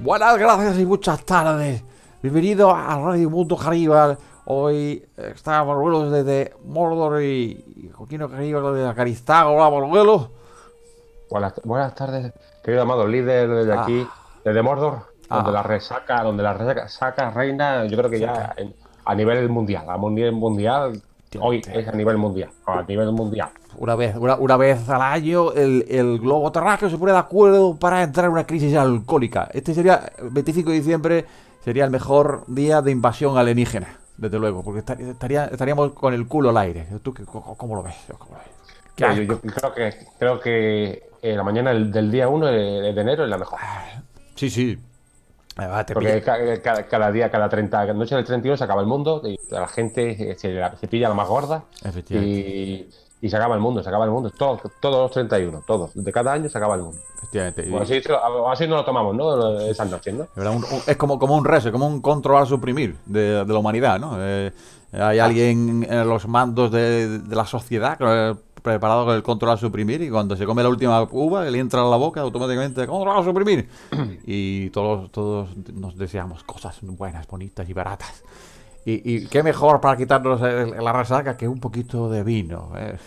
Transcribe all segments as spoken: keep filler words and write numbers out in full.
Buenas gracias y muchas tardes. Bienvenido a Radio Mundo Caníbal. Hoy está Manuelo desde Mordor y, y Joaquino Caníbal desde Acaristago. Hola, Manuelo. Buenas, buenas tardes, querido amado líder desde Ah. aquí, desde Mordor, donde Ah. la resaca, donde la resaca reina, yo creo que ya en- a nivel mundial, a nivel mundial, hoy es a nivel mundial, a nivel mundial. Una vez, una, una vez al año el, el globo terráqueo se pone de acuerdo para entrar en una crisis alcohólica. Este sería, el veinticinco de diciembre, sería el mejor día de invasión alienígena, desde luego, porque estar- estaría, estaríamos con el culo al aire. ¿Tú qué, cómo, cómo lo ves? ¿Cómo lo ves? Qué Yo, yo- asco. yo creo que creo que eh, la mañana del, del día uno de, de enero es la mejor, Sí, sí. Además, te porque pilla- ca- cada, cada día, cada treinta, cada noche del treinta y uno se acaba el mundo y la gente eh, se, la- se pilla la más gorda Efectivamente. y, y se acaba el mundo, se acaba el mundo, todos, todos los treinta y uno, todos, de cada año se acaba el mundo. Efectivamente. Pues Y- así, se lo- así no lo tomamos, ¿no? Esas noches, ¿no? de verdad, un- un- es como, como un reset, como un controlar suprimir de, de la humanidad, ¿no? Eh, hay alguien en los mandos de, de la sociedad eh, preparado con el controlar suprimir y cuando se come la última uva que le entra a la boca automáticamente controlar suprimir y todos todos nos deseamos cosas buenas, bonitas y baratas. Y, y qué mejor para quitarnos el- la resaca que un poquito de vino, ¿eh?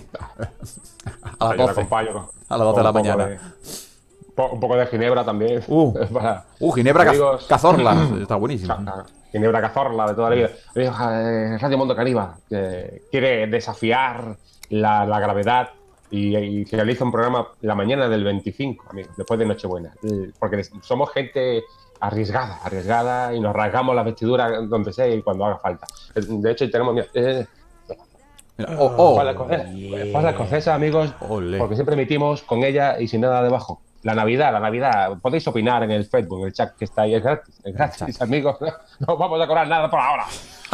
A las Yo la doce. acompaño con- A las doce de la con un poco mañana. de- po- un poco de ginebra también. Uh. para- Uh, Ginebra Caz- amigos, Cazorla, está buenísimo. ca- Ginebra Cazorla de toda la vida. Amigos, eh, Radio Mundo Caníbal, que quiere desafiar la, la gravedad y, y realiza un programa la mañana del veinticinco, amigos, después de Nochebuena. Eh, Porque somos gente arriesgada, arriesgada y nos rasgamos las vestiduras donde sea y cuando haga falta. Eh, De hecho, tenemos... mira, eh, Mira, oh, oh. Espada escocesa, espada escocesa, amigos, Ole. porque siempre emitimos con ella y sin nada debajo. La Navidad, la Navidad. Podéis opinar en el Facebook, en el chat que está ahí. Es gratis, es gratis, amigos. No vamos a cobrar nada por ahora.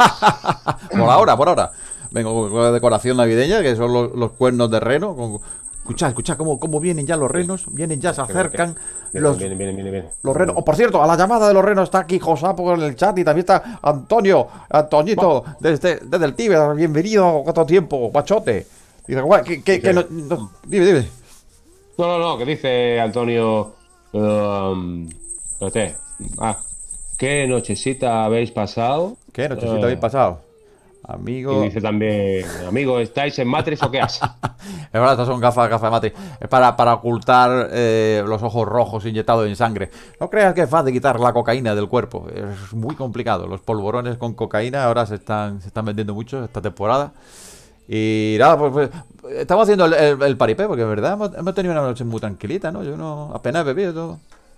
Por ahora, por ahora. Vengo con la decoración navideña, que son los, los cuernos de reno. Con... Escuchad, escuchad cómo, cómo vienen ya los renos. Vienen ya, se acercan. Los, Viene, viene, viene, viene. los renos. Oh, por cierto, a la llamada de los renos está aquí Josapo en el chat y también está Antonio, Antoñito, desde, desde el Tíbet. Bienvenido, cuánto tiempo, machote. Dice, guay, que, que, que no, no- dime, dime. No, no, no, que dice Antonio. Um, espérate. Ah, ¿qué nochecita habéis pasado? ¿Qué nochecita Ah, habéis pasado? Y Amigo. dice también, amigo, ¿estáis en Matrix o qué haces? Es verdad, estas son gafas, gafas de mate. Es para, para ocultar eh, los ojos rojos inyectados en sangre. No creas que es fácil quitar la cocaína del cuerpo. Es muy complicado. Los polvorones con cocaína ahora se están, se están vendiendo mucho esta temporada. Y nada, pues, pues, estamos haciendo el, el, el paripé, porque en verdad hemos, hemos tenido una noche muy tranquilita, ¿no? Yo no apenas he bebido todo.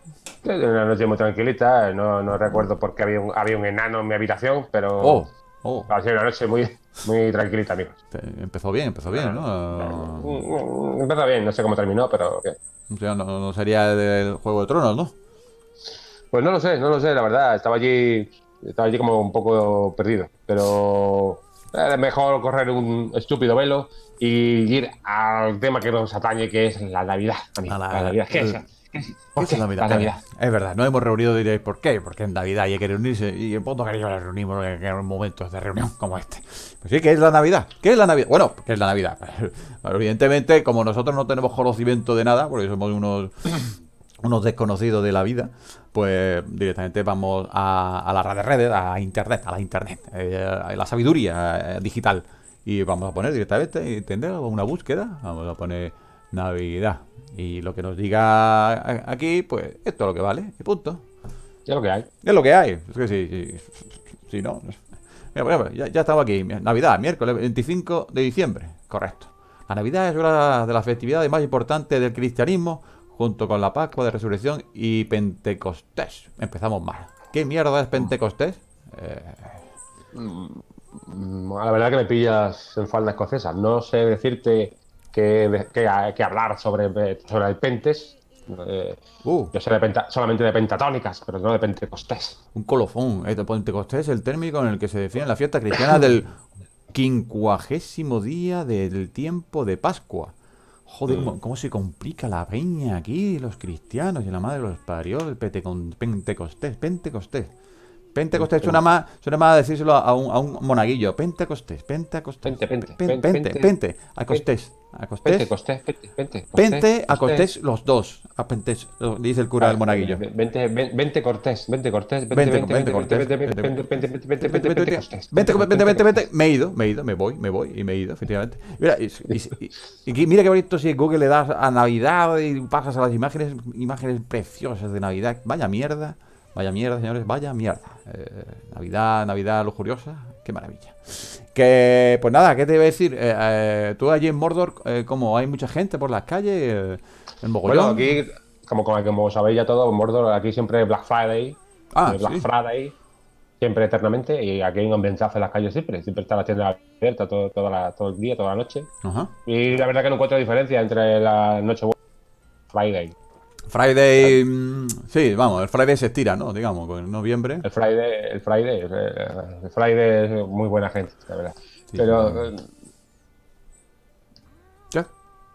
Una noche muy tranquilita, no, no recuerdo por qué había un, había un enano en mi habitación, pero Oh, oh. ha sido una noche muy, muy tranquilita, amigos. Empezó bien, empezó bien, ¿no? Mm, Empezó bien, no sé cómo terminó, pero bien. O sea, no, no sería del Juego de Tronos, ¿no? Pues no lo sé, no lo sé, la verdad, estaba allí, estaba allí como un poco perdido, pero es mejor correr un estúpido velo y ir al tema que nos atañe, que es la Navidad, amigos. A la- La, Navidad, ¿qué es? el- ¿Qué es? ¿Qué ¿Por es qué? la Navidad? La Navidad. Es verdad, nos hemos reunido, diréis, ¿por qué? Porque es Navidad y hay que reunirse. Y en punto cariño nos reunimos en momentos de reunión como este. Pues sí, ¿qué es la Navidad? ¿Qué es la Navidad? Bueno, ¿qué es la Navidad? Bueno, evidentemente, como nosotros no tenemos conocimiento de nada, porque somos unos, unos desconocidos de la vida, pues directamente vamos a, a la red de redes, a internet, a la internet, eh, a la sabiduría eh, digital. Y vamos a poner directamente, entender una búsqueda, vamos a poner Navidad. Y lo que nos diga a- aquí, pues esto es lo que vale, y punto. Es lo que hay. Es lo que hay. Es que si, si, si no. Mira, por ejemplo, ya, ya estamos aquí. Navidad, miércoles veinticinco de diciembre. Correcto. La Navidad es una de las festividades más importantes del cristianismo, junto con la Pascua de Resurrección y Pentecostés. Empezamos mal. ¿Qué mierda es Pentecostés? Eh, Mm, La verdad que me pillas en falda escocesa. No sé decirte qué que, que hablar sobre, sobre el Pentes. Eh, uh, yo sé de penta- solamente de pentatónicas, pero no de Pentecostés. un colofón. Este Pentecostés es el término en el que se define la fiesta cristiana del quincuagésimo día del tiempo de Pascua. Joder, ¿cómo, cómo se complica la peña aquí, los cristianos y la madre los parió, el petecon- Pentecostés, Pentecostés. Pentecostés suena más, suena más a decírselo a un, a un monaguillo. Pentecostés, Pentecostés. Pente, pente, Pen- pente, Pente, pente. Pente, Acostés. Acostés. Pente, costés, pente, pente. Pente, acostés, los dos. A Pentes, lo dice el cura del monaguillo. Vente, vente Cortés, vente Cortés, Vente, vente, vente, vente, Cortés. vente, vente, vente, vente, vente, vente, vente, vente, Cortés. Vente, vente, vente, vente. Me he ido, me he ido, me he ido, me voy y me he ido, efectivamente. Mira, y, y, y, y mira qué bonito si en Google le das a Navidad y pasas a las imágenes, imágenes preciosas de Navidad. Vaya mierda, vaya mierda, señores, vaya mierda. Eh, Navidad, Navidad lujuriosa, qué maravilla. Que, pues nada, ¿qué te iba a decir? Eh, eh, tú allí en Mordor, eh, ¿cómo? ¿Hay mucha gente por las calles? Eh, ¿El mogollón? Bueno, aquí, como, como, como sabéis ya todo, en Mordor, aquí siempre es Black Friday, Ah, Black sí. Friday, siempre eternamente, y aquí hay un ambientazo en las calles siempre, siempre está la tienda abierta todo, toda la, todo el día, toda la noche. Ajá. Y la verdad que no encuentro diferencia entre la noche buena y Friday. Friday, mm, sí, vamos, el Friday se estira, ¿no? Digamos, en noviembre. El Friday, el Friday, el Friday es muy buena gente, la verdad. Sí, Pero... sí. eh, ¿Qué?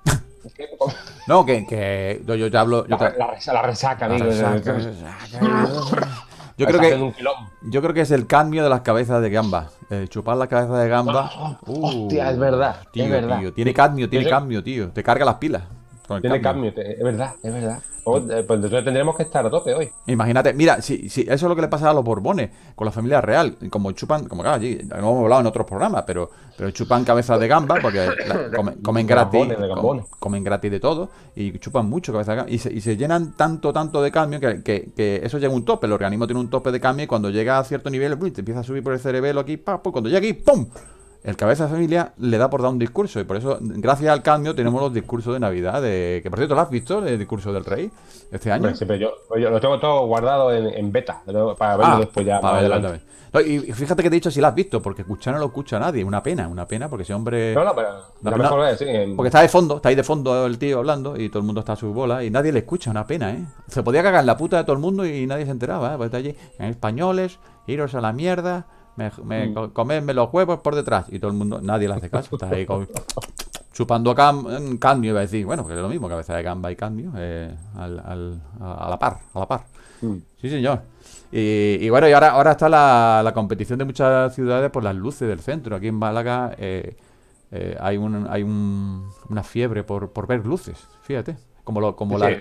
¿qué? No, que, que yo, yo te hablo. Yo, La, te- la, resa- la resaca, la amigo. resaca, es- resaca. Yo creo resaca en que un quilombo. yo creo que es el cambio de las cabezas de gamba. Eh, chupar la cabeza de gamba. Ah, Uh, hostia, es verdad, tío, es verdad. tío. Tiene cadmio, tiene Eso- cambio, tío. Te carga las pilas. Con el Tiene cambio. cambio, te- es verdad, es verdad. Pues, eh, pues entonces tendremos que estar a tope hoy. Imagínate, mira, si, si eso es lo que le pasa a los Borbones con la familia real, como chupan, como claro, allí, no hemos hablado en otros programas, pero, pero chupan cabezas de gamba porque la- comen, comen De gratis, gambones, de gambones. com- comen gratis de todo y chupan mucho cabeza de gamba y se, y se llenan tanto, tanto de cadmio que, que, que eso llega a un tope, el organismo tiene un tope de cadmio y cuando llega a cierto nivel, uy, te empieza a subir por el cerebelo aquí, pa, pues cuando llega aquí, ¡pum! El cabeza de familia le da por dar un discurso y por eso, gracias al cambio, tenemos los discursos de Navidad, de, que por cierto, ¿lo has visto, el discurso del rey este año? Hombre, siempre yo, yo lo tengo todo guardado en, en beta, luego para verlo Ah, después ya para más verlo adelante. también. No, y fíjate que te he dicho si la has visto, porque escuchar no lo escucha nadie. Una pena, una pena, porque ese hombre. No, no, pero No, lo no, mejor es, sí. en- Porque está de fondo, está ahí de fondo el tío hablando y todo el mundo está a su bola y nadie le escucha, una pena, ¿eh? Se podía cagar en la puta de todo el mundo y nadie se enteraba, ¿eh? Porque está allí en españoles, iros a la mierda, me, me, Mm. co- comerme los huevos por detrás y todo el mundo, nadie le hace caso, está ahí con- chupando cam, cambio, iba a decir, bueno, que es lo mismo, cabeza de gamba y cambio, eh, al, al- a, a la par, a la par. Mm. Sí, señor. Y, y bueno, y ahora, ahora está la, la competición de muchas ciudades por las luces del centro. Aquí en Málaga eh, eh, hay, un, hay un, una fiebre por, por ver luces, fíjate. Como, lo, como, Sí, la, sí.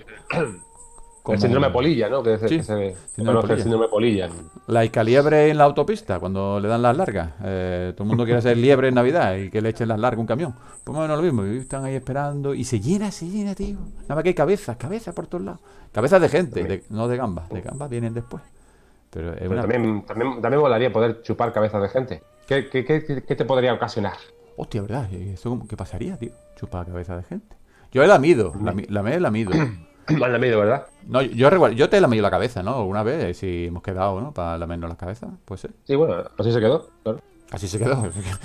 como El síndrome de polilla, ¿no? Que se, Sí, que se, se síndrome conoce de el síndrome de polilla. la Icaliebre en la autopista, cuando le dan las largas. Eh, todo el mundo quiere ser liebre en Navidad y que le echen las largas a un camión. Pues más o menos lo mismo. Y están ahí esperando y se llena, se llena, tío. Nada más que hay cabezas, cabezas por todos lados. Cabezas de gente, de- no de gambas. De gambas vienen después. Pero es Pero una... también, también, también molaría poder chupar cabezas de gente. ¿Qué, qué, qué, qué te podría ocasionar? Hostia, ¿verdad? ¿Y ¿Eso cómo- qué pasaría, tío? Chupar cabeza de gente. Yo he lamido, la, mi- la me he lamido. Mal de medio, ¿verdad? No, yo, recuerdo- yo te he lamido la cabeza, ¿no? Una vez, si hemos quedado, ¿no? Para lamernos las cabezas, pues sí. Sí, bueno, así se quedó. Claro. Así se quedó.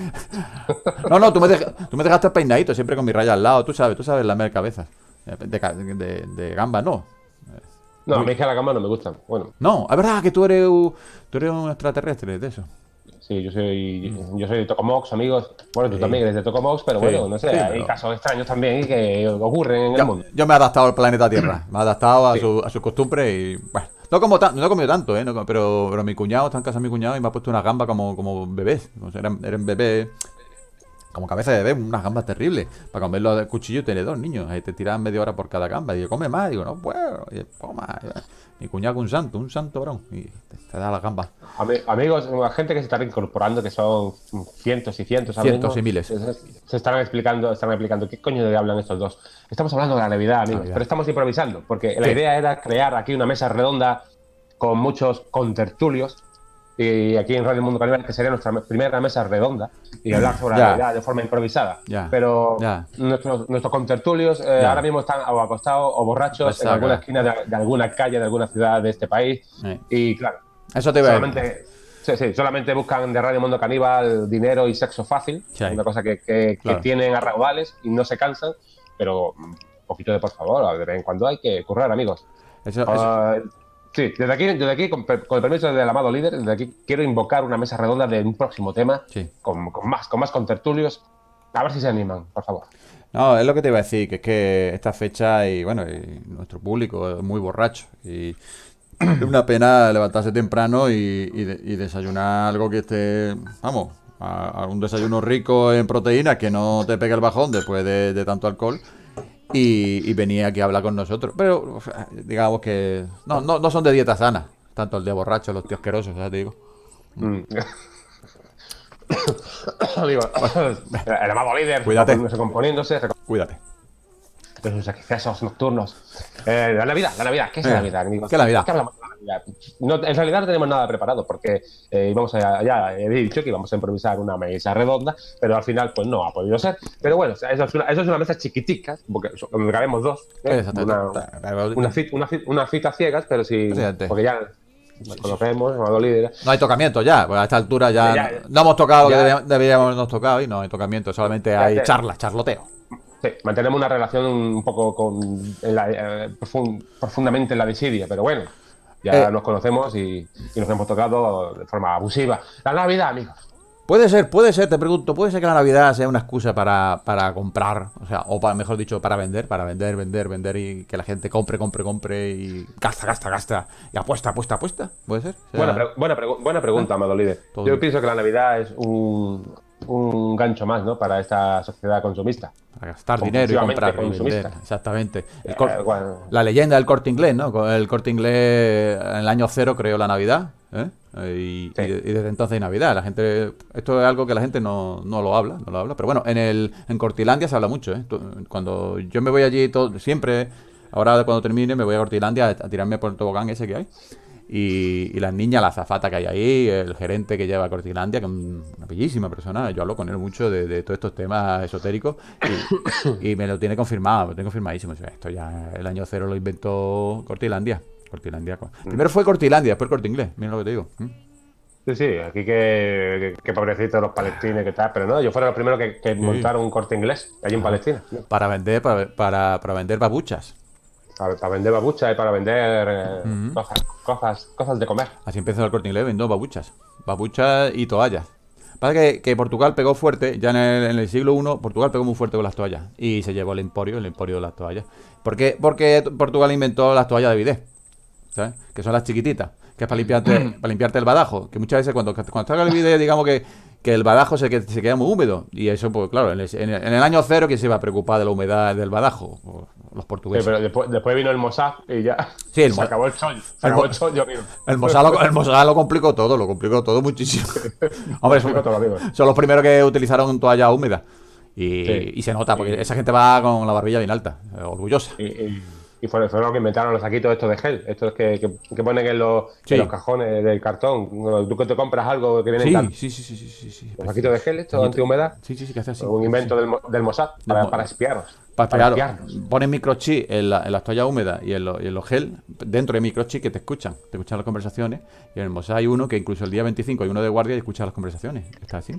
No, no, tú me, deja- tú me dejaste peinadito, siempre con mi raya al lado. Tú sabes, tú sabes lamer cabezas. De, ca- de, de gamba, no. No, a mí es que a la cama no me gustan. Bueno, No, es verdad que tú eres, un- tú eres un extraterrestre de eso. sí, yo soy, yo soy de Tocomox, amigos. Bueno, tú Sí. también eres de Tocomox, pero Sí, bueno, no sé, sí, hay pero- casos extraños también que ocurren en el Yo, mundo. yo me he adaptado al planeta Tierra. Me he adaptado a, Sí. su, a sus costumbres y. Bueno, no, como tan- no he comido tanto, ¿eh? No, pero, pero mi cuñado está en casa de mi cuñado y me ha puesto una gamba como, como bebés. O sea, eran, eran bebés. Como cabeza de bebé, unas gambas terribles. Para comerlo de cuchillo y tener dos niños. Ahí te tiran media hora por cada gamba. Y yo, come más. Digo, no puedo. Y yo, coma. Mi cuñado un santo, un santo, bro. Y te, te da las gambas. Ami- Amigos, la gente que se está reincorporando, que son cientos y cientos, ahora Cientos mismo, y miles. Se, se están explicando, están explicando qué coño de hablan estos dos. Estamos hablando de la Navidad, amigos, Navidad. pero estamos improvisando, porque la Sí. idea era crear aquí una mesa redonda con muchos contertulios. Y aquí en Radio Mundo Caníbal, que sería nuestra me- primera mesa redonda, y hablar sobre Ya. la Navidad de forma improvisada. Ya. Pero Ya. nuestros, nuestros contertulios eh, Ya. ahora mismo están o acostados o borrachos Resaca. en alguna esquina de, de alguna calle, de alguna ciudad de este país. Eh. Y claro, Eso te iba a decir. solamente, sí, sí, solamente buscan de Radio Mundo Caníbal dinero y sexo fácil, Sí. una cosa que, que- que Claro. tienen a raudales y no se cansan, pero un poquito de por favor, de vez en cuando hay que currar, amigos. Eso, eso- Ah, sí, desde aquí, desde aquí con, per- con el permiso del amado líder, desde aquí quiero invocar una mesa redonda de un próximo tema, sí. con, con más, con más contertulios, a ver si se animan, por favor. No, es lo que te iba a decir, que es que esta fecha y bueno, y nuestro público es muy borracho y es una pena levantarse temprano y, y de- y desayunar algo que esté, vamos, a, a un desayuno rico en proteínas que no te pegue el bajón después de, de tanto alcohol. Y, y venía aquí a hablar con nosotros. Pero, o sea, digamos que no, no, no son de dieta sana. Tanto el de borrachos, los tíos asquerosos, ya te digo. Mm. Amigo, el amado líder, Cuídate. recomponiéndose, Cuídate. de sus excesos nocturnos. Eh, la Navidad, la Navidad, ¿qué es Eh, la Navidad, amigos? ¿qué es la Navidad? ¿Qué hablamos de la Navidad? No, en realidad no tenemos nada preparado porque eh, íbamos a, ya he dicho que íbamos a improvisar una mesa redonda, pero al final pues no ha podido ser. Pero bueno, eso es una, eso es una mesa chiquitica, porque donde cabemos dos. ¿eh? Exactamente. Una, una, cita, una, cita, una cita ciegas, pero sí, Fíjate. porque ya nos conocemos, amado líder. No hay tocamiento ya, pues a esta altura ya, Ya, ya. no hemos tocado lo que Ya. deberíamos, deberíamos habernos tocado y no hay tocamiento, solamente Ya, hay ya. charla, charloteo. Sí, mantenemos una relación un poco con, en la, eh, profund, profundamente en la desidia, pero bueno, ya Eh. nos conocemos y, y nos hemos tocado de forma abusiva. La Navidad, amigos. Puede ser, puede ser, te pregunto, puede ser que la Navidad sea una excusa para, para comprar, o sea, o para, mejor dicho, para vender, para vender, vender, vender y que la gente compre, compre, compre y gasta, gasta, gasta y apuesta, apuesta, apuesta, puede ser. O sea, Buena, pre- buena, pregu- buena pregunta, amado líder. Todo Yo bien. pienso que la Navidad es un, un gancho más, ¿no? Para esta sociedad consumista. para gastar dinero y compulsivamente comprar y consumista. vender, exactamente. El Eh, cor- bueno. La leyenda del Corte Inglés, ¿no? Con el Corte Inglés en el año cero creó la Navidad, ¿eh? Y, Sí. y de- y desde entonces hay Navidad. La gente, esto es algo que la gente no, no lo habla, no lo habla. Pero bueno, en el en Cortilandia se habla mucho, ¿eh? Tú- Cuando yo me voy allí todo, siempre, ahora cuando termine me voy a Cortilandia a, a tirarme por el tobogán ese que hay. Y, y las niñas, la azafata que hay ahí, el gerente que lleva Cortilandia, que es un- una bellísima persona, yo hablo con él mucho de, de todos estos temas esotéricos y, y me lo tiene confirmado, me lo tiene confirmadísimo. O sea, esto ya el año cero lo inventó Cortilandia. Cortilandia. Primero fue Cortilandia, después Corte Inglés, mira lo que te digo. ¿Mm? Sí, sí, aquí que, que, que pobrecitos los palestinos que tal, pero no, yo fuera los primeros que, que montaron un Corte Inglés allí en Palestina. ¿no? Para vender, para, para, para vender babuchas. Para, para vender babuchas y para vender eh, cosas, cosas, cosas de comer. Así empezó el Corte Inglés, vendiendo babuchas. Babuchas y toallas. Pasa que, que Portugal pegó fuerte, ya en el, en el siglo primero, Portugal pegó muy fuerte con las toallas. Y se llevó el emporio, el emporio de las toallas. ¿Por qué? Porque Portugal inventó las toallas de bidé, ¿sabes? Que son las chiquititas, que es para limpiarte, para limpiarte el badajo. Que muchas veces cuando, cuando salga el bidé, digamos que, que el badajo se, que, se queda muy húmedo. Y eso, pues claro, en el, en el, en el año cero, ¿quién se iba a preocupar de la humedad del badajo? Pues, los Sí, portugueses. pero después, después vino el Mossad y ya Sí, el se Mo- acabó el chollo. Se el acabó Mo- el chollo, amigo. El Mossad lo, el Mossad lo complicó todo, lo complicó todo muchísimo. Hombre, son, Complicó todo, amigo. son los primeros que utilizaron toalla húmeda. Y, Sí. y se nota, porque Y- esa gente va con la barbilla bien alta, eh, orgullosa. Y, y, y fueron, fueron los que inventaron los saquitos estos de gel, estos que, que, que ponen en los, Sí. en los cajones del cartón. Cuando tú que te compras algo que viene en Sí, car- sí, sí, sí, sí, sí, sí. los saquitos de gel, estos antihumedad, Sí, sí, sí, que hace así. un invento del, Mo- del Mossad para, Mo- para espiarnos. Para para espiar, espiarnos. ponen microchip en, la, en las toallas húmedas y en, lo- y en los gel, dentro de microchip que te escuchan, te escuchan las conversaciones. Y en el Mossad hay uno que incluso el día veinticinco hay uno de guardia y escucha las conversaciones. Está así.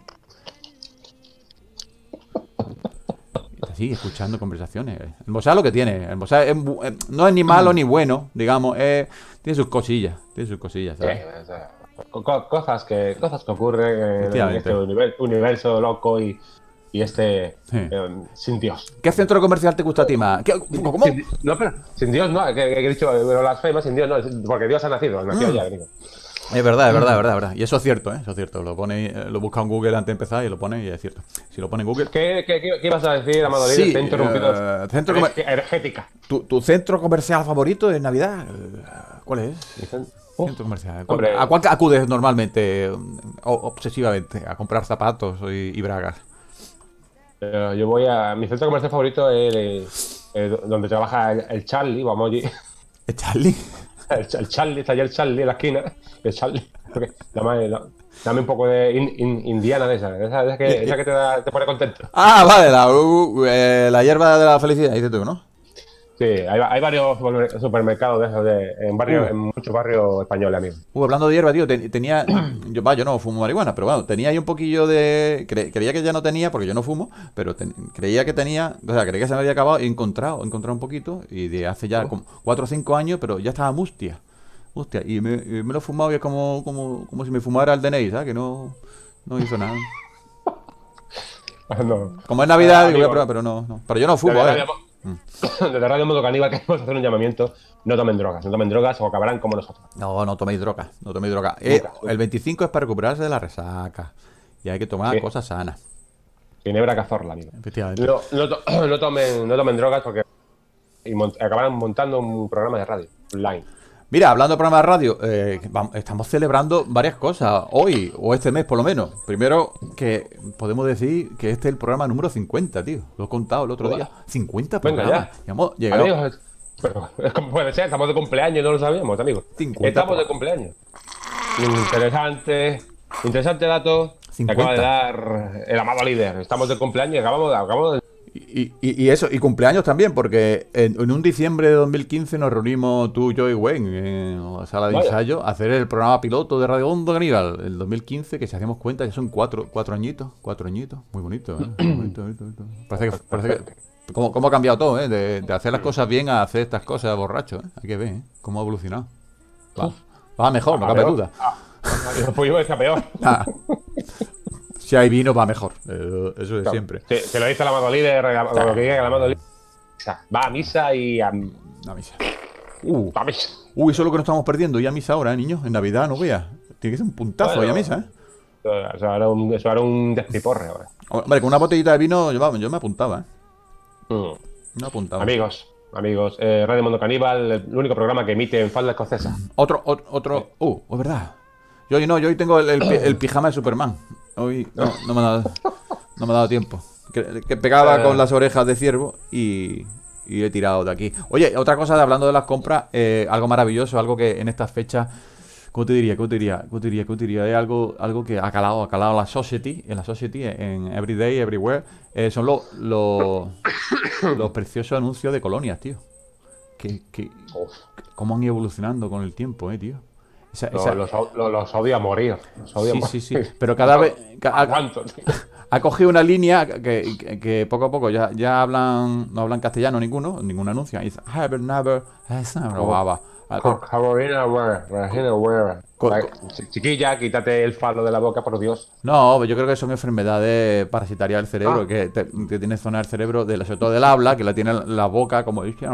Está así, escuchando conversaciones. El Mossad lo que tiene. El Mossad es bu- eh, no es ni malo ni bueno, digamos. es- tiene sus cosillas. Tiene sus cosillas, ¿sabes? Sí, o sea, co- co- cosas, que, cosas que ocurren en Efectivamente. este univer- universo loco y, y este Sí. eh, sin Dios. ¿Qué centro comercial te gusta a ti más? ¿Qué- ¿Cómo? Sin- no, pero sin Dios no, que, que he dicho eh, blasfema, sin Dios no, es- porque Dios ha nacido, nació Mm. ya, amigo. Es verdad, es verdad, es verdad, es verdad. Y eso es cierto, ¿eh? Eso es cierto. Lo pone, eh, lo busca en Google antes de empezar y lo pone y es cierto. Si lo pone en Google. ¿Qué, qué, qué- qué ibas a decir, amado líder? Sí, Te he interrumpido. eh, centro comer- Eres- Energética. ¿Tu, tu centro comercial favorito de Navidad? eh, ¿Cuál es? Dicen, Centro comercial. hombre. ¿A cuál acudes normalmente, o- obsesivamente, a comprar zapatos y, y bragas? eh, yo voy a. Mi centro comercial favorito es el, el- donde trabaja el, el Charlie, vamos allí. ¿Es Charlie? El, Ch- el Charlie, está allá el Charlie en la esquina. El Charlie. Ok, Dame, da- dame un poco de in- in- indiana de esa. de Esa, de esa que, esa que te, da- te pone contento. Ah, vale, la, uh, eh, la hierba de la felicidad, dices tú, ¿no? Sí, hay, hay varios supermer- supermercados de esos de, en, barrios, Uh. en muchos barrios españoles, amigo. Uh, hablando de hierba, tío, ten- tenía. Yo, va, yo no fumo marihuana, pero bueno, tenía ahí un poquillo de. cre- creía que ya no tenía, porque yo no fumo, pero ten- creía que tenía. O sea, creía que se me había acabado. He encontrado, he encontrado un poquito, y de hace ya como cuatro o cinco años, pero ya estaba mustia. Mustia, y me, y me lo he fumado y es como, como, como si me fumara el D N I, ¿sabes? Que no, no hizo nada. No. Como es Navidad, Ah, digo, voy a amigo. probar, pero no, no. Pero yo no fumo, Desde ¿eh? Radio, desde Radio Modo Caníbal queremos hacer un llamamiento. No tomen drogas, no tomen drogas o acabarán como nosotros. No, no toméis droga, no toméis droga. Eh, Nunca. el veinticinco es para recuperarse de la resaca. y hay que tomar Sí. cosas sanas. Ginebra Cazorla, amigo. Efectivamente. No, no, to- no tomen, no tomen drogas porque y mont- acabarán montando un programa de radio online. Mira, hablando de programas de radio, eh, vamos- estamos celebrando varias cosas hoy, o este mes por lo menos. Primero, que podemos decir que este es el programa número cincuenta, tío. Lo he contado el otro Uah. día. cincuenta Venga, programas. ya. Y hemos llegado. Amigos, pero es como puede ser, estamos de cumpleaños, no lo sabíamos, amigos. cincuenta Estamos de programas. cumpleaños. Interesante, interesante dato que cincuenta. acaba de dar el amado líder. Estamos de cumpleaños y acabamos de, acabamos de Y, y- y eso, y cumpleaños también, porque en, en un diciembre de dos mil quince nos reunimos tú, yo y Wayne en la sala de Vaya. ensayo a hacer el programa piloto de Radio Hondo Caníbal, el dos mil quince, que si hacemos cuenta ya son cuatro, cuatro añitos, cuatro añitos, muy bonito, ¿eh? Muy bonito, bonito, bonito. Parece que, parece que cómo, cómo ha cambiado todo, ¿eh? De, de hacer las cosas bien a hacer estas cosas borracho, ¿eh? Hay que ver, ¿eh? Cómo ha evolucionado. Va, va mejor, no Ah, cabe peor. duda. Ah, pues yo decía peor. Ah. Si hay vino va mejor, eh, eso de siempre. Se, se lo dice el amado líder, lo que diga el amado líder. Va a misa y a, La misa. Uh. a misa. Uy, eso es lo que nos estamos perdiendo. Y a misa ahora, ¿eh, niños? En Navidad, no veas. Tiene que ser un puntazo Bueno. y a misa, ¿eh? Eso era un, eso era un despiporre ahora. Vale, con una botellita de vino yo, vamos, yo me apuntaba, ¿eh? Mm. Me apuntaba. Amigos, amigos, eh, Radio Mundo Caníbal, el único programa que emite en falda escocesa. Otro, otro, otro. Uh, es verdad. Yo hoy no, yo hoy tengo el, el pi- el pijama de Superman. Hoy no, no me ha dado, no me ha dado tiempo. Que, que pegaba con las orejas de ciervo y, y he tirado de aquí. Oye, otra cosa de hablando de las compras, eh, algo maravilloso, algo que en estas fechas, ¿cómo te diría? ¿Cómo te diría? ¿Cómo te diría? ¿Cómo te diría? Es algo, algo que ha calado, ha calado la society, en la society, en Everyday, Everywhere. Eh, son los, los, los preciosos anuncios de colonias, tío. Que, que, Uf, cómo han ido evolucionando con el tiempo, eh, tío. Esa, lo- esa- los, los, los odio a morir. Los odio a Sí, morir. sí, sí. Pero cada vez ca- ha, Aguanto, tío. ha cogido una línea que, que- que poco a poco ya, ya hablan, no hablan castellano ninguno, ningún anuncio. Y dice, "Have never, has never", o baba. Ah, con- Carolina Wear, Regina Wear. Co- Ay, chi- Chiquilla, quítate el falo de la boca, por Dios. No, yo creo que son enfermedades parasitarias del cerebro, Ah. que, te- que tiene zona del cerebro, de, la- sobre todo del habla, que la tiene la la boca como... Y,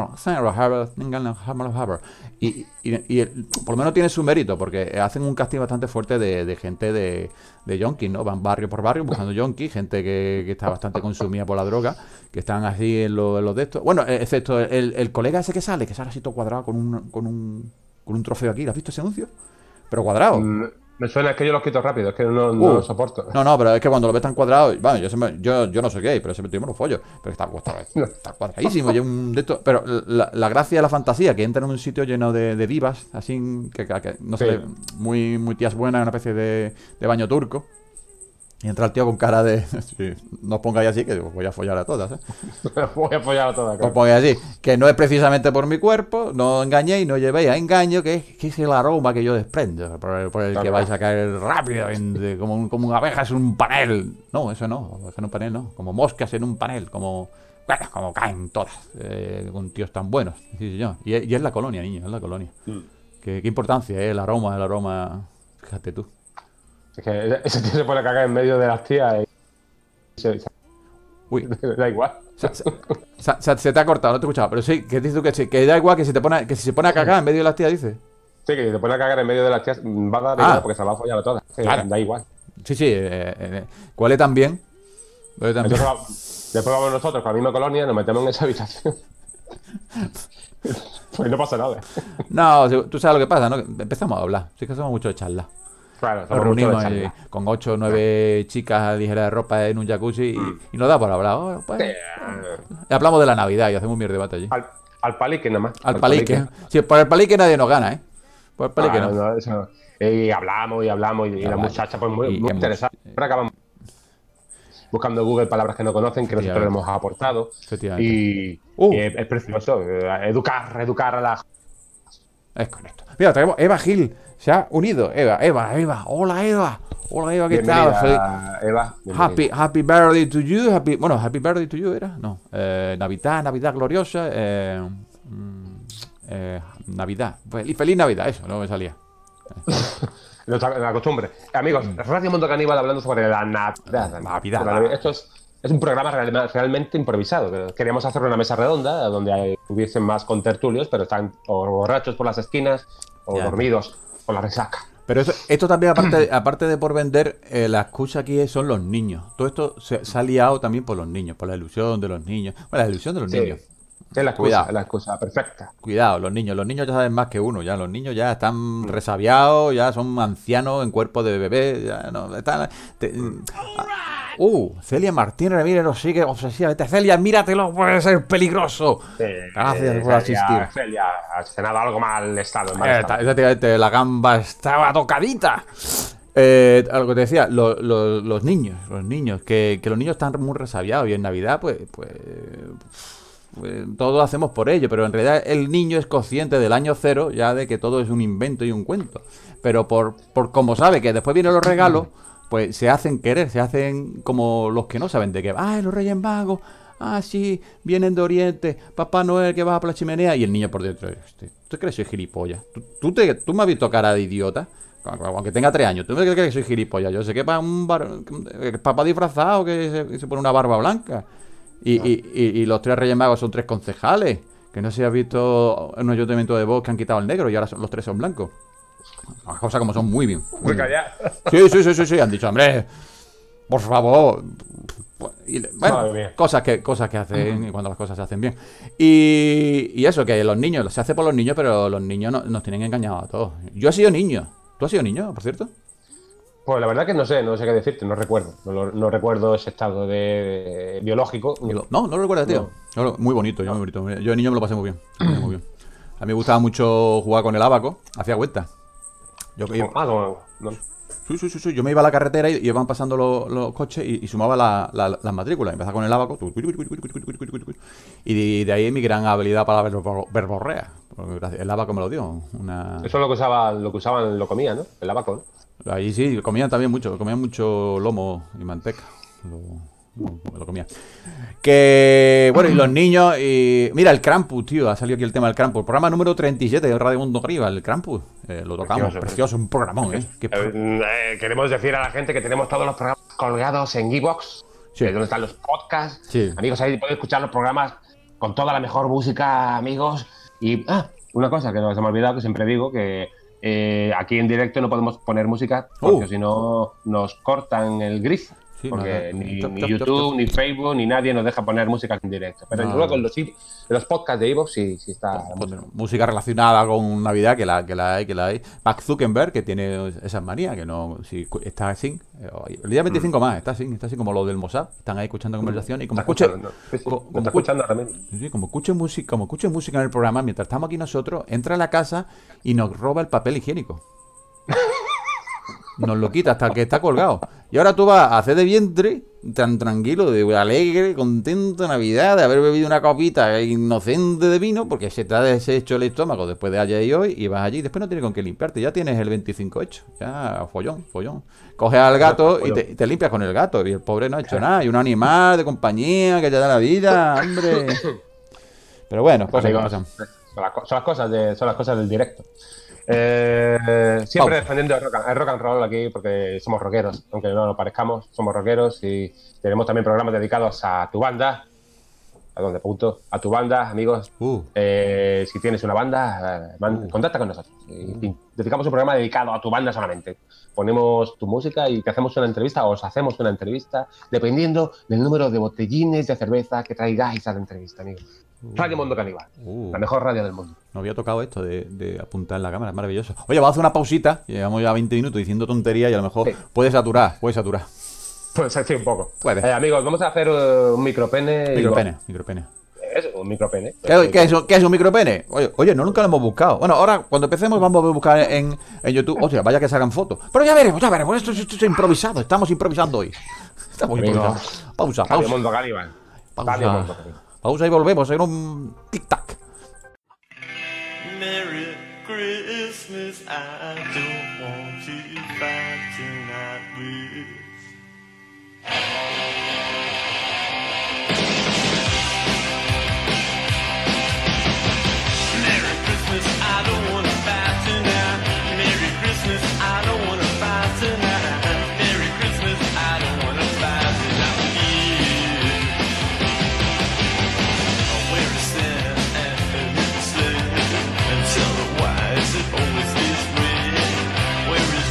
y, y el- por lo menos tiene su mérito, porque hacen un casting bastante fuerte de, de gente de, de yonkis, ¿no? Van barrio por barrio buscando yonkis, gente que, que está bastante consumida por la droga, que están así en los, en los de estos. Bueno, eh, excepto el, el colega ese que sale, que sale así todo cuadrado con un, con un, con un trofeo aquí. ¿Lo has visto ese anuncio? Pero cuadrado. Mm, Me suena, es que yo los quito rápido, es que no, no Uh. lo soporto. No, no, pero es que cuando lo ves tan cuadrado, bueno, yo, siempre- yo, yo no soy gay, pero siempre me lo follo. Pero está, está, está cuadradísimo. y un de estos- pero la, la gracia de la fantasía, que entra en un sitio lleno de, de divas, así, que, que- que no Sí. sé, muy, muy tías buenas, una especie de, de baño turco. Y entra el tío con cara de. Sí, no os pongáis así, que os voy a follar a todas, ¿eh? Voy a apoyar a todas. Os claro. pongáis así, que no es precisamente por mi cuerpo, no engañéis, no llevéis a engaño, que es, que es el aroma que yo desprendo, por el, por el que Claro. vais a caer rápido, en- de- como, un- como abejas en un panel. No, eso no, abejas en un panel no, como moscas en un panel, como. Bueno, como caen todas, eh, con tíos tan buenos. Sí, señor. Y, es- y es la colonia, niño, es la colonia. Mm. Qué, qué importancia, eh, el aroma, el aroma. Fíjate tú. Es que ese tío se pone a cagar en medio de las tías y se, se- Uy, da igual. se, se- se- se- se te ha cortado, no te he escuchado. Pero sí, que dices tú que, sí, que da igual que, se te pone, que si se pone a cagar en medio de las tías, dices. Sí, que si te pone a cagar en medio de las tías, va a dar Ah. igual porque se la va a follar a todas. Sí, Claro. Da igual. Sí, sí, eh, eh, Cuele también. Cuele también. Entonces, va- después vamos nosotros con la misma colonia, nos metemos en esa habitación. Pues no pasa nada. No, si- tú sabes lo que pasa, ¿no? Empezamos a hablar. Sí que somos mucho de charla. Claro, Nos somos mucho de reunimos charla. eh, con ocho o nueve chicas ligeras de ropa en un jacuzzi y, y nos da por hablar. Oh, pues, Eh, y hablamos de la Navidad y hacemos un mierda debate allí. Al, al palique nada más. Al palique. Sí, por el palique nadie nos gana, ¿eh? Por el palique Ah, no. no, eso no. Y hablamos y hablamos y, y la Hablamos. muchacha pues muy, Y muy hemos- interesada. Ahora acabamos buscando en Google palabras que no conocen, que nosotros le hemos aportado. Efectivamente. Y, Uh. y es, es precioso. eh, Educar, educar a la... Es correcto. Mira, tenemos Eva Gil. Se ha unido. Eva, Eva, Eva. Hola, Eva. Hola, Eva, ¿qué tal? Feliz- Bienvenida, Eva. bienvenida. Happy, happy birthday to you. Happy, bueno, happy birthday to you era. No. Eh, Navidad, Navidad gloriosa. Eh, mm, eh, Navidad. Feliz, feliz Navidad, eso, no me salía. Nuestra- La costumbre. Amigos, Radio Mundo Caníbal hablando sobre la Navidad. Navidad. La Navidad. Esto es, es un programa real- realmente improvisado. Queríamos hacer una mesa redonda donde hay- hubiesen más contertulios, pero están o borrachos por las esquinas o Ya. dormidos por la resaca. Pero esto, esto también, aparte, aparte de por vender, eh, la excusa aquí son los niños. Todo esto se, se ha liado también por los niños, por la ilusión de los niños. Bueno, la ilusión de los Sí. niños. Es la excusa, Cuidado. es la excusa perfecta. Cuidado, los niños. Los niños ya saben más que uno. Ya los niños ya están resabiados, ya son ancianos en cuerpo de bebé. Ya no, están, te- ah, uh, Celia Martínez Ramírez nos sigue obsesivamente. Celia, míratelo, puede ser peligroso. Sí, Gracias eh, por asistir. Celia, Celia, has cenado algo mal estado. en mal Eh, estado. ta- Efectivamente, la gamba estaba tocadita. Eh, algo que te decía, lo- lo- los niños, los niños, que, que los niños están muy resabiados y en Navidad, pues, pues, pues, todo lo hacemos por ello, pero en realidad el niño es consciente del año cero ya de que todo es un invento y un cuento. Pero por, por como sabe que después vienen los regalos, pues se hacen querer, se hacen como los que no saben de qué. Ah, los Reyes Magos. Ah, sí, vienen de Oriente, Papá Noel que baja por la chimenea y el niño por dentro. Este, ¿tú crees que soy gilipollas? ¿Tú, tú, te, ¿Tú me has visto cara de idiota? Aunque tenga tres años, ¿tú me crees que soy gilipollas? Yo sé que para un bar, el papá disfrazado que se, que se pone una barba blanca y, y, y, y los tres Reyes Magos son tres concejales. Que no se ha visto en un ayuntamiento de Vox que han quitado el negro y ahora son- los tres son blancos. Las cosas como son muy bien. Muy Muy bien. callado. Sí, sí, sí, sí, sí, han dicho, hombre, por favor. Y, bueno, Madre mía. cosas que, cosas que hacen y cuando las cosas se hacen bien. Y, y eso, que los niños, se hace por los niños, pero los niños no- nos tienen engañados a todos. Yo he sido niño. ¿Tú has sido niño, por cierto? Pues la verdad que no sé, no sé qué decirte, no recuerdo. No, lo- no recuerdo ese estado de, de biológico. No, no lo recuerdas, tío. No, no, muy bonito, yo muy bonito. Yo de niño me lo pasé muy bien. me lo pasé muy bien. A mí me gustaba mucho jugar con el abaco, hacía vueltas. Yo, yo- Ah, como- no. sí, sí, sí, sí, yo me iba a la carretera y iban pasando los, los coches y, y sumaba la- la- las matrículas. Empezaba con el abaco. Y de, de ahí mi gran habilidad para la verbo- verborrea. Porque gracias- el abaco me lo dio. Una... Eso es lo que usaban, lo que usaban, lo comían, ¿no? El abaco, ¿no? Ahí sí, comían también mucho, comían mucho lomo y manteca. Lo, lo- lo comían. Que, bueno, y los niños, y mira, el Krampus, tío, ha salido aquí el tema del Krampus. Programa número treinta y siete de Radio Mundo Arriba, el Krampus. Eh, lo tocamos, Precioso, precioso, un programón, ¿eh? Qué pro- Eh, eh, queremos decir a la gente que tenemos todos los programas colgados en Evox, Sí. que es donde están los podcasts. Sí. Amigos, ahí podéis escuchar los programas con toda la mejor música, amigos. Y, ah, una cosa que no se me ha olvidado, que siempre digo, que eh, aquí en directo no podemos poner música porque Uh. si no nos cortan el grifo. Sí, Porque no, no, ni, chop, ni chop, chop, YouTube, chop. ni Facebook, ni nadie nos deja poner música en directo. Pero No. luego en los, en los podcasts de Evox sí, sí está. la Pues, música. música relacionada con Navidad, que la, que la hay, que la hay. Mark Zuckerberg, que tiene esas manías, que no, si cu- está sin. eh, El día veinticinco más, está sin, está así como lo del Mossad. Están ahí escuchando conversación y como Está escuche, escuchando, ¿no? Sí, sí, como, lo como está escuche- escuchando ahora mismo. sí, como escuche música, como escuche música en el programa, mientras estamos aquí nosotros, entra a la casa y nos roba el papel higiénico. Nos lo quita hasta el que está colgado. Y ahora tú vas a hacer de vientre, tan tranquilo, de alegre, contento, Navidad, de haber bebido una copita inocente de vino, porque se te ha deshecho el estómago después de ayer y hoy, y vas allí y después no tienes con qué limpiarte. Ya tienes el veinticinco hecho. Ya, follón, follón. Coges al gato y te, te limpias con el gato. Y el pobre no ha hecho nada. Y un animal de compañía que te da la vida, hombre. Pero bueno, cosas que Amigos, pasan. son, las, co- son las cosas de, son las cosas del directo. Eh, siempre Pausa. defendiendo el rock, and, el rock and roll aquí porque somos rockeros, aunque no lo parezcamos, somos rockeros y tenemos también programas dedicados a tu banda. ¿A dónde punto? A tu banda, amigos. Uh. Eh, si tienes una banda, eh, man- contacta con nosotros. Y, y dedicamos un programa dedicado a tu banda solamente. Ponemos tu música y te hacemos una entrevista o os hacemos una entrevista dependiendo del número de botellines de cerveza que traigáis a la entrevista, amigos. Radio Mundo Caníbal, Uh. la mejor radio del mundo. No había tocado esto de, de apuntar en la cámara, es maravilloso. Oye, vamos a hacer una pausita, llevamos ya veinte minutos diciendo tonterías y a lo mejor Sí. puede saturar, puede saturar. Pues sí, un poco. Puede. Eh, amigos, vamos a hacer uh, un micropene. y- Micropene, micropene. Eso, un micropene. ¿Qué, qué es, un- qué es un micropene? Oye, oye, no nunca lo hemos buscado. Bueno, ahora cuando empecemos vamos a buscar en, en YouTube. Hostia, vaya que salgan fotos. Pero ya veremos, ya veremos. Esto, esto es improvisado, estamos improvisando hoy. Estamos Amigos, improvisando. Pausa, Radio pausa. Mundo Caníbal. Radio Mundo Pausa. Caníbal. Pausa y volvemos en un tic-tac. Merry Christmas, I don't want to fight tonight with. Merry Christmas, I don't want to fight tonight. Merry Christmas, I don't want to fight tonight. Merry Christmas, I don't want to fight tonight with you. Where is Santa and his sleigh? And tell her why is it always this way? Where is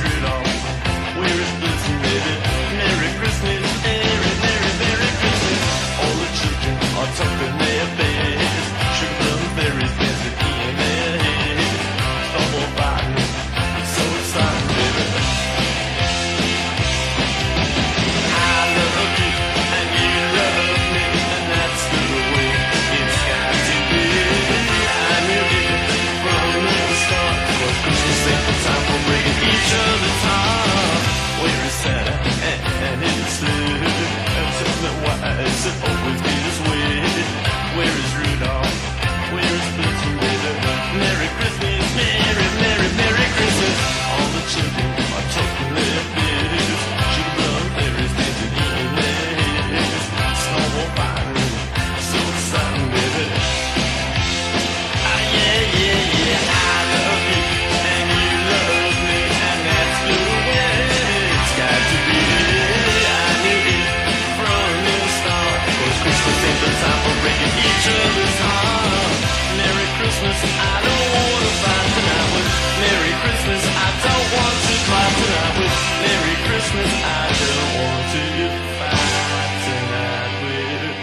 Christmas, I don't wanna fight tonight with Merry Christmas, I don't want to fight tonight with Merry Christmas, I don't want to fight tonight with you.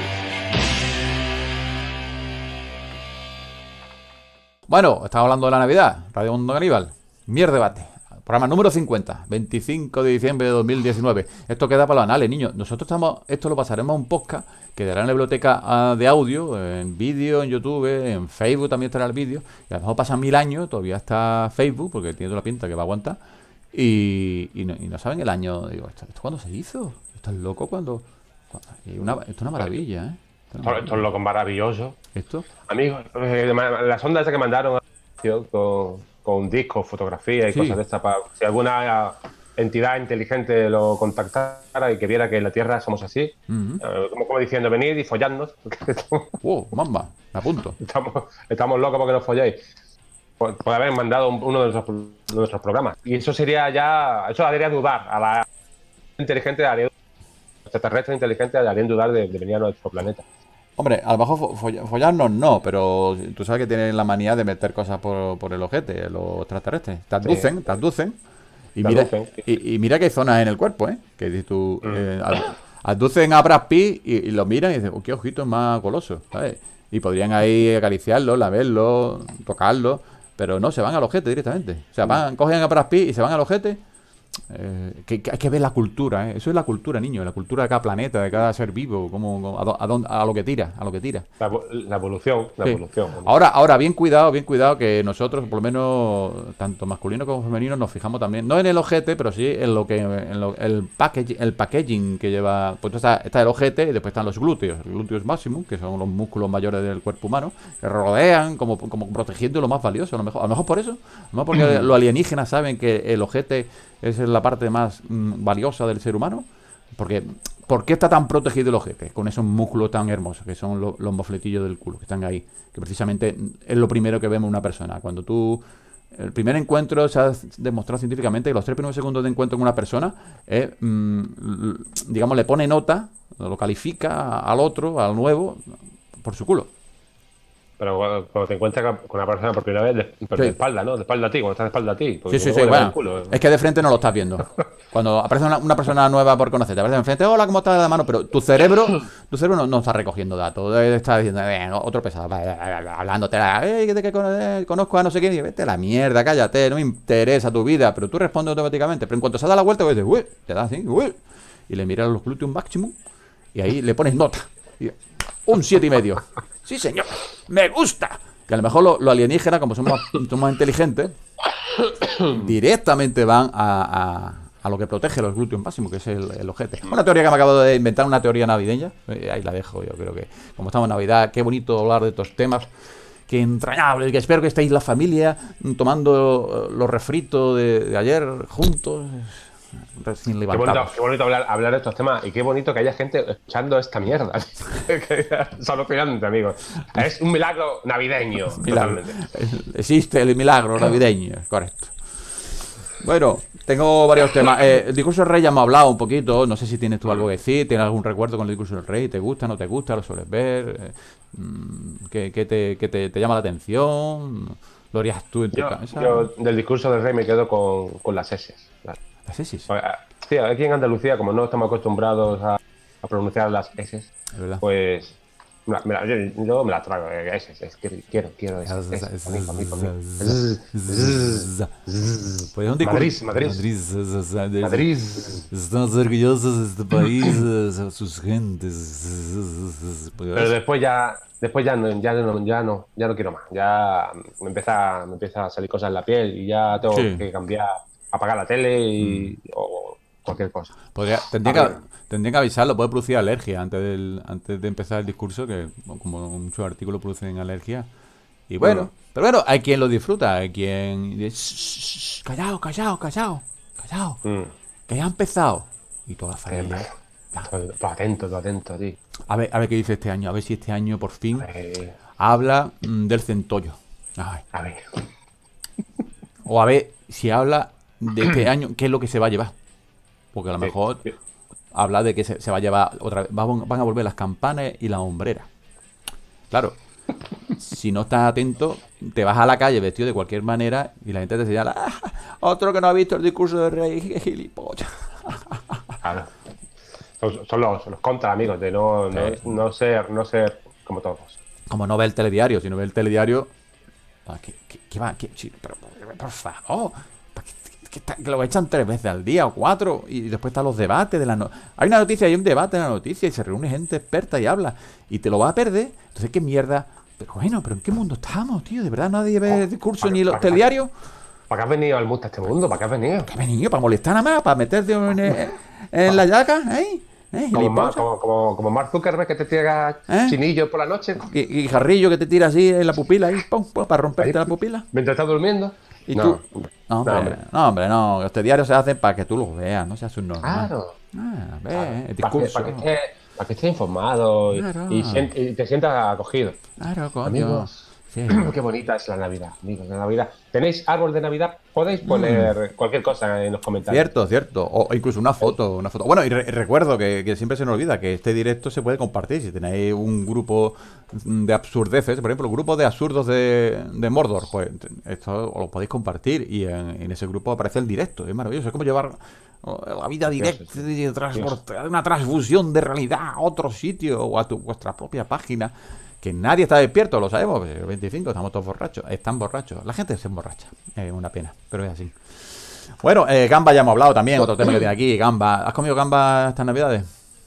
Bueno, estamos hablando de la Navidad. Radio Mundo Caníbal. Mier Debate. Programa número cincuenta, veinticinco de diciembre de dos mil diecinueve. Esto queda para los anales, niños. Nosotros estamos, esto lo pasaremos a un podcast, quedará en la biblioteca ah, de audio, en vídeo, en YouTube, en Facebook también estará el vídeo. Y a lo mejor pasan mil años, todavía está Facebook, porque tiene toda la pinta que va a aguantar. Y, y, no, y no saben el año. Digo, ¿esto, esto cuándo se hizo? ¿Estás loco cuando...? Y una, esto es una maravilla, ¿eh? Esto es, una Esto, esto es loco maravilloso. ¿Esto? Amigos, eh, la sonda esa que mandaron con, con discos, fotografías y Sí. cosas de estas, para si alguna entidad inteligente lo contactara y que viera que en la Tierra somos así, Ujú. eh, como, como diciendo, venid y folladnos, porque estamos, ¡Wow! ¡Mamba! Me apunto. estamos, estamos locos porque nos folléis. Por, por haber mandado un- uno de nuestros, de nuestros programas. Y eso sería ya, eso haría dudar a la inteligente, haría, extraterrestre inteligente harían dudar de, de venir a nuestro planeta. Hombre, a lo mejor fo- foll- follarnos no, pero tú sabes que tienen la manía de meter cosas por, por el ojete, los extraterrestres. Te aducen, te aducen. Y Te mira, aducen, sí. y, y mira que hay zonas en el cuerpo, ¿eh? Que dices tú, Mm. eh, ad- aducen a Brad Pitt y, y lo miran y dicen, oh, qué ojitos más golosos, ¿sabes? Y podrían ahí acariciarlo, lamerlo, tocarlo, pero no, se van al ojete directamente. O sea, van, cogen a Brad Pitt y se van al ojete. Eh, que, que hay que ver la cultura, ¿eh? Eso es la cultura, niño, la cultura de cada planeta, de cada ser vivo, como, como- a, do- a dónde- a lo que tira, a lo que tira. La, evo- la evolución, la Sí. evolución. Ahora, ahora, bien cuidado, bien cuidado que nosotros, por lo menos, tanto masculino como femenino, nos fijamos también, no en el ojete, pero sí en lo que, en lo- el package, el packaging que lleva, pues está, está el ojete y después están los glúteos, el glúteos máximos, que son los músculos mayores del cuerpo humano, que rodean como, como protegiendo lo más valioso, a lo mejor, a lo mejor por eso, a lo mejor porque los alienígenas saben que el ojete es la parte más mm, valiosa del ser humano. Porque, ¿por qué está tan protegido el ojete? Con esos músculos tan hermosos, que son lo- los mofletillos del culo, que están ahí. Que precisamente es lo primero que vemos en una persona. Cuando tú... El primer encuentro se ha demostrado científicamente que los tres primeros segundos de encuentro con una persona es, mm, l- digamos, le pone nota, lo califica al otro, al nuevo, por su culo. Pero cuando, cuando te encuentras con- con una persona por primera vez, de, pero Sí. de espalda, ¿no? De espalda a ti, cuando estás de espalda a ti. Sí, porque sí, luego sí, le va bueno. el culo. Es que de frente no lo estás viendo. Cuando aparece una, una persona nueva por conocerte, aparece enfrente, hola, ¿cómo estás de la mano? Pero tu cerebro, tu cerebro no, no está recogiendo datos. Está diciendo, eh, otro pesado, hablándote, eh, que, que cono- eh, conozco a no sé quién, y vete a la mierda, cállate, no me interesa tu vida. Pero tú respondes automáticamente. Pero en cuanto se da la vuelta, pues dices, uy, te das así, uy, y le miras los glúteos máximo, y ahí le pones nota. Y, un siete y medio. Sí, señor, me gusta. Que a lo mejor los lo alienígenas, como somos, somos más inteligentes, directamente van a, a, a lo que protege los glúteos máximos, que es el, el ojete. Una teoría que me acabo de inventar, una teoría navideña. Eh, ahí la dejo, yo creo que como estamos en Navidad, qué bonito hablar de estos temas. Qué entrañable, que espero que estéis la familia mm, tomando eh, los refritos de, de ayer juntos, recién Qué bonito, levantados. qué bonito hablar, hablar de estos temas y qué bonito que haya gente escuchando esta mierda. Es alucinante, amigos. Es un milagro navideño. Milagro. Totalmente. Existe el milagro navideño, correcto. Bueno, tengo varios temas. Eh, el discurso del rey ya hemos hablado un poquito. No sé si tienes tú algo que decir. ¿Tienes algún recuerdo con el discurso del rey? ¿Te gusta, no te gusta? ¿Lo sueles ver? Eh, mm, ¿Qué, qué te, qué te, te llama la atención? ¿Lo harías tú en tu Yo, casa? yo del discurso del rey me quedo con, con las S. Las- ¿Las esis? Sí, aquí en Andalucía, como no estamos acostumbrados a, a pronunciar las S, Es verdad. pues me la- me la- yo, yo me la trago. eh, S, es que quiero, quiero S. S, pa' mí, pa' mí, pa' mí. Pues es un discurso. Madrid, Madrid. Madrid. Madrid. Estamos orgullosos de este país, de sus gentes. Pero Pues, después ya, después ya no, ya no, ya no, ya no quiero más. Ya me empieza, me empieza a salir cosas en la piel y ya tengo Sí. que cambiar, apagar la tele y, o cualquier cosa. podría- tendría, A que, ver. tendría que avisarlo, puede producir alergia antes, del, antes de empezar el discurso, que como muchos artículos producen alergia. Y bueno, Bueno. pero bueno, hay quien lo disfruta, hay quien dice, "Shh, shh, callao, callao, callao, callao, Mm. que ya ha empezado. Y toda la familia. Todo, todo atento, todo atento, tío. A ver, a ver qué dice este año, a ver si este año por fin Eh, habla mm, del centollo. Ay. a ver. O a ver si habla de este año, qué es lo que se va a llevar. Porque a lo Sí, mejor sí. habla de que se, se va a llevar otra vez, va- van a volver las campanas y la hombrera. Claro, si no estás atento, te vas a la calle vestido de cualquier manera y la gente te señala, "Ah, otro que no ha visto el discurso del rey, gilipollas". Claro. Son, son los, los contras, amigos, de no, no, Sí. no ser no ser como todos. Como no ve el telediario, si no ve el telediario, ah, ¿qué, qué, qué va? ¿Qué? Sí, pero, por- por favor, ¿para qué- qué está- que lo echan tres veces al día o cuatro y después están los debates de la no- hay una noticia, hay un debate en la noticia y se reúne gente experta y habla y te lo va a perder. Entonces, ¿qué mierda? Pero bueno, ¿pero en qué mundo estamos, tío? ¿De verdad nadie ve el discurso pa- ni los pa- telediarios? ¿Para qué has venido al mundo a este mundo? ¿Para qué has venido? ¿Qué venido? ¿Para molestar nada más? ¿Para meterte en, en, en la llaga? ¿Eh? ¿Eh? Como, ¿Gilipollas? Mar- como, como, como Mark Zuckerberg que te tira ¿Eh? chinillos por la noche Y, y jarrillo que te tira así en la pupila ahí, pum, pum, para romperte Ahí. la pupila. mientras estás durmiendo. ¿Y No, tú? hombre. No, hombre, No, no, hombre. hombre, no. Los telediarios se hacen para que tú los veas, no seas un normal. Claro. Ah, ve, Claro. el Para que, discurso. para que estés para que estés informado y, Claro. y sien- y te sientas acogido. Claro, coño. Amigos. Sí. Qué bonita es la Navidad, amigos, la Navidad. ¿Tenéis árbol de Navidad? Podéis poner cualquier cosa en los comentarios. Cierto, cierto. O incluso una foto, una foto. Bueno, y re- recuerdo que, que siempre se nos olvida que este directo se puede compartir. Si tenéis un grupo de absurdeces, por ejemplo, el grupo de absurdos de, de Mordor, pues esto os lo podéis compartir y en, en ese grupo aparece el directo. Es maravilloso. Es como llevar oh, la vida directa y transportar una transfusión de realidad a otro sitio o a tu, vuestra propia página. Que nadie está despierto, lo sabemos. El veinticinco estamos todos borrachos. Están borrachos. La gente se emborracha. Es una pena, pero es así. Bueno, eh, gamba ya hemos hablado también. Otro tema que tiene aquí, gamba. ¿Has comido gamba estas navidades?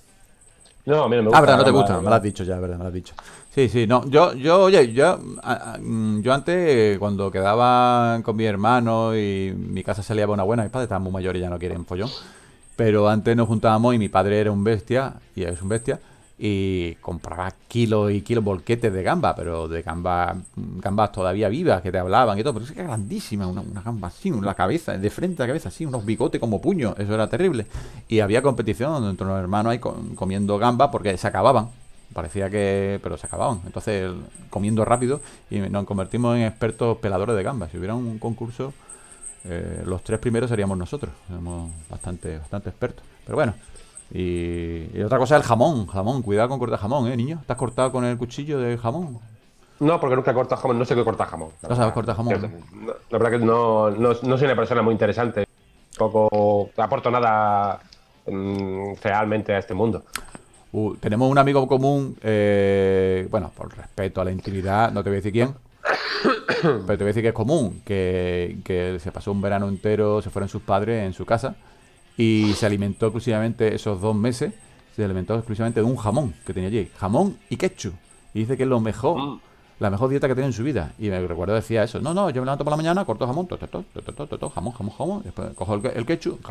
No, a mí no me gusta. Ah, verdad, no te la gusta. gamba, Me lo has dicho ya, verdad, me lo has dicho. Sí, sí, no. Yo, yo, oye, yo, a- a- mm, yo antes, eh, cuando quedaba con mi hermano y mi casa salía buena buena, mis padres estaban muy mayores y ya no quieren follón. Pero antes nos juntábamos y mi padre era un bestia, y es un bestia, y compraba kilos y kilos, bolquetes de gamba, pero de gamba, gambas todavía vivas que te hablaban y todo, pero es que era grandísima, una, una gamba así, la cabeza, de frente a la cabeza así, unos bigotes como puños, eso era terrible. Y había competición entre los hermanos ahí co- comiendo gamba porque se acababan, parecía que, pero se acababan, entonces comiendo rápido y nos convertimos en expertos peladores de gamba. Si hubiera un concurso, eh, los tres primeros seríamos nosotros, somos bastante, bastante expertos, pero bueno. Y, y otra cosa es el jamón, jamón, cuidado con cortar jamón, eh, niño. ¿Te has cortado con el cuchillo de jamón? No, porque nunca he cortado jamón, no sé qué cortar jamón. la No sabes verdad. cortar jamón, Yo- no, La verdad que no, no, no soy una persona muy interesante. Tampoco aporto nada mm, realmente a este mundo. Uh, tenemos un amigo común, eh, bueno, por respeto a la intimidad, no te voy a decir quién, pero te voy a decir que es común, que, que se pasó un verano entero, se fueron sus padres en su casa y se alimentó exclusivamente esos dos meses, se alimentó exclusivamente de un jamón que tenía allí, jamón y ketchup. Y dice que es lo mejor, la mejor dieta que tiene en su vida. Y me recuerdo decía eso, no, no, yo me levanto por la mañana, corto jamón, to, to, to, to, to, to, to, jamón, jamón, jamón, después cojo el, el ketchup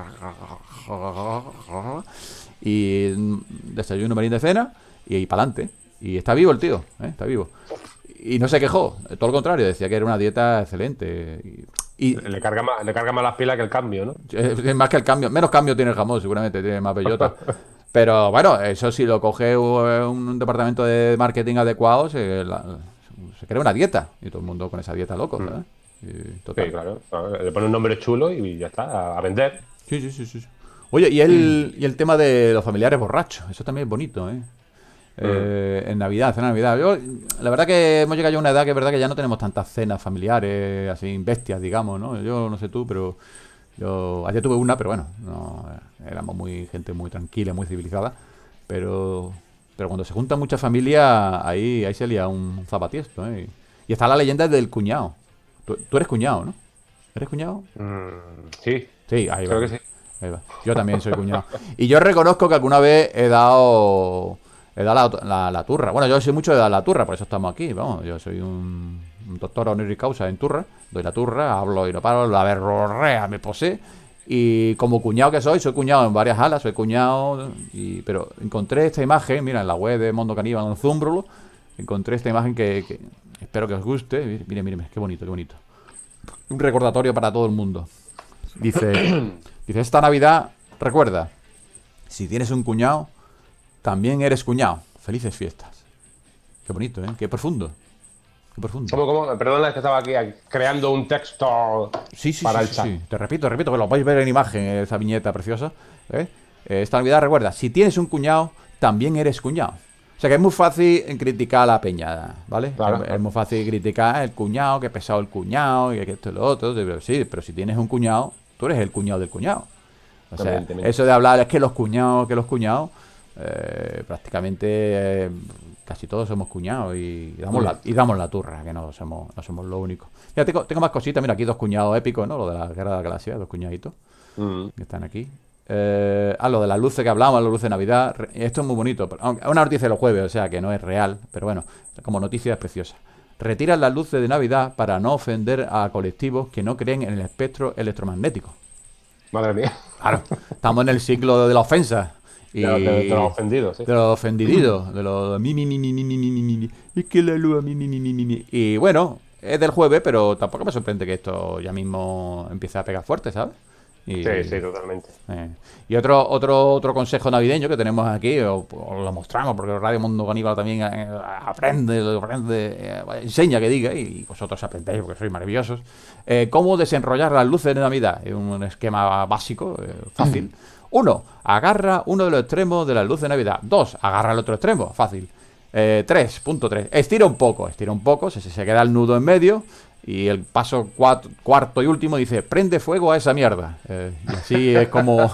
y mm, desayuno, merienda, cena y, y para adelante. Y está vivo el tío, ¿eh? Está vivo. Y no se quejó, todo lo contrario, decía que era una dieta excelente. Y, y Le carga más, le carga más las pilas que el cambio, ¿no? es más que el cambio, menos cambio tiene el jamón, seguramente tiene más bellota. Pero bueno, eso si lo coge un, un departamento de marketing adecuado, se, la- se crea una dieta. Y todo el mundo con esa dieta loco, ¿verdad? Y total. Sí, claro. Le pone un nombre chulo y ya está, a, a vender. Sí, sí, sí, sí. Oye, y el, y el tema de los familiares borrachos, eso también es bonito, ¿eh? Eh, en Navidad, cena de Navidad. Yo, la verdad que hemos llegado ya a una edad que es verdad que ya no tenemos tantas cenas familiares, así bestias, digamos, ¿no? Yo no sé tú, pero yo ayer tuve una, pero bueno, no, éramos muy gente muy tranquila, muy civilizada, pero pero cuando se junta mucha familia, ahí ahí se lía un zapatiesto, ¿eh? Y está la leyenda del cuñado. Tú, tú eres cuñado, ¿no? ¿Eres cuñado? Mm, sí, Sí, ahí va. creo que sí. Ahí va. Yo también soy cuñado. Y yo reconozco que alguna vez he dado he dado la, la- la turra. Bueno, yo soy mucho de dar la turra, por eso estamos aquí. Vamos, yo soy un, un doctor honoris causa en turra. Doy la turra, hablo y no paro, la verborrea me posee. Y como cuñado que soy, soy cuñado en varias alas, soy cuñado. Y, pero encontré esta imagen, mira, en la web de Mondo Caníbal, en Zúmbrulo, encontré esta imagen que, que espero que os guste. Mire, mire, mire, qué bonito, qué bonito. Un recordatorio para todo el mundo. Dice, dice, esta Navidad, recuerda, si tienes un cuñado, también eres cuñado. Felices fiestas. Qué bonito, ¿eh? Qué profundo. Qué profundo. ¿Cómo, cómo? Perdona, es que estaba aquí creando un texto Sí, sí, para sí, el sí, chat. sí. Te repito, te repito, que lo podéis ver en imagen, esa viñeta preciosa. ¿eh? Eh, Esta Navidad, recuerda, si tienes un cuñado, también eres cuñado. O sea que es muy fácil criticar a la peñada, ¿vale? Claro. Es, es muy fácil criticar el cuñado, que pesado el cuñado, y que esto y lo otro. Pero sí, pero si tienes un cuñado, tú eres el cuñado del cuñado. O sea, Evidentemente. eso de hablar es que los cuñados, que los cuñados, eh, prácticamente eh, casi todos somos cuñados y damos, la, y damos la turra, que no somos, no somos los únicos. Mira, tengo, tengo más cositas. Mira, aquí dos cuñados épicos, ¿no? Lo de la Guerra de la Galaxia, dos cuñaditos Mm. que están aquí. Eh, ah, lo de las luces que hablamos, las luces de Navidad. Re- Esto es muy bonito. pero- aunque- Es una noticia de los jueves, o sea que no es real, pero bueno, como noticia es preciosa. Retiran las luces de Navidad para no ofender a colectivos que no creen en el espectro electromagnético. Madre mía. Claro, estamos en el siglo de la ofensa. Y De, de- de los ofendidos, sí. de los ofendididos, de los mi, mi, mi, mi, mi, mi, mi, mi, mi, mi. Es que la luz, mi, mi, mi, mi, mi, mi. Y bueno, es del jueves, pero tampoco me sorprende que esto ya mismo empiece a pegar fuerte, ¿sabes? Y, Sí, sí, totalmente. eh, y otro, otro, otro consejo navideño que tenemos aquí, os, os lo mostramos, porque Radio Mundo Caníbal también eh, aprende, aprende eh, enseña que diga, y vosotros aprendéis porque sois maravillosos. Eh, cómo desenrollar las luces de Navidad. Es un esquema básico, eh, fácil. Uno, agarra uno de los extremos de la luz de Navidad. Dos, agarra el otro extremo, fácil. Eh, tres, punto tres, estira un poco, estira un poco, se, se queda el nudo en medio. Y el paso cuatro, cuarto y último dice, prende fuego a esa mierda. Eh, y así es como,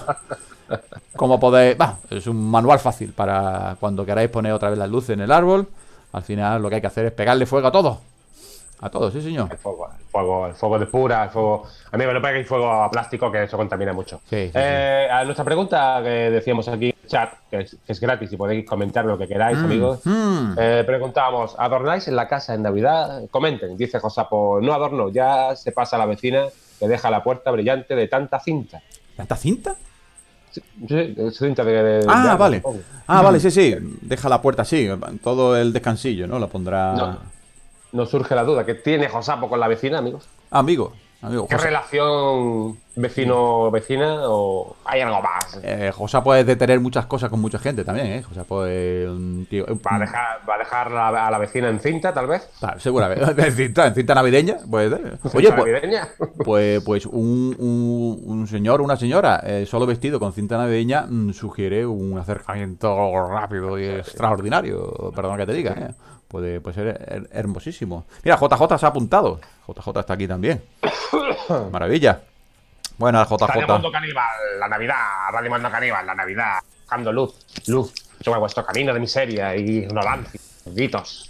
como podéis... Bah, es un manual fácil para cuando queráis poner otra vez las luces en el árbol. Al final lo que hay que hacer es pegarle fuego a todo. A todo, sí señor. El fuego, el fuego, el fuego de pura, el fuego. A mí me lo pega el fuego a plástico, que eso contamina mucho. Sí, sí, Eh, A nuestra pregunta que decíamos aquí en el chat, que es, que es gratis y podéis comentar lo que queráis, amigos. Mm. Eh, preguntábamos, ¿adornáis en la casa en Navidad? Comenten, dice Josapo, no adorno, ya se pasa la vecina que deja la puerta brillante de tanta cinta. ¿Tanta cinta? Sí, sí, es cinta de, de- de Ah, árbol, vale. supongo. Ah, vale, sí, sí. Deja la puerta así, todo el descansillo, ¿no? La pondrá... No. Nos surge la duda, ¿qué tiene Josapo con la vecina, amigos? Ah, amigo, amigo. ¿Qué José, relación vecino-vecina o hay algo más? eh, José puede detener muchas cosas con mucha gente también, ¿eh? José puede... Un tío, un- ¿Va a dejar, va a, dejar la- a la vecina en cinta, tal vez? Ah, seguramente. En cinta, en cinta navideña, puede ser. Oye, ¿Cinta pues, navideña? pues, pues un, un, un señor o una señora eh, solo vestido con cinta navideña mm, sugiere un acercamiento rápido y extraordinario. Perdón que te diga, ¿eh? Puede, puede ser her- hermosísimo. Mira, J J se ha apuntado. J J está aquí también. Maravilla. Bueno, J Radio Mundo J. Caníbal, la Navidad, Radio Mundo Caníbal, la Navidad, buscando luz, luz, sobre vuestro camino de miseria y ignorancia, gritos.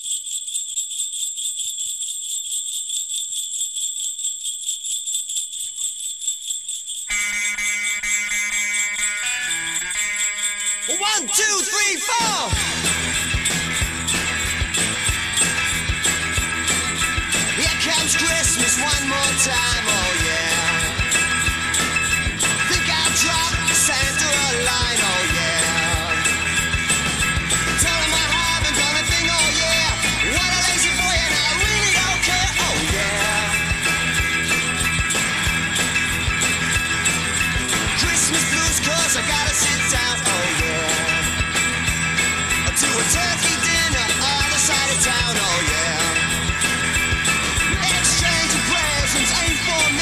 One, two, three, four. Here comes Christmas one more time, oh yeah. Think I'll drop Santa a line, oh yeah. Tell him I haven't done a thing, oh yeah. What a lazy boy and I really don't care, oh yeah. Christmas blues cause I gotta sit down, oh yeah. To a turkey dinner other side of town, oh yeah. Exchanging presents ain't for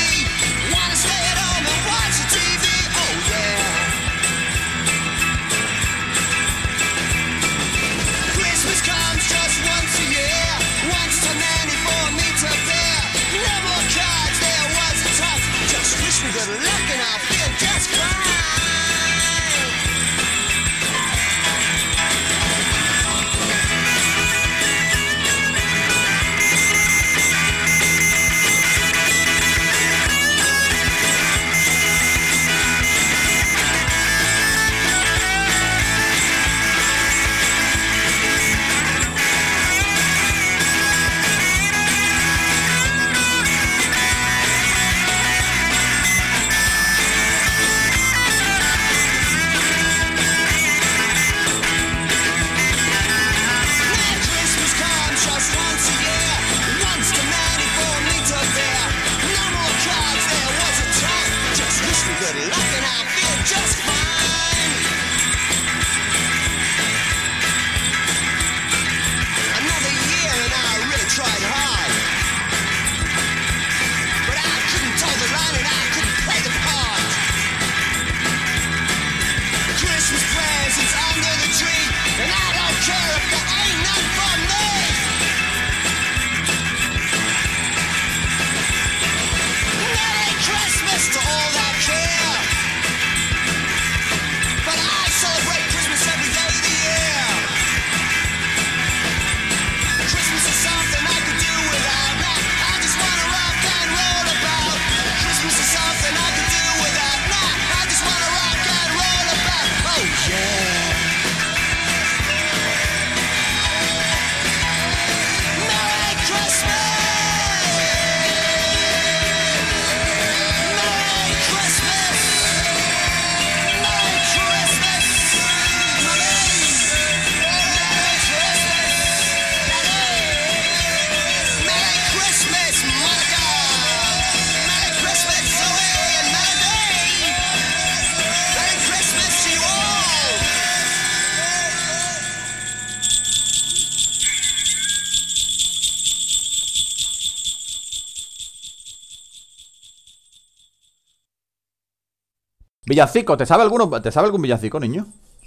Villancico, ¿te sabe alguno? ¿Te sabe algún villancico, niño?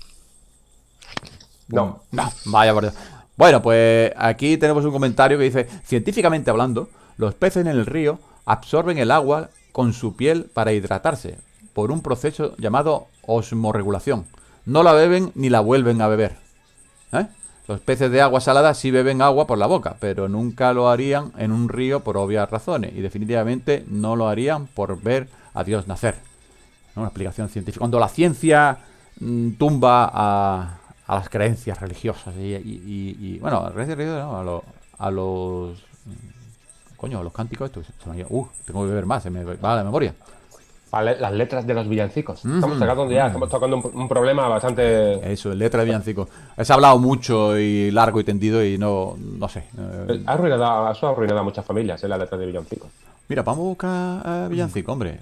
No. No, vaya por Dios. Bueno, pues aquí tenemos un comentario que dice: científicamente hablando, los peces en el río absorben el agua con su piel para hidratarse, por un proceso llamado osmorregulación. No la beben ni la vuelven a beber. ¿Eh? Los peces de agua salada sí beben agua por la boca, pero nunca lo harían en un río por obvias razones, y definitivamente no lo harían por ver a Dios nacer. ¿No? Una explicación científica. Cuando la ciencia mm, tumba a, a las creencias religiosas y, y, y, y bueno, a las creencias religiosas, no, a, lo, a los coño, a los cánticos estos, se me, uh, tengo que beber más, se me va a la memoria. Vale, las letras de los villancicos. Mm, Estamos sacando ya, mm. estamos tocando un, un problema bastante. Eso, letra de villancico. Se ha hablado mucho y largo y tendido y no, no sé. eh, Ha arruinado, eso ha arruinado a muchas familias, ¿eh? Las letras de villancicos. Mira, vamos a buscar eh, villancico, hombre.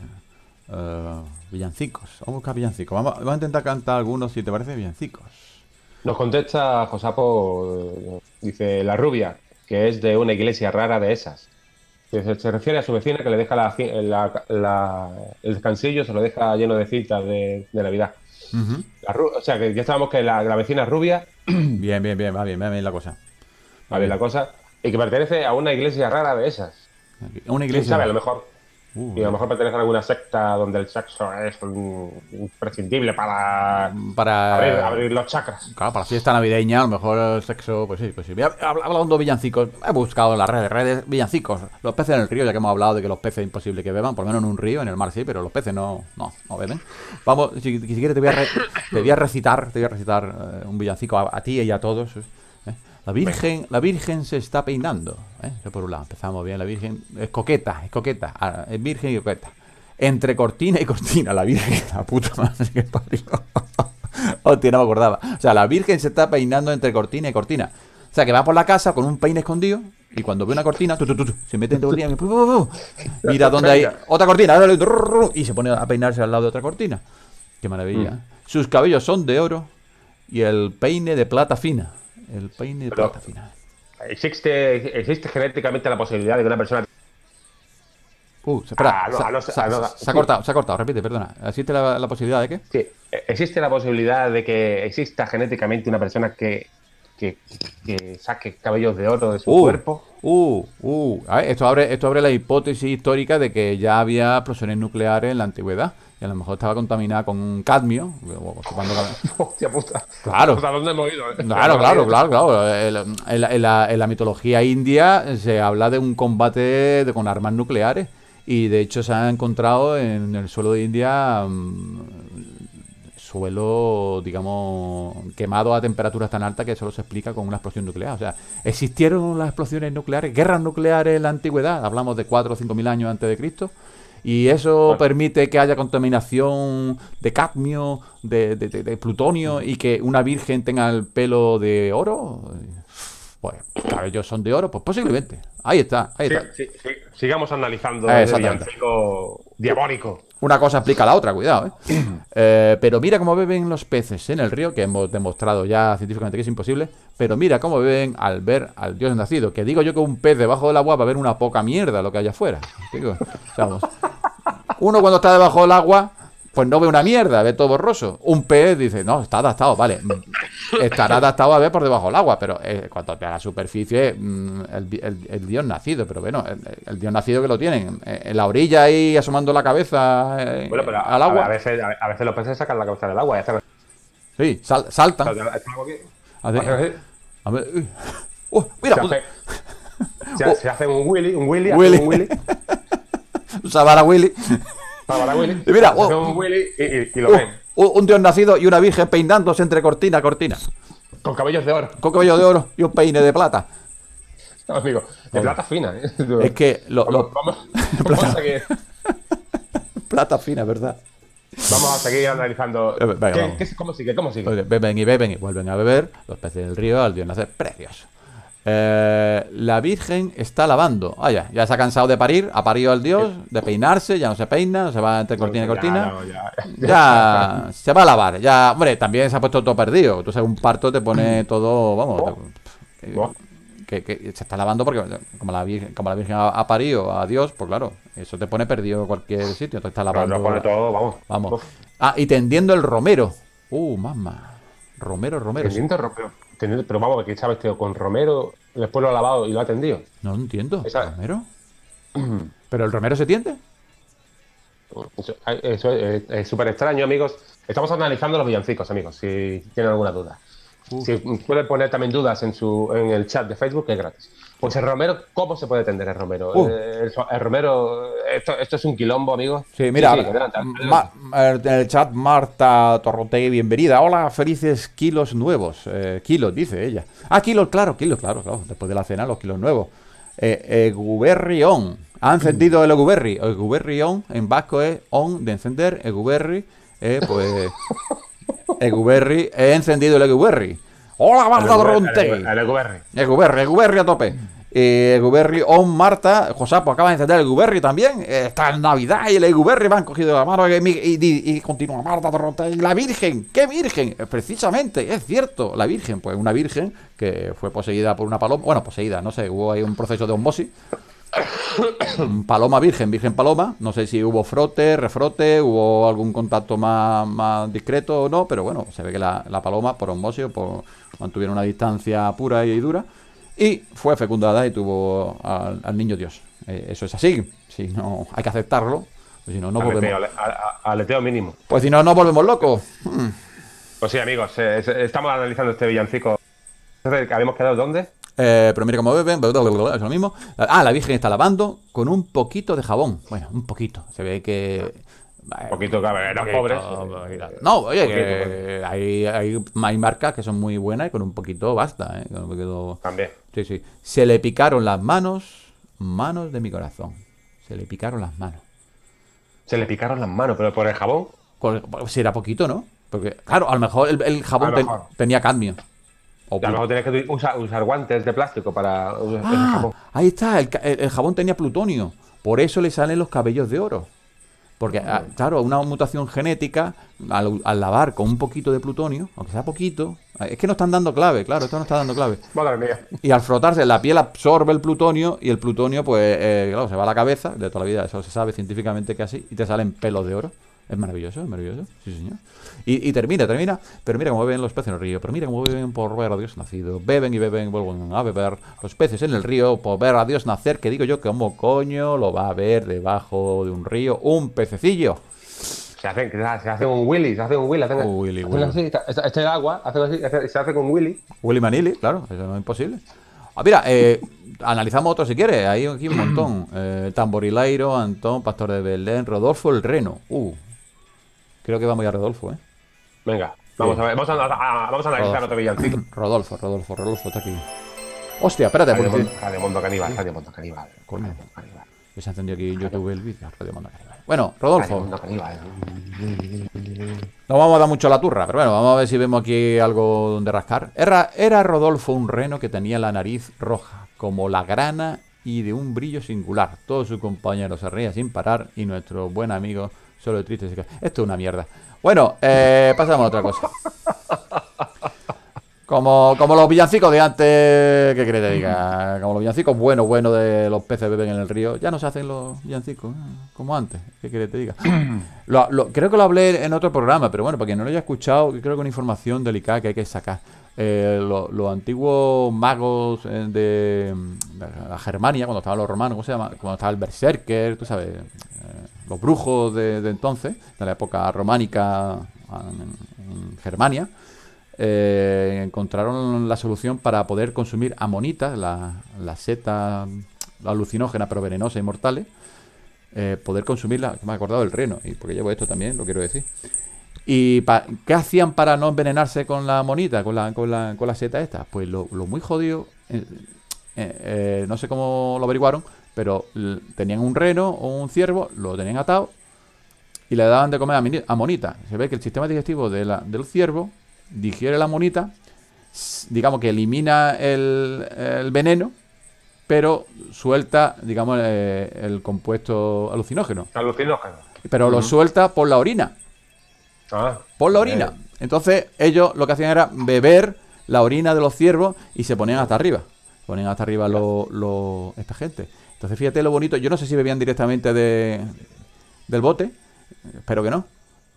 Eh, villancicos, vamos a buscar villancicos. Vamos, vamos a intentar cantar algunos, si te parece, villancicos. Nos contesta Josapo, eh, dice la rubia, que es de una iglesia rara de esas. Dice, se refiere a su vecina que le deja la, la- la- el descansillo, se lo deja lleno de citas de, de Navidad. Ujú. La ru- o sea, que ya sabemos que la, la vecina es rubia, Bien, bien, bien, va bien, va bien la cosa. a ver la cosa, y que pertenece a una iglesia rara de esas. Una ¿Quién iglesia. sabe? A lo mejor. Uh, Y a lo mejor pertenece a alguna secta donde el sexo es un- imprescindible para para abrir, abrir los chakras. Claro, para la fiesta navideña, a lo mejor el sexo, pues sí, pues sí. Voy a- habla- Hablando de villancicos, he buscado en las redes, redes villancicos. Los peces en el río, ya que hemos hablado de que los peces es imposible que beban, por lo menos en un río, en el mar sí, pero los peces no, no, no beben. Vamos, si, si quieres te voy a, re- te voy a recitar, te voy a recitar eh, un villancico a, a ti y a todos. ¿eh? La Virgen, la Virgen se está peinando. ¿eh? Eso por un lado, empezamos bien. La Virgen es coqueta, es coqueta, ah, es virgen y coqueta. Entre cortina y cortina, la Virgen, la puta madre que parió. Hostia, no me acordaba. O sea, la Virgen se está peinando entre cortina y cortina. O sea, que va por la casa con un peine escondido y cuando ve una cortina, tu, tu, tu, tu, se mete entre cortina y pu, pu, pu, mira dónde hay otra cortina y se pone a peinarse al lado de otra cortina. Qué maravilla. Mm. ¿eh? Sus cabellos son de oro y el peine de plata fina. El peine de Pero- plata fina. Existe, existe genéticamente la posibilidad de que una persona. Uh, se- espera, Ah, no, se, ah, no, se- ah, no, se- se ha cortado, se ha cortado, repite, perdona. ¿Existe la, la posibilidad de qué? Sí, existe la posibilidad de que exista genéticamente una persona que, que, que saque cabellos de oro de su Uh, cuerpo. Uh, uh. A ver, esto abre, esto abre la hipótesis histórica de que ya había explosiones nucleares en la antigüedad. Y a lo mejor estaba contaminada con cadmio. o- o chupando cadmio. Hostia puta. Claro. ¿Hasta dónde hemos ido? eh? Claro, claro, claro, claro. El- En la, en la- en la mitología india se habla de un combate de- con armas nucleares. Y de hecho se ha encontrado en el suelo de India mm, suelo, digamos, quemado a temperaturas tan altas que solo se explica con una explosión nuclear. O sea, existieron las explosiones nucleares, guerras nucleares en la antigüedad, hablamos de cuatro o cinco mil años antes de Cristo, y eso Bueno. permite que haya contaminación de cadmio, de, de- de- de plutonio, y que una virgen tenga el pelo de oro. Pues, cabellos son de oro, pues posiblemente. Ahí está, ahí Sí, está. sí, sí. Sigamos analizando Eh, el exactamente. villancico diabólico. Una cosa explica la otra, cuidado, ¿eh? Eh, pero mira cómo beben los peces en el río, que hemos demostrado ya científicamente que es imposible. Pero mira cómo beben al ver al Dios nacido. Que digo yo que un pez debajo del agua va a ver una poca mierda lo que hay afuera. Digo, vamos. Uno cuando está debajo del agua, pues no ve una mierda, ve todo borroso. Un pez dice, no, está adaptado, vale. Estará adaptado a ver por debajo del agua, pero eh, cuando te a la superficie, mm, el, el- el Dios nacido, pero bueno, el, el Dios nacido que lo tienen, eh, en la orilla ahí asomando la cabeza eh, Bueno, pero a, al agua. a veces, a, veces los peces sacan la cabeza del agua y hacen. Sí, sal- saltan. ¿Hacen algo aquí? Hace- Hacen así. a ver, uy. Oh, mira, Se un- hace- se, Oh. se hacen un Willy, un Willy, hacen Willy. un Willy. un Sabara Willy. Para Willy. Y mira, hacen oh. un Willy y, y- y lo Uh, ven. un un Dios nacido y una virgen peinándose entre cortina a cortina. Con cabellos de oro. Con cabello de oro y un peine de plata. No, amigo, de plata fina. ¿eh? Es que lo, lo- Vamos, vamos, a seguir, plata fina, ¿verdad? vamos a seguir analizando. Eh, venga, ¿Qué- vamos. qué- ¿Cómo sigue? ¿Cómo sigue? Oye, beben y beben y vuelven a beber los peces del río al Dios nacer. Precioso. Eh, la Virgen está lavando. Ah, ya, ya se ha cansado de parir, ha parido al Dios, de peinarse, ya no se peina, no se va entre cortina y Ya, cortina. no, ya. Ya se va a lavar. Ya, hombre, también se ha puesto todo perdido. Tú sabes, un parto te pone todo, vamos, te- Oh. que, que se está lavando porque como la Virgen, como la Virgen ha, ha parido a Dios, pues claro, eso te pone perdido en cualquier sitio. Te está Pero lavando. lo pone todo, vamos. Vamos. Uf. Ah, y tendiendo el romero. Uh, mamá. Romero, romero. Tendiendo romero. Tendiendo- pero vamos, que estaba vestido con romero, después lo ha lavado y lo ha tendido. No lo entiendo. Esa- ¿Romero? ¿Pero el romero se tiende? Eso, eso es es súper extraño, amigos. Estamos analizando los villancicos, amigos, si tienen alguna duda. Uf. Si pueden poner también dudas en su en el chat de Facebook, que es gratis. Pues el romero, ¿cómo se puede tender el romero? Uh. Eh, el, el romero, esto, esto es un quilombo, amigos. Sí, mira, Sí, sí, adelante, adelante. Ma- en el chat Marta Torrotegui, bienvenida. Hola, felices kilos nuevos. Eh, kilos, dice ella. Ah, kilos, claro, kilos, claro, claro. Después de la cena, los kilos nuevos. Eh, Eguberri on. Ha encendido el Eguberri. Eguberri on, en vasco es on, de encender. Eguberri, eh, pues... Eguberri, he encendido el Eguberri. Hola, Marta Torrotegui. El Eguberri. Eguberri, Eguberri a tope. Eh, Eguberri on Marta. Josapo acaba de encender el Eguberri también. Eh, está en Navidad y el Eguberri me han cogido la mano y, y, y- y continúa Marta Torrotegui. La Virgen, ¿qué Virgen? Eh, Precisamente, es cierto, la Virgen. Pues una Virgen que fue poseída por una paloma. Bueno, poseída, no sé, hubo ahí un proceso de osmosis. Paloma virgen, virgen paloma. No sé si hubo frote, refrote, hubo algún contacto más, más discreto o no, pero bueno, se ve que la, la paloma, por osmosis, por, mantuvieron una distancia pura y dura. Y fue fecundada y tuvo al, al niño Dios. Eh, eso es así. Si no, hay que aceptarlo. Pues si no, no Aleteo, volvemos. ale- a- a- aleteo mínimo. Pues si no, nos volvemos locos. Hmm. Pues sí, amigos, eh, es- estamos analizando este villancico. Entonces, ¿habíamos quedado dónde? Eh, pero mira cómo beben, es lo mismo. Ah, la Virgen está lavando con un poquito de jabón. Bueno, un poquito. Se ve que. Un poquito, claro, eran pobres. No, oye, Poquito, que hay, hay, hay marcas que son muy buenas y con un poquito basta, ¿eh? Con un poquito... También. Sí, sí. Se le picaron las manos, manos de mi corazón. Se le picaron las manos. Se le picaron las manos, pero por el jabón. Con- Si era poquito, ¿no? Porque, claro, a lo mejor el, el jabón A lo ten- mejor. tenía cadmio. O Y a lo mejor tienes que usar, usar guantes de plástico para usar el Ah, jabón. ahí está, el, ca- el- el jabón tenía plutonio. Por eso le salen los cabellos de oro. Porque, ah, claro, una mutación genética, al, al lavar con un poquito de plutonio, aunque sea poquito, ah, es que no están dando clave, claro, esto no está dando clave. Madre mía. Y al frotarse, la piel absorbe el plutonio y el plutonio, pues, eh, claro, se va a la cabeza, de toda la vida, eso se sabe científicamente que así, y te salen pelos de oro. Es maravilloso, es maravilloso, sí señor. Y, y termina, termina, pero mira cómo beben los peces en el río, pero mira cómo beben por ver a Dios nacido. Beben y beben, vuelven a beber los peces en el río por ver a Dios nacer, que digo yo, que cómo coño lo va a ver debajo de un río un pececillo. Se hacen, se hacen un Willy, se hacen un Willy. Hacen, Un Willy, hacen Willy. así, está- está- este es agua, hacen así, hace- se hace con Willy. Willy Manili, claro, eso no es imposible. Ah, mira, eh, analizamos otro si quieres, hay aquí un montón. Eh, Tamborileiro, Antón, Pastor de Belén, Rodolfo el Reno. Uh, creo que vamos a ir a Rodolfo, ¿eh? Venga, vamos Sí. a ver, vamos a, a- vamos a analizar Rodolfo. otro villancico. Rodolfo, Rodolfo, Rodolfo está aquí. Hostia, espérate, Radio porque Mundo, Radio Mundo Caníbal, Radio Mundo Caníbal. Coño. Radio Mundo Caníbal. se ha encendido aquí en YouTube el vídeo. Radio Manda Caníbal. Bueno, Radio Rodolfo, Mundo Caníbal. no vamos a dar mucho la turra, pero bueno, vamos a ver si vemos aquí algo donde rascar. Era, era Rodolfo un reno que tenía la nariz roja, como la grana y de un brillo singular. Todos sus compañeros se reían sin parar y nuestro buen amigo solo triste se quedó. Esto es una mierda. Bueno, eh, pasamos a otra cosa. Como, como los villancicos de antes, ¿qué querés que te diga? Como los villancicos buenos, buenos de los peces beben en el río. Ya no se hacen los villancicos, ¿eh? Como antes. ¿Qué querés que te diga? Lo- lo- creo que lo hablé en otro programa, pero bueno, para quien no lo haya escuchado, creo que es una información delicada que hay que sacar. Eh, lo- los antiguos magos eh, de, de la Germania, cuando estaban los romanos, ¿cómo se llama? Cuando estaba el Berserker, tú sabes, eh, los brujos de, de entonces, de la época románica en, en Germania. Eh, encontraron la solución para poder consumir amonitas, la, la seta alucinógena pero venenosa y mortales, eh, poder consumirla, me he acordado del reno, y porque llevo esto también, lo quiero decir. ¿Y pa- qué hacían para no envenenarse con la amonita, con la, con la, con la seta esta? Pues lo, lo muy jodido, eh, eh, eh, no sé cómo lo averiguaron, pero l- tenían un reno o un ciervo, lo tenían atado y le daban de comer amini- amonita. Se ve que el sistema digestivo de la, del ciervo digiere la amonita, s- digamos que elimina el, el veneno, pero suelta, digamos, eh, el compuesto alucinógeno. Alucinógeno. Pero lo suelta por la orina. Ah, Por la orina. eh, Entonces, ellos lo que hacían era beber la orina de los ciervos y se ponían hasta arriba. Ponían hasta arriba lo, lo- esta gente. Entonces, fíjate lo bonito. Yo no sé si bebían directamente de, del bote. Espero que no.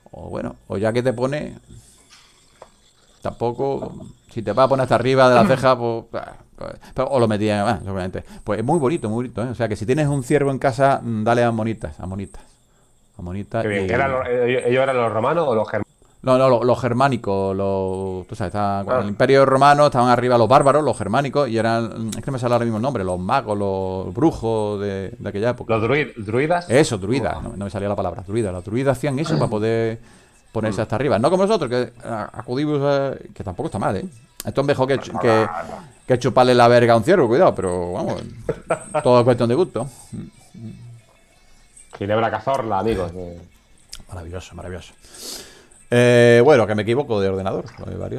O bueno, o ya que te pone, tampoco, si te vas a poner hasta arriba de la ceja, pues, pues, o lo metía, bueno, seguramente. Pues es muy bonito, muy bonito, ¿eh? O sea, que si tienes un ciervo en casa, dale a monitas, a monitas. A monitas. Qué bien, y... ¿que eran los- ellos ellos eran los romanos o los germanos? No, no, los, los germánicos, los, tú sabes, estaban, con Ah. el Imperio Romano estaban arriba los bárbaros, los germánicos, y eran, es que no me sale ahora mismo el nombre, los magos, los brujos de, de aquella época. ¿Los druid- druidas? Eso, druidas, no, no me salía la palabra, druidas. Los druidas hacían eso para poder ponerse hasta arriba. No como nosotros, que a- acudimos a- que tampoco está mal, ¿eh? Esto es mejor que, ch- que, que chuparle la verga a un ciervo, cuidado, pero vamos, todo es cuestión de gusto. Ginebra Cazorla, amigos. eh. Maravilloso, maravilloso. Eh, bueno, que me equivoco de ordenador, hay varios.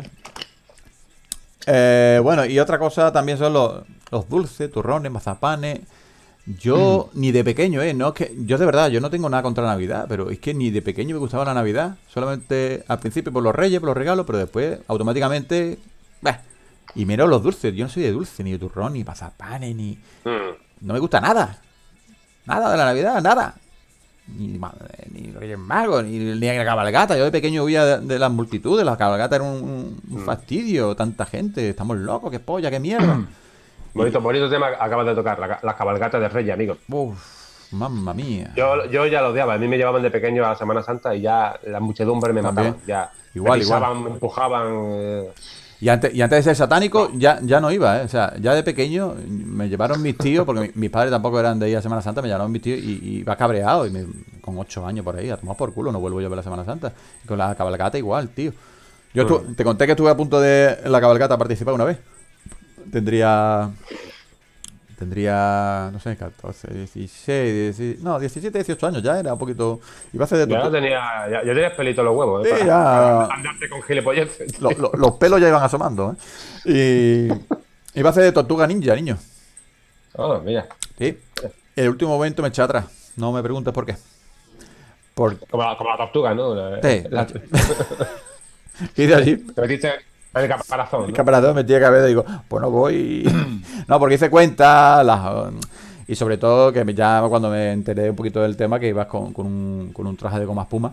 Eh, bueno, y otra cosa también son los, los dulces, turrones, mazapanes. Yo ni de pequeño, ¿eh? No es que yo de verdad, yo no tengo nada contra la Navidad, pero es que ni de pequeño me gustaba la Navidad. Solamente al principio por los reyes, por los regalos, pero después automáticamente... bah. Y menos los dulces. Yo no soy de dulce, ni de turrón, ni mazapanes, ni... Mm. No me gusta nada. Nada de la Navidad, nada. Ni, ma- ni Reyes Magos, ni, ni la cabalgata. Yo de pequeño huía de, de las multitudes. La cabalgata era un, un fastidio. Tanta gente. Estamos locos. Qué polla, qué mierda. Bonito, bonito tema acabas de tocar, la, la cabalgata de Reyes, amigos. Uf, mamma mía. Yo, yo ya lo odiaba, a mí me llevaban de pequeño a la Semana Santa y ya la muchedumbre me También. mataban. Ya Igual, me pisaban, me empujaban. eh. Y antes, y antes de ser satánico, ya, ya no iba, ¿eh? O sea, ya de pequeño me llevaron mis tíos, porque mi- mis padres tampoco eran de ir a Semana Santa, me llevaron mis tíos y, y iba cabreado, y me- con ocho años por ahí, a tomar por culo, no vuelvo yo a ver la Semana Santa. Y con la cabalgata igual, tío. Yo estu- te conté que estuve a punto de en la cabalgata participar una vez. Tendría... Tendría, no sé, catorce, dieciséis, diecisiete, no, diecisiete, dieciocho años ya, era un poquito... Iba a hacer de Ya tortu- tenía, ya, ya tenías pelito en los huevos, ¿eh? Sí, para, ya. para andarte con gilipolleces. Lo- lo- los pelos ya iban asomando, ¿eh? Y iba a hacer de tortuga ninja, niño. Ah, mira. Sí. El último momento me eché atrás. No me preguntes por qué. Por... Como la, como la tortuga, ¿no? La- Sí, la- macho. Hice así. Te metiste en el caparazón, El ¿no? caparazón me metí de cabeza y digo, pues no voy. No, porque hice cuenta. Las... Y sobre todo que me- ya cuando me enteré un poquito del tema, que ibas con, con, un, con un traje de goma espuma.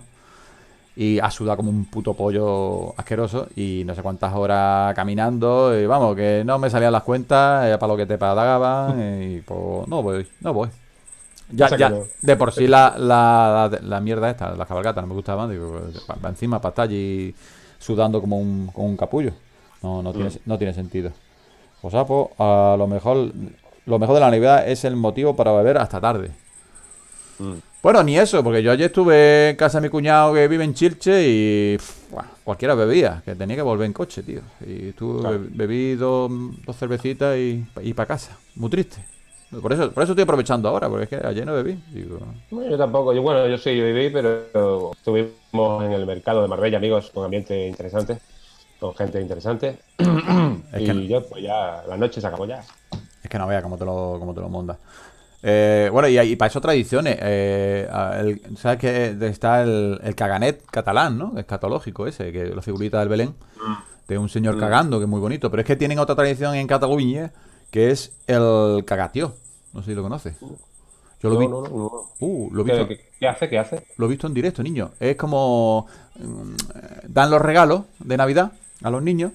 Y a sudar como un puto pollo asqueroso. Y no sé cuántas horas caminando. Y vamos, que no me salían las cuentas. Era para lo que te pagaban. Y pues no voy, no voy. Ya, O sea que ya, no. de por sí la, la, la, la mierda esta, las cabalgatas, no me gustaban. Digo, pa- pa encima para estar allí sudando como un, como un capullo. No, no tiene, no tiene sentido. O sea, pues a lo mejor, lo mejor de la Navidad es el motivo para beber hasta tarde. Mm. Bueno, ni eso, porque yo ayer estuve en casa de mi cuñado que vive en Chilche y pff, buah, cualquiera bebía, que tenía que volver en coche, tío. Y tú Claro. be- bebí dos, dos cervecitas y, y para casa. Muy triste. Por eso, por eso estoy aprovechando ahora, porque es que ayer no bebí. Digo, Bueno, yo tampoco. Yo, bueno, yo sí, yo viví, pero estuvimos en el mercado de Marbella, amigos, con ambiente interesante, con gente interesante. Es y que no. yo, pues ya, la noche se acabó ya. es que no veas cómo te lo, cómo te lo montas. Eh, bueno, y, y para eso tradiciones. Eh, a- el- ¿Sabes que está el, el caganet catalán, ¿no? Escatológico ese, que la figurita del Belén, de un señor cagando, que es muy bonito. Pero es que tienen otra tradición en Cataluña, que es el cagatió. No sé si lo conoces. Yo lo No, vi. no, no, no. Uh, lo he ¿Qué, visto. qué- qué hace? ¿Qué hace? Lo he visto en directo, niño. Es como mm, dan los regalos de Navidad a los niños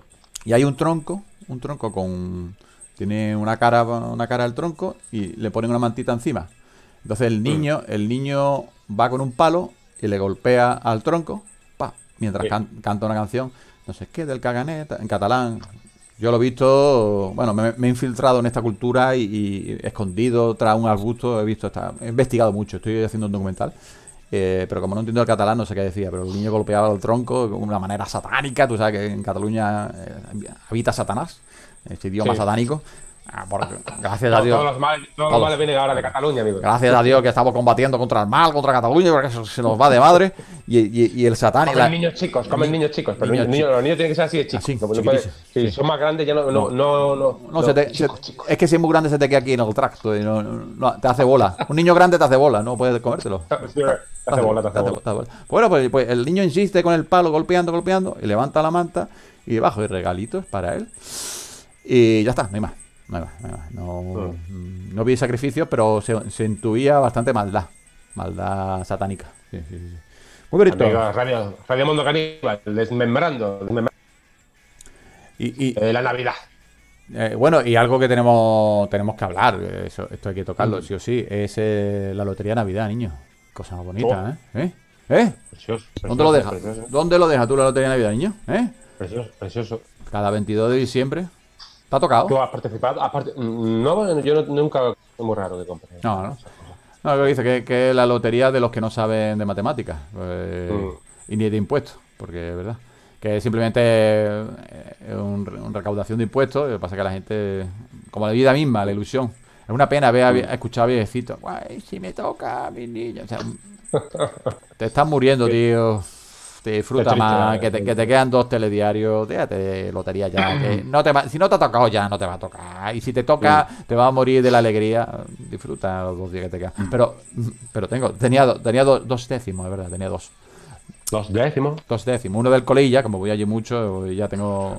y hay un tronco, un tronco con tiene una cara, una cara al tronco y le ponen una mantita encima. Entonces el niño, el niño va con un palo y le golpea al tronco, pa, mientras Sí. can- canta una canción, no sé qué, del caganet, en catalán. Yo lo he visto, bueno, me, me he infiltrado en esta cultura y, y escondido tras un arbusto, he visto esta, he investigado mucho, estoy haciendo un documental, eh, pero como no entiendo el catalán no sé qué decía, pero el niño golpeaba el tronco de una manera satánica, tú sabes que en Cataluña eh, habita Satanás, ese idioma Sí. satánico. Ah, por- gracias a Todos Dios. los males, todos Todos. los males vienen ahora de Cataluña, amigos. Gracias a Dios que estamos combatiendo contra el mal, contra Cataluña, porque eso se nos va de madre. Y, y- y el satán. y Comen la- niños chicos, comen niños chicos, pero Niños niños, niños- los niños tienen que ser así de chicos. Así, no, no puede- chiquitísimos, si sí. son más grandes ya no, no, no, no, No, se te- chicos, se- chicos. es que si es muy grande se te queda aquí en el tracto y no, no- no- te hace bola. Un niño grande te hace bola, no puedes comértelo. Te hace bola, te hace bola. te hace bola. Bueno, pues, pues el niño insiste con el palo, golpeando, golpeando, y levanta la manta y debajo hay regalitos para él. Y ya está, no hay más. No hay más, no hay más. No, no vi sacrificios, pero se, se intuía bastante maldad. Maldad satánica. Sí, sí, sí. Muy bonito. Amigos, Radio, Radio Mundo Caníbal, desmembrando, desmembrando Y, y eh, la Navidad. eh, bueno, y algo que tenemos tenemos que hablar, eh, eso, esto hay que tocarlo, sí o sí, es eh, la Lotería Navidad, niño. Cosa más bonita, Oh. ¿eh? ¿Eh? ¿Eh? Precioso, ¿Dónde lo dejas? Precioso, ¿Dónde lo dejas tú la Lotería Navidad, niño? ¿Eh? precioso, precioso. Cada veintidós de diciembre. ¿Te ha tocado? ¿Tú has participado? ¿Has part- No, yo no- nunca. Es muy raro que compre. No, no. No, lo que dice que, que es la lotería de los que no saben de matemáticas eh, Mm. y ni de impuestos, porque es verdad. Que es simplemente eh, un, una recaudación de impuestos. Lo que pasa es que la gente, como la vida misma, la ilusión. Es una pena ver a, vie- a escuchar a viejecitos. Guay, si me toca a mi niño. O sea, te estás muriendo, tío. Te disfruta Qué triste, más, eh. que te, que te quedan dos telediarios. Déjate de lotería ya. Que no te va- si no te ha tocado ya, no te va a tocar. Y si te toca, te vas a morir de la alegría. Disfruta los dos días que te quedan. Pero, pero tengo, tenía, do- tenía do- dos décimos, es verdad, tenía dos. Los décimos. Dos décimos. Uno del Colilla, como voy allí mucho, y ya tengo.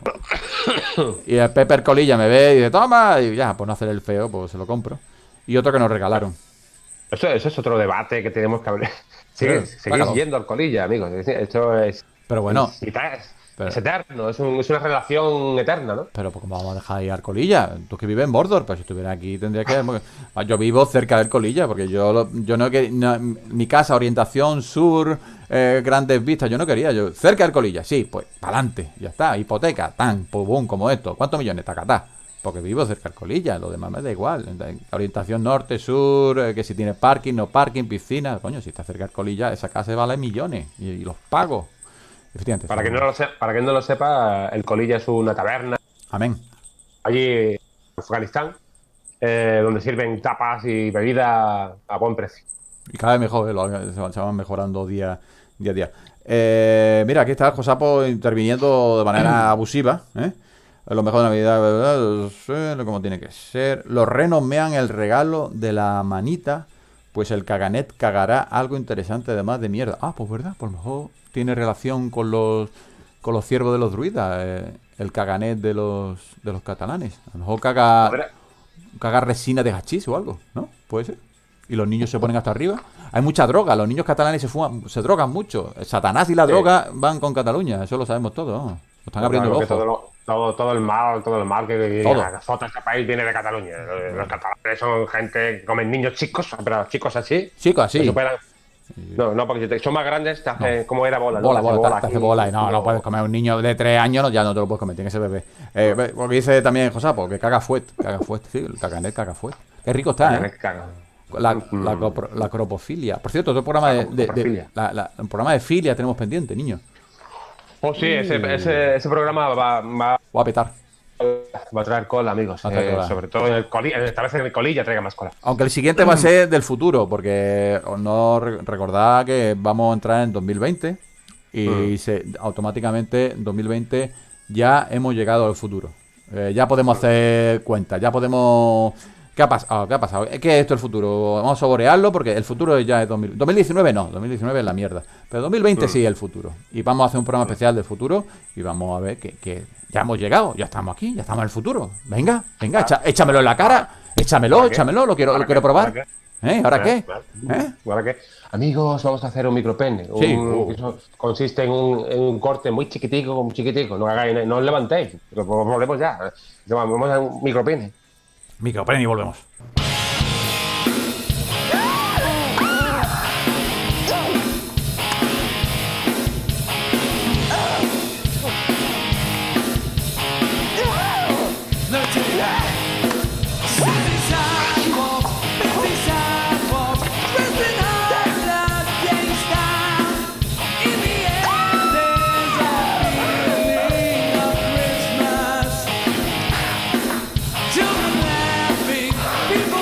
Y el Pepper Colilla me ve y dice, toma, y ya, por no hacer el feo, pues se lo compro. Y otro que nos regalaron. Eso, eso es otro debate que tenemos que hablar. Sigue, Sí, seguís sácalo. yendo al colilla, amigos. Es decir, Esto es. Pero bueno, Es, es- pero- es eterno, es, un- es una relación eterna, ¿no? pero pues, ¿cómo vamos a dejar ir al Colilla? Tú que vives en Mordor, pues si estuviera aquí tendría que... Yo vivo cerca del Colilla, porque yo lo- yo no quería... Mi casa, orientación sur, eh, grandes vistas, yo no quería. Yo cerca del Colilla, sí, pues para adelante, ya está. Hipoteca, tan, pum, pum, como esto. ¿Cuántos millones? Tacatá. Porque vivo cerca del Colilla, lo demás me da igual. Orientación norte, sur, eh, que si tiene parking, no parking, piscina. Coño, si está cerca del Colilla, esa casa vale millones y, y los pago. Efectivamente. Para que no lo sepa, para que no lo sepa, el colilla es una taberna Amén. allí en Afganistán, eh, donde sirven tapas y bebida a buen precio. Y cada vez mejor, ¿eh? Lo- se van, se van mejorando día, día a día. Eh, mira, aquí está el Josapo interviniendo de manera abusiva, ¿eh? Lo mejor de Navidad, ¿verdad? Sí, como tiene que ser. Los renos mean el regalo de la manita, pues el caganet cagará algo interesante además de mierda. Ah, pues verdad, por lo mejor tiene relación con los con los ciervos de los druidas, eh, el caganet de los de los catalanes. A lo mejor caga, caga resina de hachís o algo, ¿no? Puede ser. Y los niños se ponen hasta arriba. Hay mucha droga, los niños catalanes se fuman, se drogan mucho. Satanás y la Sí. droga van con Cataluña, eso lo sabemos todos. ¿no? Nos están abriendo el Claro, que ojo. todo, lo- todo, todo el mal, todo el mal que, que Todo. azota este país viene de Cataluña. Los, los catalanes son gente que comen niños chicos, pero chicos así. Chicos, que así. superan- No, no, porque si te- son más grandes, te hace como era bola. ¿no? Bola, Te hace bola, te- te hace aquí. bola. Y no, no puedes comer un niño de tres años, no, ya no te lo puedes comer, tiene que ser bebé. Eh, ve- porque dice también Josapo, que caga fuerte. Caga fuerte, sí, el caganet caga fuerte. Qué rico está, ¿eh? Caga. La, la, copro- la cropofilia. Por cierto, otro programa de, de- de- Coprofilia. la- la- un programa de filia tenemos pendiente, niño. Oh, sí, ese, ese, ese programa va, va, Voy a petar. va a traer cola, amigos. Va a traer Eh, cola. sobre todo en el colilla, esta vez en el colilla traiga más cola. Aunque el siguiente va a ser del futuro, porque os no re- recordad que vamos a entrar en dos mil veinte y Mm. se, automáticamente en dos mil veinte ya hemos llegado al futuro. Eh, ya podemos hacer cuentas, ya podemos... ¿Qué ha pasado? ¿Qué ha pasado? ¿Qué es esto el futuro? Vamos a saborearlo porque el futuro ya es dos mil... dos mil diecinueve no, dos mil diecinueve es la mierda. Pero dos mil veinte sí es el futuro. Y vamos a hacer un programa especial del futuro y vamos a ver que, que ya hemos llegado, ya estamos aquí, ya estamos en el futuro. Venga, venga, echa- échamelo en la cara, échamelo, ¿Para qué? échamelo, lo quiero, lo ¿Para quiero qué? probar. ¿Para ¿Eh? ¿Ahora qué? Claro. ¿Eh? ¿Ahora qué? Amigos, vamos a hacer un micropene. Un, Sí. Uh. que eso consiste en un, en un corte muy chiquitico, muy chiquitico. No, hagáis, no os levantéis. Pero volvemos ya. Vamos a un micropene. Micropene y volvemos. Children laughing, people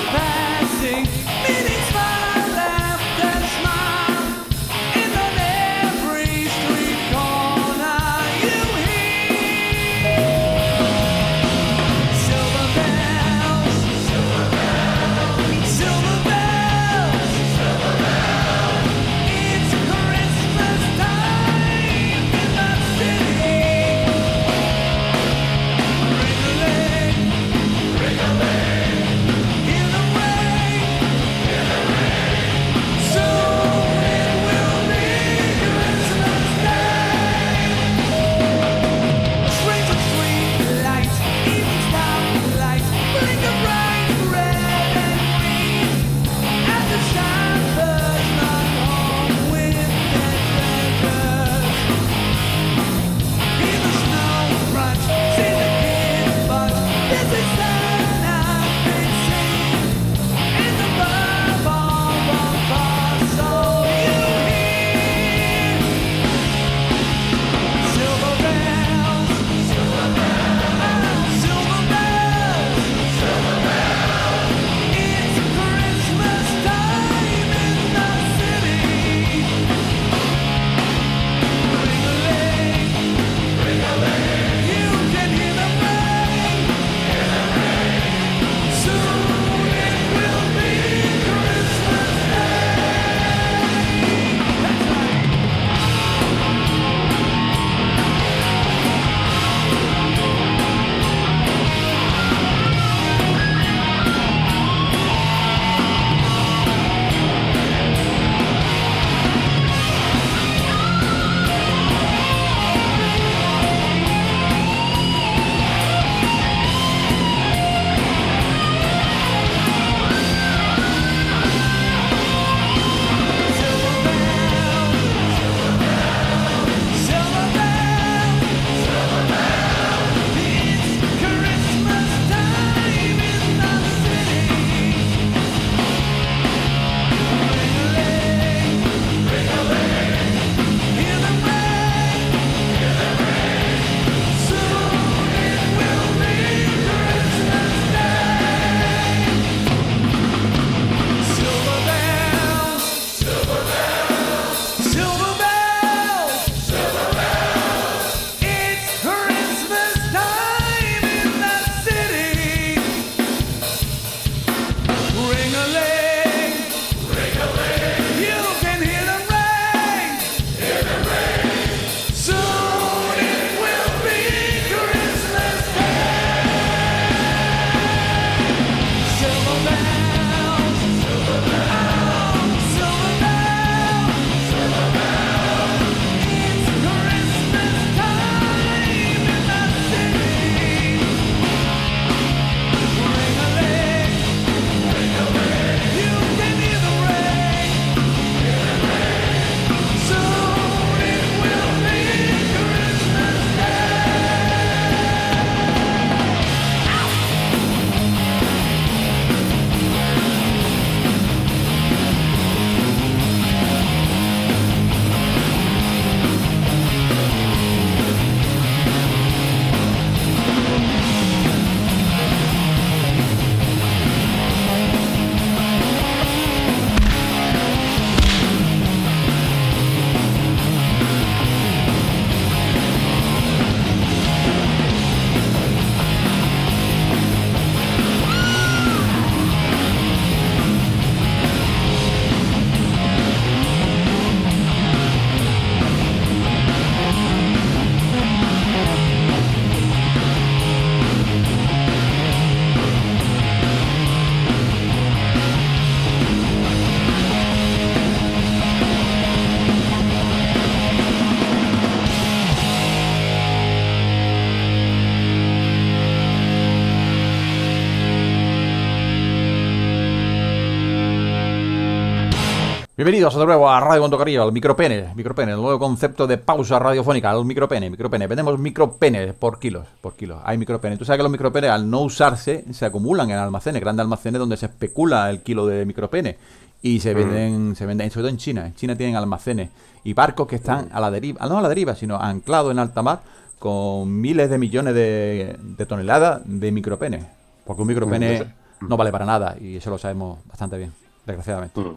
Bienvenidos de nuevo a Radio Montocarrillo, al micropene, micropene, el nuevo concepto de pausa radiofónica, al micropene, micropene. Vendemos micropene por kilos, por kilos. Hay micropene. Tú sabes que los micropenes, al no usarse, se acumulan en almacenes, grandes almacenes donde se especula el kilo de micropene y se venden, mm. se venden, sobre todo en China. En China tienen almacenes y barcos que están a la deriva, no a la deriva, sino anclados en alta mar con miles de millones de, de toneladas de micropene, porque un micropene mm. no vale para nada y eso lo sabemos bastante bien, desgraciadamente. Mm.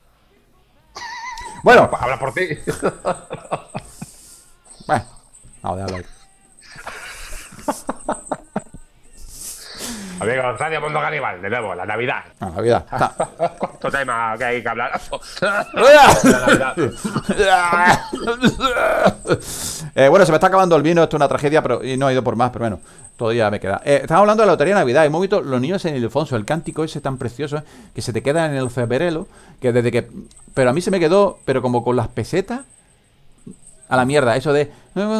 Bueno, habla por ti. Bueno, vamos a dejarlo ahí. Amigos, Radio Mundo Caníbal, de nuevo, la Navidad. La Navidad. ¿Cuánto tema que hay que hablar? eh, bueno, se me está acabando el vino, esto es una tragedia, pero y no he ido por más, pero bueno, todavía me queda. Eh, estamos hablando de la lotería de Navidad. Hemos visto los niños en Ildefonso, el cántico ese tan precioso, eh, que se te queda en el ceberelo, que desde que... Pero a mí se me quedó, pero como con las pesetas, a la mierda, eso de...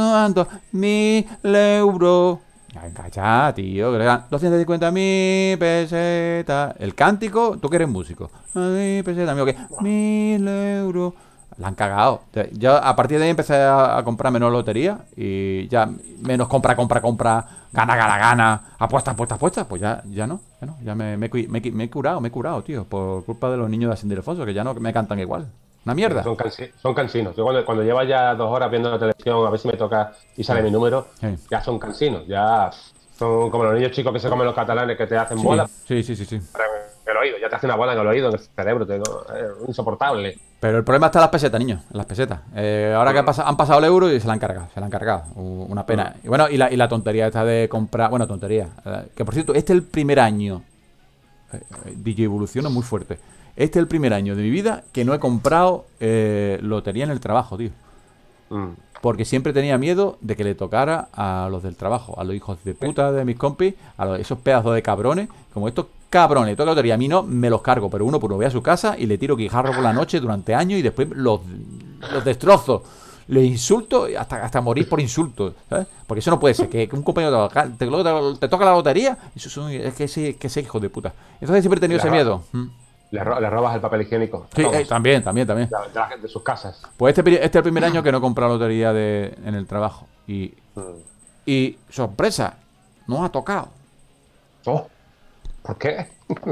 mil euros... Venga, ya, tío, que le dan doscientas cincuenta mil pesetas. El cántico, tú que eres músico. Mil pesetas, amigo, que mil euros. La han cagado. Yo a partir de ahí empecé a, a comprar menos lotería y ya menos compra, compra, compra, gana, gana, gana, apuesta, apuesta, apuesta. Pues ya, ya no, ya no, ya me, me, me, me he curado, me he curado, tío, por culpa de los niños de Asenderefonso, que ya no me cantan igual. Una mierda. Son, cansi son cansinos. Yo cuando, cuando llevas ya dos horas viendo la televisión, a ver si me toca y sale sí. mi número, sí. ya son cansinos. Ya son como los niños chicos que se comen los catalanes que te hacen sí. bolas. Sí, sí, sí, sí. En el oído, ya te hace una bola en el oído, en el cerebro, te, no, es insoportable. Pero el problema está en las pesetas, niños, en las pesetas. Eh, ahora que ha pas han pasado el euro y se la han cargado, se la han cargado. Una pena. Y bueno, y la, y la tontería esta de comprar, bueno, tontería. Eh, que por cierto, este es el primer año. Eh, D J evoluciona muy fuerte. Este es el primer año de mi vida que no he comprado eh, lotería en el trabajo, tío. Mm. Porque siempre tenía miedo de que le tocara a los del trabajo, a los hijos de puta de mis compis, a los, esos pedazos de cabrones, como estos cabrones, toca lotería. A mí no, me los cargo, pero uno pues lo voy a su casa y le tiro guijarro por la noche durante años y después los, los destrozo. Le insulto hasta, hasta morir por insulto, ¿sabes? Porque eso no puede ser, que, que un compañero te, te, te, te toca la lotería, eso es, un, es que ese, que ese hijo de puta. Entonces siempre he tenido ese miedo. ¿Mm? Le, ro le robas el papel higiénico. Sí, eh, también, también, también. De, de la gente de sus casas. Pues este, este es el primer año que no he comprado lotería de, en el trabajo. Y, mm. y sorpresa, no ha tocado. Oh, ¿por qué?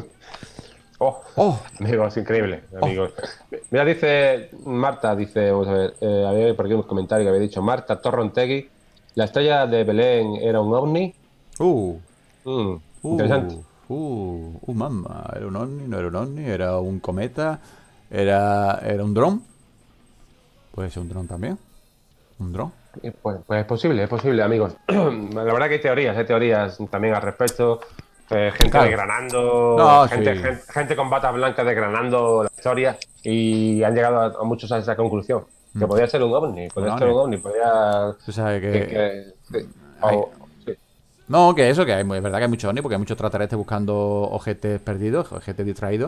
oh, oh, amigos, es increíble, amigos. Oh. Mira, dice Marta, dice, vamos a ver, eh, había por aquí unos comentarios que había dicho Marta Torrontegui, la estrella de Belén era un ovni. Uh, mm, uh. Interesante. Uh, uh, mamá, era un ovni, no era un ovni, era un cometa, era, era un dron. Puede ser un dron también. Un dron. Pues, pues es posible, es posible, amigos. La verdad que hay teorías, hay teorías también al respecto. Eh, gente claro. desgranando, no, gente, sí. gente, gente con batas blancas desgranando la historia y han llegado a, a muchos a esa conclusión. Mm. Que podía ser un ovni, podía no, ser un ovni, podía... Tú sabes que... que, que, que hay... o, No, que eso, que hay, es verdad que hay muchos ovnis, porque hay muchos extraterrestres buscando ojetes perdidos, ojetes distraídos,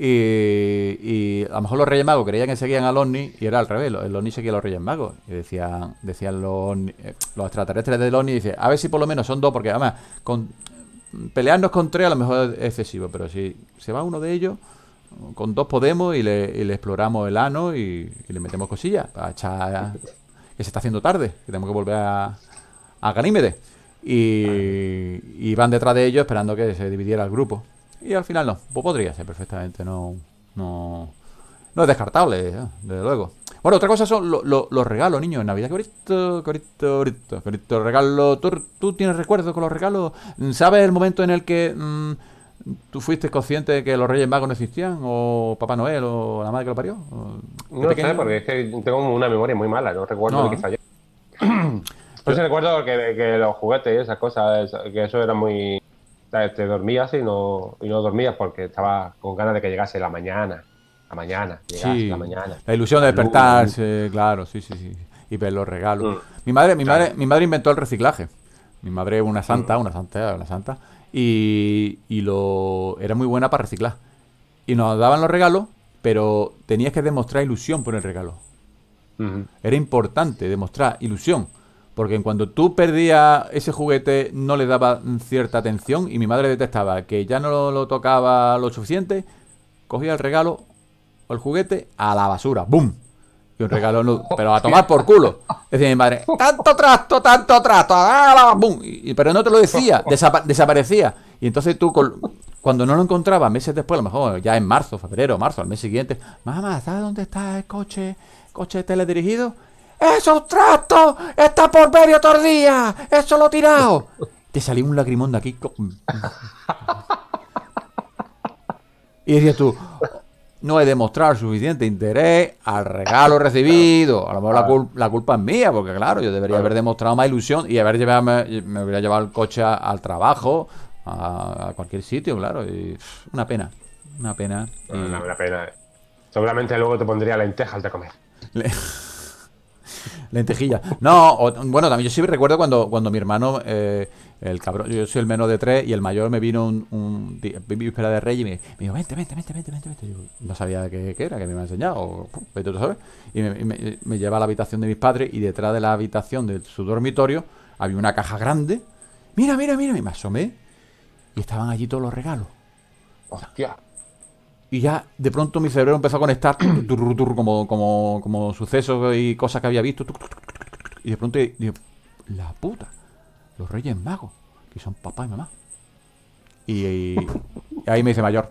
y, y a lo mejor los Reyes Magos creían que seguían al ovni, y era al revés, el ovni seguía a los Reyes Magos, y decían decían los, los extraterrestres del ovni, y dice, a ver si por lo menos son dos, porque además, con, pelearnos con tres a lo mejor es excesivo, pero si se va uno de ellos, con dos podemos, y le, y le exploramos el ano, y, y le metemos cosillas, para echar, que se está haciendo tarde, que tenemos que volver a, a Ganímedes. Y, y van detrás de ellos esperando que se dividiera el grupo. Y al final no, pues podría ser perfectamente, no no, no es descartable, ¿eh? Desde luego. Bueno, otra cosa son lo, lo, los regalos, niños, en Navidad. Qué bonito, qué bonito, qué bonito, qué bonito regalo. ¿Tú, ¿Tú tienes recuerdos con los regalos? ¿Sabes el momento en el que mmm, tú fuiste consciente de que los Reyes Magos no existían? ¿O Papá Noel o la madre que lo parió? No sé, porque es que tengo una memoria muy mala, no recuerdo no. de qué fallé. Yo sí recuerdo que, que los juguetes y esas cosas, que eso era muy... Te dormías y no, y no dormías porque estabas con ganas de que llegase la mañana. La mañana, llegase sí, la mañana. La ilusión de despertarse, claro, sí, sí, sí. Y ver los regalos. Mm. Mi madre, mi claro. madre, mi madre inventó el reciclaje. Mi madre una santa, mm. una santa, una santa. Y, y lo era muy buena para reciclar. Y nos daban los regalos, pero tenías que demostrar ilusión por el regalo. Mm-hmm. Era importante demostrar ilusión. Porque en cuanto tú perdías ese juguete no le daba cierta atención y mi madre detectaba que ya no lo, lo tocaba lo suficiente, cogía el regalo o el juguete a la basura. ¡Bum! Y un regalo, nu- pero a tomar por culo. Decía mi madre, tanto trasto, tanto trasto, ¡ah! ¡Bum! Y, y- pero no te lo decía, desapa- desaparecía. Y entonces tú, con- cuando no lo encontrabas, meses después, a lo mejor ya en marzo, febrero, marzo, al mes siguiente, mamá, ¿sabes dónde está el coche, coche teledirigido? ¡Esos trastos! ¡Está por medio tordía! ¡Eso lo he tirado! Te salió un lagrimón de aquí. co- Y decías tú, no he demostrado suficiente interés al regalo recibido. A lo mejor la, cul- la culpa es mía, porque claro, yo debería haber demostrado más ilusión y haber llevado, me, me hubiera llevado el coche a- al trabajo, a, a cualquier sitio, claro. Y pff, una pena, una pena. Y- Una, una pena. Seguramente luego te pondría lentejas de comer. Le- Lentejitas. No, o- bueno, también yo sí recuerdo cuando, cuando mi hermano, eh, el cabrón, yo soy el menor de tres y el mayor me vino un, un di- víspera de Reyes y me, me dijo, vente, vente, vente, vente, vente, vente. Yo no sabía qué, qué era, que me iba a enseñar, o pum, vete tú sabes. Y me, y me- me lleva a la habitación de mis padres y detrás de la habitación de su dormitorio había una caja grande. Mira, mira, mira, y me asomé y estaban allí todos los regalos. Hostia. Y ya de pronto mi cerebro empezó a conectar tur, tur, tur, como, como, como sucesos y cosas que había visto. Tur, tur, tur, tur, tur, y de pronto digo, la puta, los Reyes Magos, que son papá y mamá. Y, y ahí me dice mayor.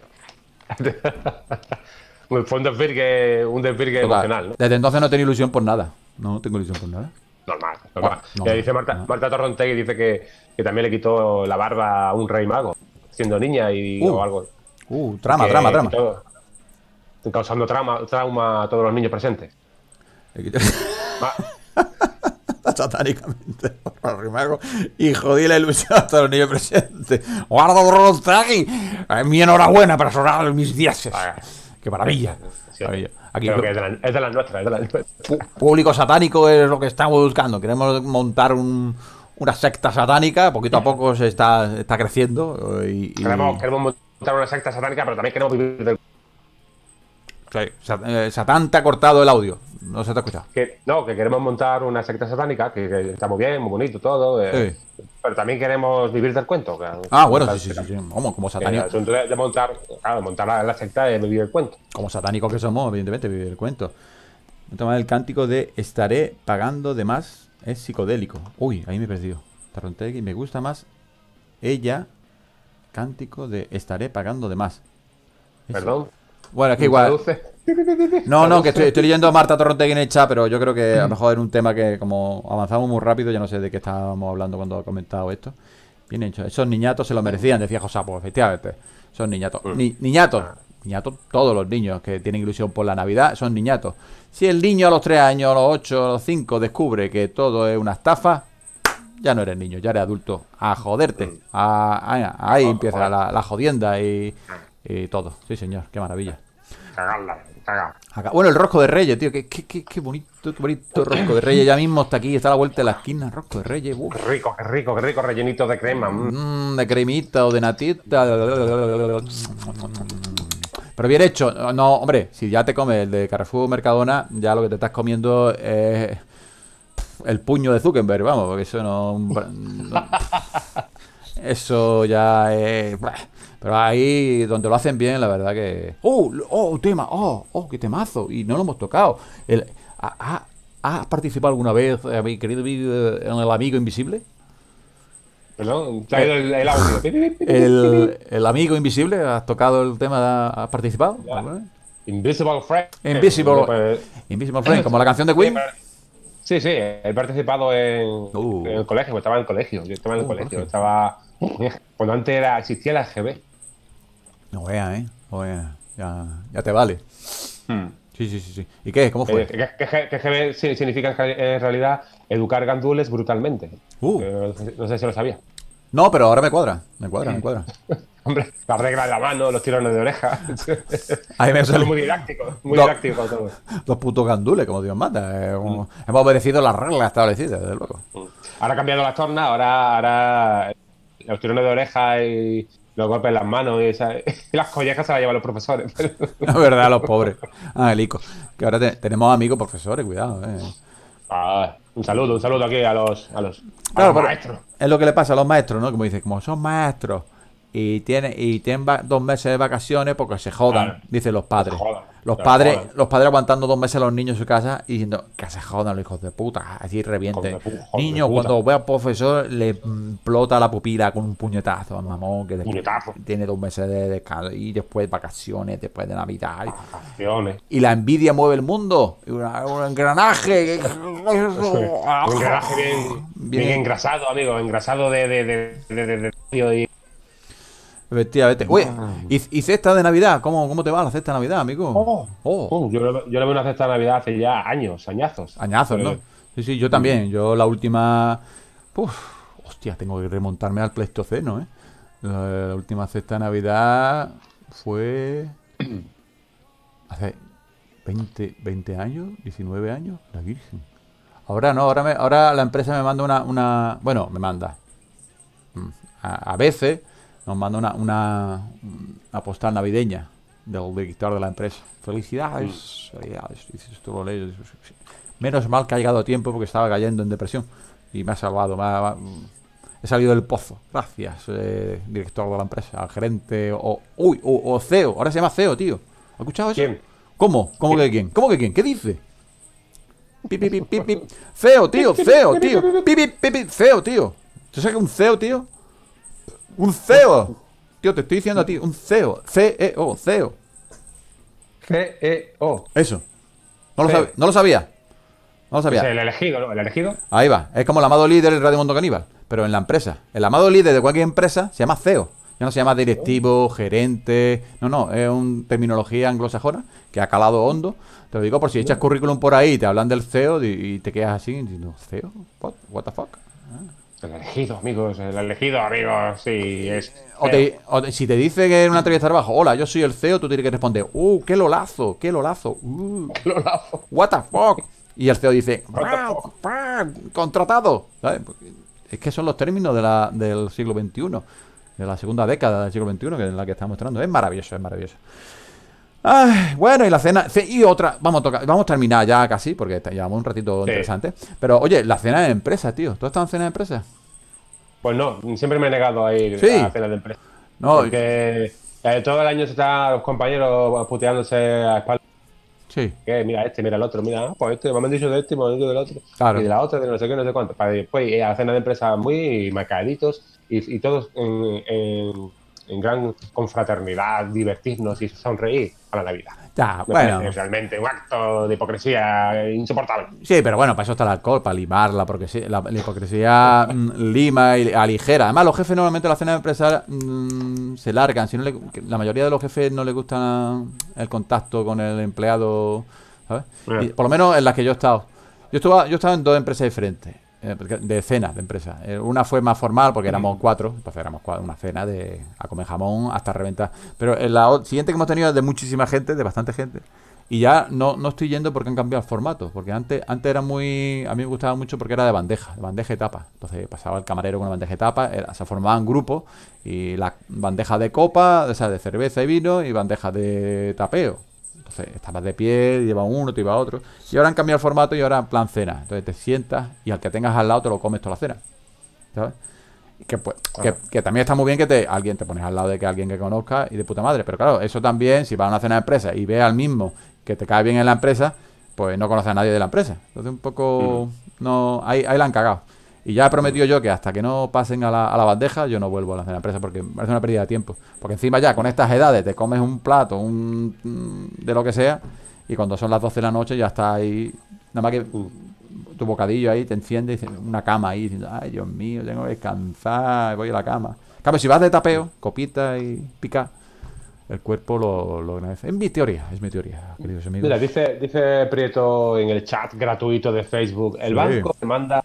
Fue un desvirgue, un desvirgue Total, emocional, ¿no? desde entonces no tengo ilusión por nada. No tengo ilusión por nada. Normal, normal. No, Eh, dice no, Marta, no. Marta Torrontegui, dice que, que también le quitó la barba a un rey mago, siendo niña y, Uh, o algo. Uh, trama, Que trama, trama. quitó- causando trauma, trauma a todos los niños presentes. Ma- Satánicamente por los Magos y jodí la ilusión a todos los niños presentes. ¡Guarda Torrontegui! Eh, Mi enhorabuena para sonar mis dioses. ¡Qué maravilla! Sí. Maravilla. Aquí Creo que es de, la, es de las nuestras, es de las nuestras. público satánico es lo que estamos buscando. Queremos montar un, una secta satánica. Poquito a poco se está, está creciendo. Y, y- Queremos, queremos montar una secta satánica, pero también queremos vivir del... Sí, Sat- eh, Satán te ha cortado el audio. No se te ha escuchado. Que, no, que queremos montar una secta satánica, que, que está muy bien, muy bonito todo, eh, pero también queremos vivir del cuento. Que, Ah, bueno, sí, sí, sí, sí. Vamos, como que el satánico, asunto de, de montar, claro, montar la, la secta es vivir el cuento. como satánicos que somos, evidentemente, vivir el cuento. Tomar el cántico de estaré pagando de más es psicodélico. Uy, ahí me he perdido. Torrontegui, me gusta más ella. Cántico de estaré pagando de más. Es- Perdón. Bueno, es que igual. Traduce. No, no, que estoy, estoy leyendo a Marta Torrontegui en el chat, pero yo creo que a lo mejor era un tema que como avanzamos muy rápido, ya no sé de qué estábamos hablando cuando ha comentado esto. Bien hecho. Esos niñatos se lo merecían, decía José, pues efectivamente. Son niñatos. Ni- niñatos. Niñatos, todos los niños que tienen ilusión por la Navidad son niñatos. Si el niño a los tres años, a los ocho, a los cinco descubre que todo es una estafa, ya no eres niño, ya eres adulto. A joderte. A- a- ahí empieza la, la jodienda y, y todo. Sí, señor, qué maravilla. Cagarla, cagar. Acá- Bueno, el rosco de Reyes, tío, qué, qué, qué, qué bonito, qué bonito rosco de Reyes. Ya mismo está aquí, está a la vuelta de la esquina, rosco de Reyes. uf. Qué rico, qué rico, qué rico, rellenito de crema. mm. Mm, de cremita o de natita. Pero bien hecho. No, hombre, si ya te comes el de Carrefour Mercadona, ya lo que te estás comiendo es el puño de Zuckerberg, vamos, porque eso no... no- eso ya es... Pero ahí donde lo hacen bien, la verdad que... ¡Oh! ¡Oh! Tema! ¡Oh! ¡Oh! ¡Qué temazo! Y no lo hemos tocado. El, ¿ha, ha- ¿Has participado alguna vez, eh, mi querido amigo, en El Amigo Invisible? Perdón, te ha ido el, el audio. El, el Amigo Invisible, ¿has tocado el tema? ¿Has participado? Invisible Friend. Invisible, Pues, Invisible Friend, como la canción de Queen. Sí, sí, he participado en, Uh. en el colegio, estaba en el colegio, yo estaba en el Uh, colegio, Jorge. estaba... Cuando antes era, existía la G B. No veas, ¿eh? No veas. Ya, ya te vale. Sí, sí, sí, sí. ¿Y qué? ¿Cómo fue? Eh, que, que- que G B si- significa en reali- en realidad educar gandules brutalmente. Uh. Eh, no sé si lo sabía. No, pero ahora me cuadra. Me cuadra, me cuadra. Hombre, la regla en la mano, los tirones de oreja. Ahí me Todo sale muy didáctico, muy No. didáctico todo. los putos gandules, como Dios manda. Eh, como- Hemos obedecido las reglas establecidas, desde luego. Ahora ha cambiado las tornas, ahora, ahora los tirones de oreja y los golpes en las manos y, esa- y las collejas se las llevan los profesores. La verdad, los pobres. Angelico. Que ahora te- tenemos amigos profesores, cuidado, eh. Ah, un saludo, un saludo aquí a los, a los, a Claro, los pero maestros. es lo que le pasa a los maestros, ¿no? Como dice, como son maestros y tienen y tienen va- dos meses de vacaciones porque se jodan, Claro. dicen los padres. Se jodan. Los Pero padres, joder. los padres aguantando dos meses a los niños en su casa y diciendo, que se jodan los hijos de puta, así reviente. Hijos de pu- hijos de Niño, puta. cuando ve al profesor le explota la pupila con un puñetazo, mamón, que después Puñetazo. tiene dos meses de descanso y después vacaciones, después de Navidad. Vacaciones. Y la envidia mueve el mundo. Y una- un engranaje. Un engranaje bien, bien, Bien. engrasado, amigo. Engrasado de. de, de, de, de- de- y- Efectivamente. Oye, ¿y, y cesta de Navidad? ¿Cómo, ¿Cómo te va la cesta de Navidad, amigo? Oh. Oh. Uh, yo, le, yo le veo una cesta de Navidad hace ya años, añazos. Añazos, ¿no? Pero- Sí, sí, yo también. Yo la última... Uf, hostia, tengo que remontarme al Pleistoceno, ¿eh? La, la última cesta de Navidad fue... Hace veinte, veinte años, diecinueve años, la Virgen. Ahora no, ahora, me, ahora la empresa me manda una... una bueno, me manda. Mm, A, a veces nos manda una, una, una postal navideña del director de la empresa. Felicidades, felicidades. Dices, esto lo lees. Menos mal que ha llegado a tiempo porque estaba cayendo en depresión y me ha salvado. Me ha- he salido del pozo. Gracias, eh, director de la empresa, al gerente o, uy, o, o C E O. Ahora se llama C E O, tío. ¿Has escuchado eso? ¿Quién? ¿Cómo? ¿Cómo que quién? ¿Cómo que quién? ¿Qué dice? Pi, pi, pi, pi, pi. C E O, tío, C E O, tío. Pi, pi, pi, pi. C E O, tío. ¿Tú sabes que un C E O, tío? Un C E O. Tío, te estoy diciendo a ti, un C E O. C E O, C E O. C E O. Eso. No lo, C E O. sab- no lo sabía. No lo Es sabía. el elegido, ¿no? El elegido. Ahí va. Es como el amado líder del Radio Mundo Caníbal, pero en la empresa. El amado líder de cualquier empresa se llama C E O. Ya no se llama directivo, gerente. No, no. Es una terminología anglosajona que ha calado hondo. Te lo digo por si echas currículum por ahí y te hablan del C E O y, y te quedas así diciendo, ¿C E O? What, what the fuck? El elegido, amigos. El elegido, amigos. Sí, es. O, te- o te- si te dice que en una entrevista de trabajo, hola, yo soy el C E O, tú tienes que responder, uh, qué lolazo, qué lolazo, uh, Lo lazo. what the fuck. Y el C E O dice, What the "Ah, fuck". ah, contratado. ¿Sabes? Es que son los términos de la, del siglo veintiuno, de la segunda década del siglo veintiuno, que es la que estamos mostrando. Es maravilloso, es maravilloso. Ay, bueno, y la cena. ce- Y otra, vamos a tocar, vamos a terminar ya casi, porque te- llevamos un ratito Sí. interesante. Pero oye, la cena de empresa, tío. ¿Tú has estado en cena de empresa? Pues no, siempre me he negado a ir Sí. a cenas de empresa. No, Porque eh, todo el año se están los compañeros puteándose a espaldas. sí. Que mira este, mira el otro, mira, ah, pues este, me han dicho de este, me han dicho del otro. Claro. Y de la otra, de no sé qué, no sé cuánto. Para después ir a la cena de empresa muy macaditos y, y todos en, en- en gran confraternidad, divertirnos y sonreír a la Navidad. Ya, Me bueno. parece realmente un acto de hipocresía insoportable. Sí, pero bueno, para eso está el alcohol, para limar la hipocresía, la, la hipocresía mm, lima y aligera. Además, los jefes normalmente la cena de empresa mm, se largan. Si no le- que la mayoría de los jefes no les gusta el contacto con el empleado, ¿sabes? Yeah. Y por lo menos en las que yo he estado. Yo estuve, yo he estado en dos empresas diferentes, eh, porque- de cenas de empresas. Eh, Una fue más formal porque éramos cuatro, entonces éramos cua- una cena de a comer jamón hasta reventar. Pero en la o- siguiente que hemos tenido es de muchísima gente, de bastante gente. Y ya no, no estoy yendo porque han cambiado el formato. Porque antes, antes era muy. A mí me gustaba mucho porque era de bandeja, de bandeja y tapa. Entonces pasaba el camarero con una bandeja y tapa, era- se formaban grupos y la bandeja de copa, o sea, de cerveza y vino y bandeja de tapeo. Entonces estabas de pie, lleva uno, te iba otro. Y ahora han cambiado el formato y ahora en plan cena. Entonces te sientas y al que tengas al lado te lo comes toda la cena. ¿Sabes? Que, pues, que, que también está muy bien que te alguien te pones al lado de que alguien que conozca y de puta madre. Pero claro, eso también, si vas a una cena de empresa y ves al mismo que te cae bien en la empresa, pues no conoces a nadie de la empresa. Entonces un poco... no ahí, ahí la han cagado. Y ya he prometido yo que hasta que no pasen a la, a la bandeja, yo no vuelvo a la cena de empresa porque me parece una pérdida de tiempo. Porque encima ya con estas edades te comes un plato, un mm, de lo que sea, y cuando son las doce de la noche ya está ahí, nada más que tu bocadillo ahí te enciende y dices, una cama ahí, diciendo, ay Dios mío, tengo que descansar, voy a la cama. En cambio, si vas de tapeo, copita y pica, el cuerpo lo, lo agradece. Es mi teoría, es mi teoría, queridos amigos. Mira, dice, dice Prieto en el chat gratuito de Facebook, el Sí. banco te manda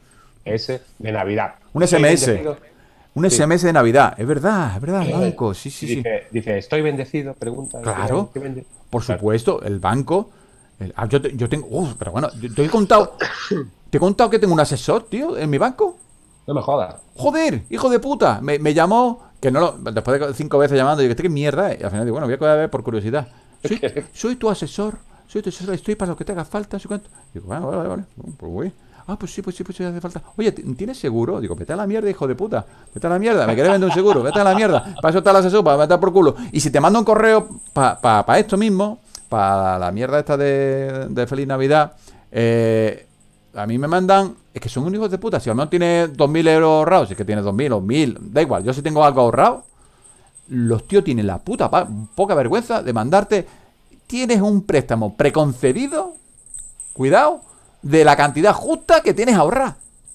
ese de Navidad. Un S M S. Estoy bendecido. Un S M S de Navidad, es verdad, es verdad, el banco, sí, sí, sí. Dice, dice, estoy bendecido, pregunta. Claro. ¿Qué vende? Por Claro. supuesto, el banco. el- ah, yo, te- yo tengo. Uf, pero bueno, yo te he contado. Te he contado que tengo un asesor, tío, en mi banco. No me jodas. Joder, hijo de puta. Me, me llamó. Que no lo. Después de cinco veces llamando, digo, ¿este qué mierda es? Y al final digo, bueno, voy a ver por curiosidad. Soy, soy tu asesor. Soy tu asesor. Estoy para lo que te haga falta. ¿Sí cuánto? Digo, bueno, vale, vale, vale. Pues voy. Ah, pues sí, pues sí, pues sí, hace falta. Oye, ¿tienes seguro? Digo, vete a la mierda, hijo de puta. Vete a la mierda. ¿Me quieres vender un seguro? Vete a la mierda. Para eso está el asesor, para meter por culo. Y si te mando un correo para pa, pa esto mismo, para la mierda esta de, de Feliz Navidad, eh, a mí me mandan, es que son unos hijos de puta. Si al menos tiene dos mil euros ahorrados, si es que tiene dos mil o mil, da igual, yo si tengo algo ahorrado, los tíos tienen la puta pa- poca vergüenza de mandarte, tienes un préstamo preconcebido, cuidado, de la cantidad justa que tienes ahorrada.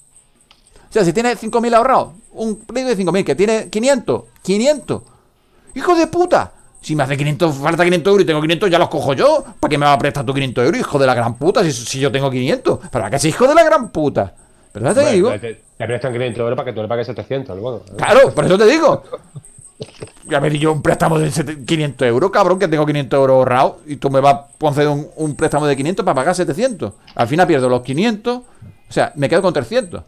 O sea, si tienes cinco mil ahorrados, un crédito de cinco mil que tiene quinientos, quinientos, hijo de puta. Si me hace quinientos, falta quinientos euros y tengo quinientos, ya los cojo yo. ¿Para qué me va a prestar tú quinientos euros, hijo de la gran puta? Si, si yo tengo quinientos. ¿Para qué es hijo de la gran puta? ¿Verdad te Bueno, digo? Te, te prestan quinientos euros para que tú le pagues setecientos. Luego, ¿no? Claro, por eso te digo. Ya me di yo un préstamo de sete- quinientos euros, cabrón, que tengo quinientos euros ahorrados. Y tú me vas a conceder un, un préstamo de quinientos para pagar setecientos. Al final pierdo los quinientos. O sea, me quedo con trescientos.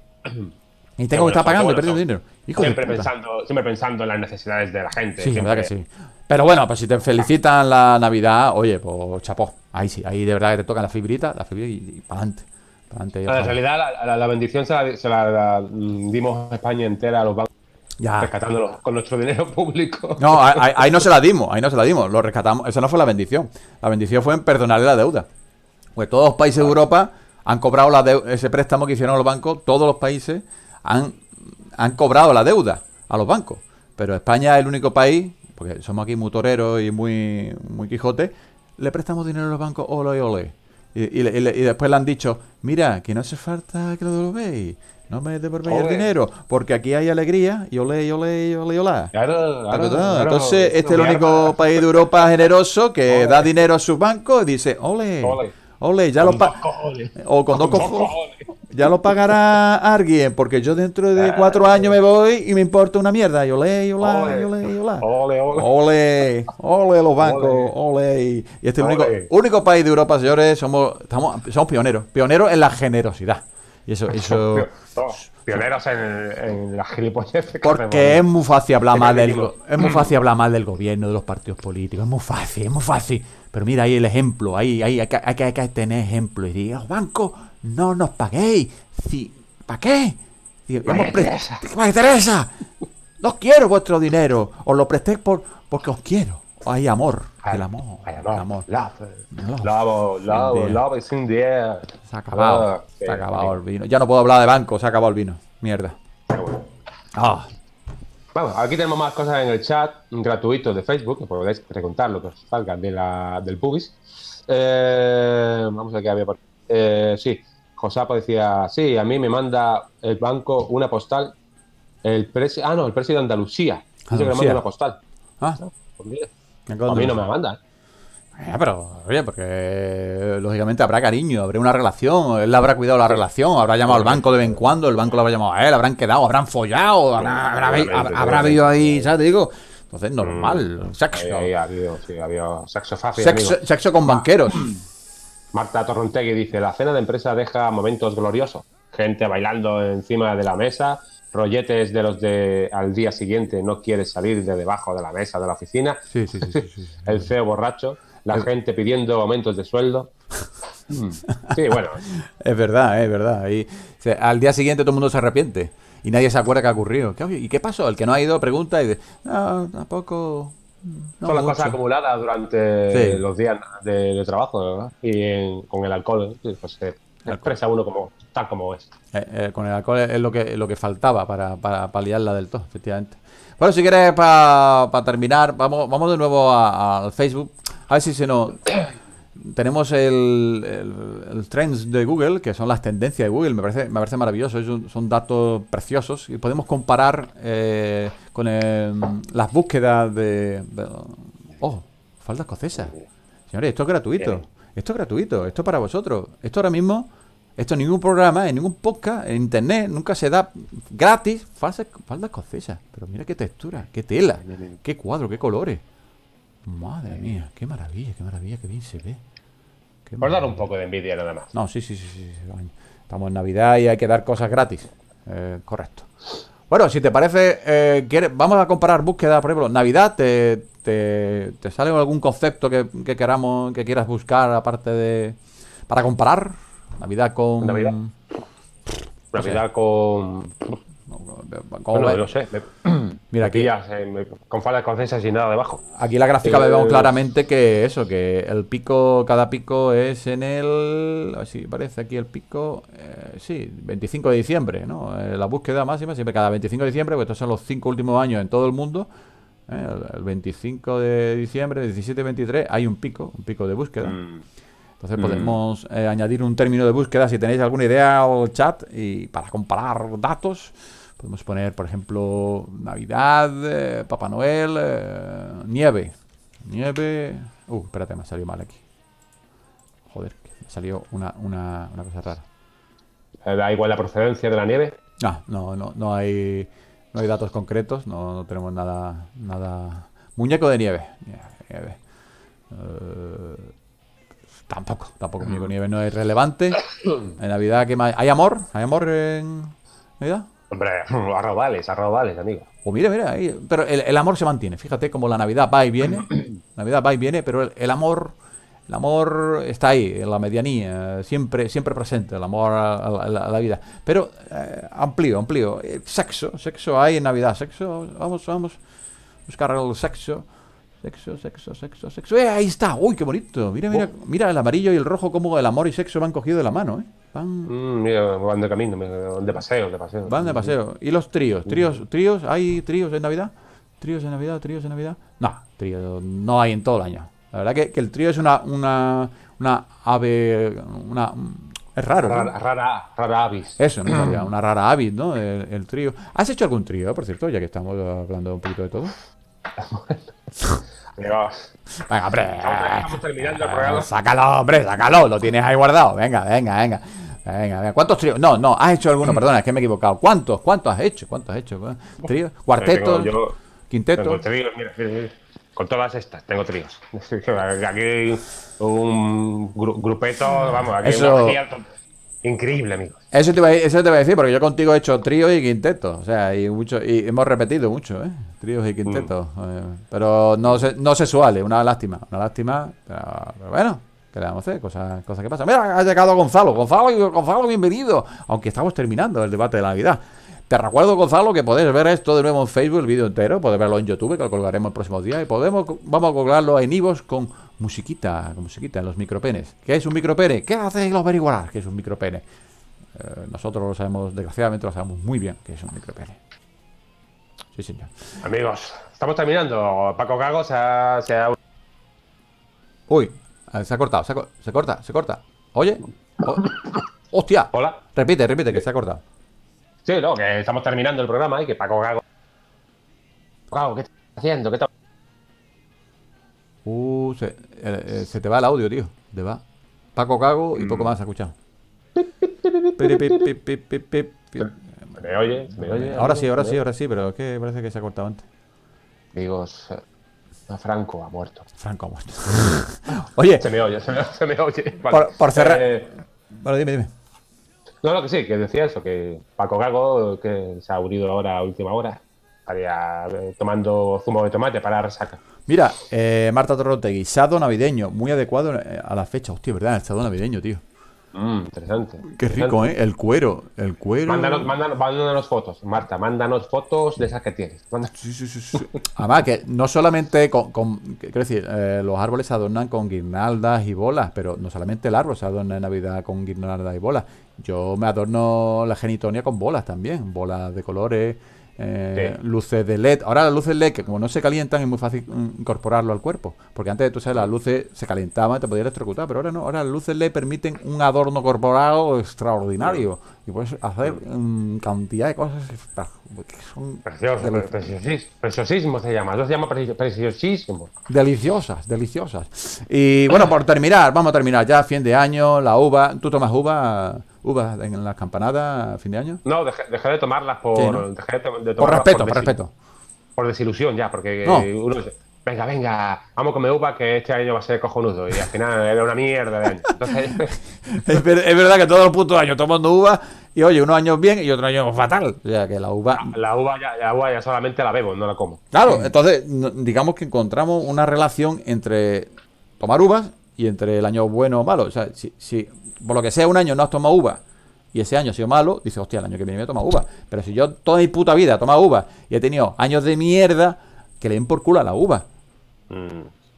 Y tengo Bueno, que estar pagando y bueno, perdiendo dinero. Hijo de siempre, puta. pensando, siempre pensando en las necesidades de la gente. Sí, la siempre. verdad que sí. Pero bueno, pues si te felicitan la Navidad, oye, pues chapó. Ahí sí, ahí de verdad que te tocan la fibrita, la fibrita y, y para adelante. No, en realidad, la, la- la bendición se la, se la- la, mm, dimos a España entera a los bancos, Ya. rescatándolos con nuestro dinero público. No, ahí, ahí no se la dimos, ahí no se la dimos, lo rescatamos. Esa no fue la bendición. La bendición fue en perdonarle la deuda. Pues todos los países de Europa han cobrado la deu- ese préstamo que hicieron los bancos, todos los países han, han cobrado la deuda a los bancos. Pero España es el único país, porque somos aquí muy toreros y muy, muy quijotes, le prestamos dinero a los bancos, ole, ole. Y, y, le- y le- y después le han dicho, mira, que no hace falta que lo devolvéis, no me devolvéis el Ole. dinero, porque aquí hay alegría, y ole, y ole, y ole, y olá. Claro, claro, Claro, claro. entonces, este es el Mi único arma. país de Europa generoso que Ole. da dinero a sus bancos y dice, ole, ole, Ole. ya lo Con pa- dos cojones. o con dos Con dos cojones, cojones. ya lo pagará alguien, porque yo dentro de cuatro años me voy y me importa una mierda, y ole, y olá, Ole. y ole, y olá. Ole, ole. Ole, ole los bancos, ole. Y este es el único, Ole. único país de Europa, señores, somos, estamos, somos pioneros, pioneros en la generosidad. Y eso, eso, No, pioneros en, en las gilipolleces. que porque hacemos. es muy fácil hablar Que mal del repetimos. go- es muy fácil hablar mal del gobierno, de los partidos políticos, es muy fácil, es muy fácil. Pero mira ahí el ejemplo, ahí, ahí hay, que, hay, que, hay que tener ejemplo y diga, los bancos, no nos paguéis. Si, ¿para qué? Digo, María hemos pre- Teresa. María Teresa, no os quiero vuestro dinero, os lo presté por, porque os quiero. Hay amor, el amor, Ay, el amor. Love, Love. love, love, India. love is in the air. Se ha acabado, Ah, se ha sí, acabado sí. el vino. Ya no puedo hablar de banco, se ha acabado el vino. Mierda. Qué bueno. Ah, Bueno, aquí tenemos más cosas en el chat gratuito de Facebook, que podéis preguntar lo que os salga de la, del pubis. Eh, vamos a ver qué había por eh, sí, Josapo decía, sí, a mí me manda el banco una postal, el presi ah, no, el precio de Andalucía. Dice que le Andalucía. manda una postal. ah. Pues mira, Me a acuerdo mí de no eso. me la manda. Eh, pero, oye, porque eh, lógicamente habrá cariño, habrá una relación, él habrá cuidado la relación, habrá llamado al banco de vez en cuando, el banco lo habrá llamado a él, habrán quedado, habrán follado, habrá, habrá, habrá, habrá, habrá habido ahí, ¿sabes? Te digo, entonces normal, sexo, Ahí, ahí ha habido, sí, había sexo fácil. sexo, amigo. sexo con banqueros. Marta Torrontegui dice, la cena de empresa deja momentos gloriosos. Gente bailando encima de la mesa, rolletes de los de al día siguiente no quieres salir de debajo de la mesa de la oficina, Sí, sí, sí, sí, sí, sí. el feo borracho, la gente pidiendo aumentos de sueldo. Mm. Sí, bueno, Es verdad, es verdad. Y, o sea, al día siguiente todo el mundo se arrepiente y nadie se acuerda que ha ocurrido. ¿Qué, ¿Y qué pasó? El que no ha ido pregunta y dice, no, tampoco. No son las mucho". cosas acumuladas durante Sí. los días de, de trabajo, ¿verdad? Y en- con el alcohol, ¿eh? Pues se expresa uno como tal como es. Eh, eh, con el alcohol es lo que, lo que faltaba para, para paliarla del todo, efectivamente. Bueno, si quieres, para terminar, vamos, vamos de nuevo a- al Facebook. A ver si se nos... Tenemos el, el, el Trends de Google, que son las tendencias de Google. Me parece, me parece maravilloso. Es un- son datos preciosos. Y podemos comparar eh, con el- las búsquedas de... de- ¡Oh! Falda escocesa. Señores, esto es gratuito. Bien. Esto es gratuito. Esto es para vosotros. Esto ahora mismo... Esto en ningún programa, en ningún podcast, en internet, nunca se da gratis falda, falda escocesa. Pero mira qué textura, qué tela, qué cuadro, qué colores. Madre mía, qué maravilla, qué maravilla, qué bien se ve. Qué Por dar maravilla. un poco de envidia nada más. No, sí, sí, sí, sí, sí, coño. Estamos en Navidad y hay que dar cosas gratis. Eh, correcto. Bueno, si te parece, eh, ¿quieres- vamos a comparar búsqueda, por ejemplo, Navidad, ¿te, te, te sale algún concepto que, que queramos, que quieras buscar aparte de... para comparar? Navidad con... Navidad. Navidad con... ¿Cómo Bueno, ves? no sé. Me, Mira, me aquí, pillas, eh, me- con falda de conciencia sin nada debajo. aquí la gráfica Eh, vemos claramente que eso, que el pico, cada pico es en el, así parece aquí el pico, eh, sí, veinticinco de diciembre, ¿no? Eh, la búsqueda máxima siempre cada veinticinco de diciembre, pues estos son los cinco últimos años en todo el mundo. ¿eh? El, el veinticinco de diciembre, diecisiete y veintitrés, hay un pico, un pico de búsqueda. Mm. Entonces Mm. podemos eh, añadir un término de búsqueda si tenéis alguna idea o chat y para comparar datos. Podemos poner, por ejemplo, Navidad, eh, Papá Noel, eh, nieve. Nieve. Uh, espérate, me ha salido mal aquí. Joder, que me salió una, una, una cosa rara. Eh, Da igual la procedencia de la nieve. Ah, no, no, no hay, no hay datos concretos, no, no tenemos nada, nada. Muñeco de nieve. Nieve, nieve. Eh, tampoco, tampoco muñeco de nieve no es relevante. En Navidad, ¿qué más? ¿Hay amor? ¿Hay amor en Navidad? Hombre, a raudales, a raudales, amigo. O mira, mira, ahí. Pero el, el amor se mantiene. Fíjate como la Navidad va y viene. Navidad va y viene, pero el, el amor, el amor está ahí, en la medianía, siempre, siempre presente, el amor a, a- a la, a la vida. Pero eh, amplío, amplío. Eh, Sexo, sexo hay en Navidad, sexo. Vamos, vamos. Buscar el sexo. Sexo, sexo, sexo, sexo. ¡Eh, ahí está! ¡Uy, qué bonito! Mira, mira, mira el amarillo y el rojo, como el amor y sexo van cogidos de la mano, ¿eh? Van, Mm, mira, van de camino, me- de paseo, de paseo. van de paseo. ¿Y los tríos? ¿Tríos? ¿Tríos? ¿Hay tríos en Navidad? ¿Tríos en Navidad? ¿Tríos en Navidad? No, tríos no hay en todo el año. La verdad que, que el trío es una, una, una ave, una, es raro, ¿no? Rara, rara, rara avis. Eso, ¿no? Sería una rara avis, ¿no? El, el trío. ¿Has hecho algún trío, por cierto, ya que estamos hablando un poquito de todo? Amigos, Venga, hombre. estamos terminando el programa. Sácalo, hombre, sácalo. Lo tienes ahí guardado. Venga, venga, venga. Venga, venga. ¿Cuántos tríos? No, no, has hecho alguno, perdona, es que me he equivocado. ¿Cuántos? ¿Cuántos has hecho? ¿Cuántos has hecho? ¿Tríos? ¿Cuartetos? Tengo- yo- ¿Quintetos? Tengo tríos, mira, mira, mira. Con todas estas, tengo tríos. Aquí un gru- grupeto, vamos, aquí Eso- una energía to- increíble, amigos. Eso te, iba a, eso te iba a decir, porque yo contigo he hecho tríos y quintetos. O sea, y mucho, y hemos repetido mucho, ¿eh? Tríos y quintetos. eh, pero no, se- no sexuales, una lástima. Una lástima, pero, pero bueno, ¿qué le vamos a hacer? Cosas, cosas que pasan. Mira, ha llegado Gonzalo. Gonzalo, Gonzalo, bienvenido. Aunque estamos terminando el debate de la Navidad. Te recuerdo, Gonzalo, que podéis ver esto de nuevo en Facebook, el vídeo entero. Podéis verlo en YouTube, que lo colgaremos el próximo día. Y podemos, vamos a colgarlo en iVoox con musiquita, con musiquita en los micropenes. ¿Qué es un micropene? ¿Qué hacéis los averiguar? ¿Qué es un micropene? Eh, nosotros lo sabemos, desgraciadamente lo sabemos muy bien que es un micropene. Sí, señor. Amigos, estamos terminando. Paco Gago se ha, se ha- Uy, eh, se ha cortado, se, ha co- se corta, se corta. Oye, o- hostia. Hola. Repite, repite, que se ha cortado. Sí, no, que estamos terminando el programa y que Paco Gago. Gago, ¿qué estás haciendo? ¿Qué estás Uh, se, eh, eh, se te va el audio, tío. Te va. Paco Cago y poco más ha escuchado. Piri, pi, pi, pi, pi, pi, pi. ¿Me oye? ¿Me oye? Ahora sí, ahora sí, ahora sí, pero es que parece que se ha cortado antes. Amigos, eh, Franco ha muerto. Franco ha muerto. Oye, Se me oye, se me, se me oye. Vale. Por- por cerrar- Eh, bueno, dime, dime. no, no, que sí, que decía eso, que Paco Gago, que se ha unido ahora a última hora, estaría eh, tomando zumo de tomate para la resaca. Mira, eh, Marta Torrotegui, sado navideño, muy adecuado eh, a la fecha. Hostia, ¿verdad? El sado navideño, tío. Mm, interesante. Qué rico, ¿eh? El cuero, el cuero. Mándanos, mándanos, mándanos fotos, Marta, mándanos fotos de esas que tienes. Manda- Sí, sí, sí, sí. Además, que no solamente con. con- que- quiero decir, eh, los árboles se adornan con guirnaldas y bolas, pero no solamente el árbol se adorna en Navidad con guirnaldas y bolas. Yo me adorno la genitonia con bolas también, bolas de colores, eh, Sí. luces de L E D. Ahora las luces L E D, que como no se calientan, es muy fácil mm, incorporarlo al cuerpo. Porque antes, tú sabes, las luces se calentaban y te podías electrocutar, pero ahora no. Ahora las luces L E D permiten un adorno corporal extraordinario. Y puedes hacer mm, cantidad de cosas que son Precioso, deli- preciosismo, preciosismo se llama, eso se llama preci- preciosismo. deliciosas, deliciosas. Y bueno, por terminar, vamos a terminar ya, fin de año, la uva. ¿Tú tomas uva? ¿Uvas en las campanadas a fin de año? No, dejé, dejé de tomarlas por, Sí, ¿no? dejé de, to- de Por tomarlas respeto, por desi- respeto. por desilusión ya, porque No. eh, uno dice, venga, venga, vamos a comer uva que este año va a ser cojonudo, y al final era una mierda de año. Entonces, Es, ver- es verdad que todos los putos años tomando uva y oye, unos años bien y otros años fatal. O sea, que la uva... la uva ya, la uva ya solamente la bebo, no la como. Claro, entonces no- digamos que encontramos una relación entre tomar uvas y entre el año bueno o malo. O sea, si, si por lo que sea un año no has tomado uva y ese año ha sido malo, dices, hostia, el año que viene me toma uva. Pero si yo toda mi puta vida he tomado uva y he tenido años de mierda, que le den por culo a la uva. Mm.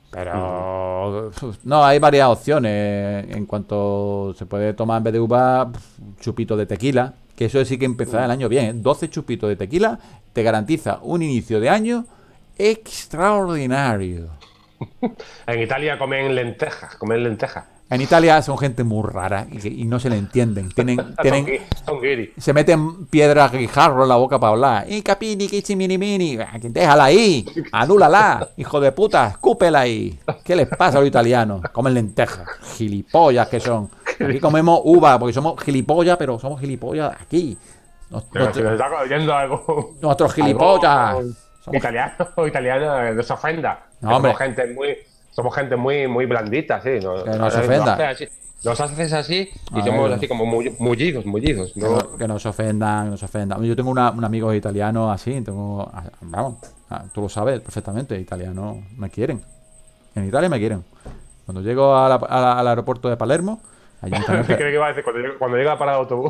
Pero no, hay varias opciones. En cuanto se puede tomar en vez de uva, chupito de tequila, que eso sí que empezará el año bien, ¿eh? doce chupitos de tequila te garantiza un inicio de año extraordinario. En Italia comen lentejas, comen lentejas. En Italia son gente muy rara y, que- y no se le entienden. Tienen, tienen, Son gui- son guiri. se meten piedras guijarro en la boca para hablar. ¡Y capini, kichi, mini, mini! ¡Déjala ahí! ¡Anúlala! ¡Hijo de puta! ¡Escúpela ahí! ¿Qué les pasa a los italianos? Comen lentejas. Gilipollas que son. Aquí comemos uva porque somos gilipollas, pero somos gilipollas aquí. Nos- Pero si nuestro- nos está oyendo algo. Nuestros gilipollas. algo Somos- Italiano, italiano, no se ofenda. No, Que hombre. Somos gente muy, somos gente muy, muy blandita, sí. No, Que no se nos ofenda. haces así- Nos haces así y A somos ver. así como muy- mullidos, mullidos. Que ¿no? no, que no se ofendan, que no se ofendan. Yo tengo una- un amigo italiano así, tengo, vamos, ah, tú lo sabes perfectamente, italianos me quieren. En Italia me quieren. Cuando llego a la- a la- al aeropuerto de Palermo, allí me están, ¿Qué crees que iba a decir? Cuando llega, cuando llega a parar el autobús,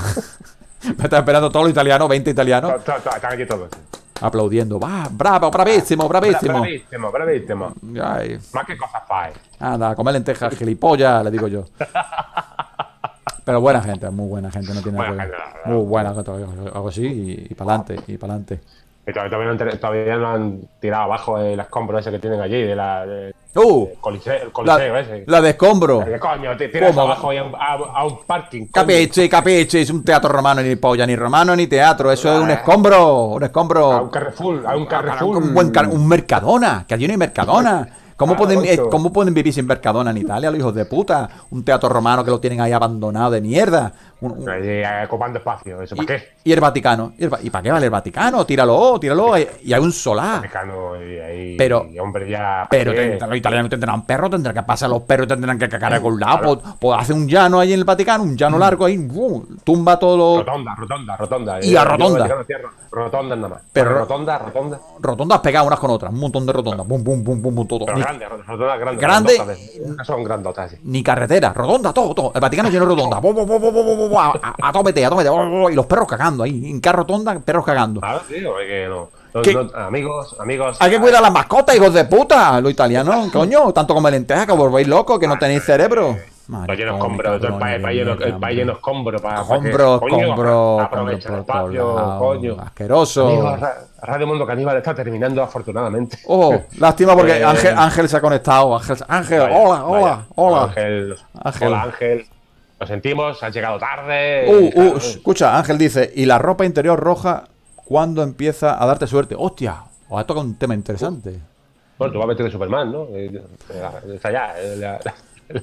me están esperando todos los italianos, veinte italianos, to- to- to- están aquí todos. aplaudiendo. ¡Va! ¡Bravo! ¡Bravísimo! ¡Bravísimo! Bravísimo, bravísimo. Ay, Más que cosas fai. anda, a comer lentejas, gilipollas, le digo yo. Pero buena gente, muy buena gente, no tiene nada que Buena ver. gente, la verdad. Muy buena gente, algo así y, y para adelante, y para adelante. Y todavía, todavía no, han ter- todavía no han tirado abajo el escombro ese que tienen allí, de la, de- ¡Uh! el coliseo, el coliseo La, ese. la de escombro. ¿Qué coño? Te tiras ¿Cómo? abajo y a, un- a- a un parking. coño. Capiche, capiche, es un teatro romano ni polla, ni romano ni teatro, eso es un Ah. escombro, un A un escombro. Carrefour, a un Carrefour. Un buen car- un Mercadona, que allí no hay Mercadona. ¿Cómo, Ah, pueden, eh, ocho. ¿Cómo pueden vivir sin Mercadona en Italia, los hijos de puta? Un teatro romano que lo tienen ahí abandonado de mierda. Un- un- Ahí, eh, ocupando espacio, ¿eso y, para qué? y el Vaticano. ¿Y, el Va- ¿y para qué vale el Vaticano? Tíralo, tíralo. Y, y hay un solar. Mecano y ahí. Pero- y, hombre, ya. Pero ¿qué? tendrán- los italianos tendrán perros, tendrán que pasar los perros, tendrán que cagar a algún lado. Pues, pues hace un llano ahí en el Vaticano, un llano largo ahí, ¡bum! Tumba todo lo. Rotonda, rotonda, rotonda. Y a Yo- rotonda. yo Vaticano cierro. Rotonda nada más. Pero- Pero rotonda, rotonda. Rotondas pegadas unas con otras, un montón de rotondas, bum, bum, bum, bum, bum, todo. Pero Ni, grande, rotonda grande. Grande. grandotas, Son grandotas, sí. ni carretera, rotonda, todo, todo. El Vaticano lleno de rotondas, bu, bu, bu, bu, bu, bu, bu, a, a, a tómete, a tómete, bu, bu, bu, y los perros cagando ahí, en cada rotonda, perros cagando. Claro, tío, es que no. No- ¿Qué? no- amigos, amigos. Hay que cuidar las mascotas, hijos de puta, los italianos, coño, tanto como lentejas que os volvéis locos, que no tenéis cerebro. Pues llenos escombros, el país el país lleno el país lleno escombro para Escombro, escombro, aprovecha el escombro por todos espacio, lados, coño. asqueroso. Amigos, Ra- Radio Mundo Caníbal está terminando afortunadamente. Oh, lástima porque Eh, Ángel, Ángel se ha conectado. Ángel, Ángel, Vaya, hola, hola, vaya. hola. Ángel, Ángel. Hola Ángel. Lo sentimos, has llegado tarde. Uh, uh, Claro. escucha, Ángel dice, ¿y la ropa interior roja cuándo empieza a darte suerte? Hostia, os ha tocado un tema interesante. Bueno, tú vas a meter de Superman, ¿no? Eh, Está allá. eh, la- la-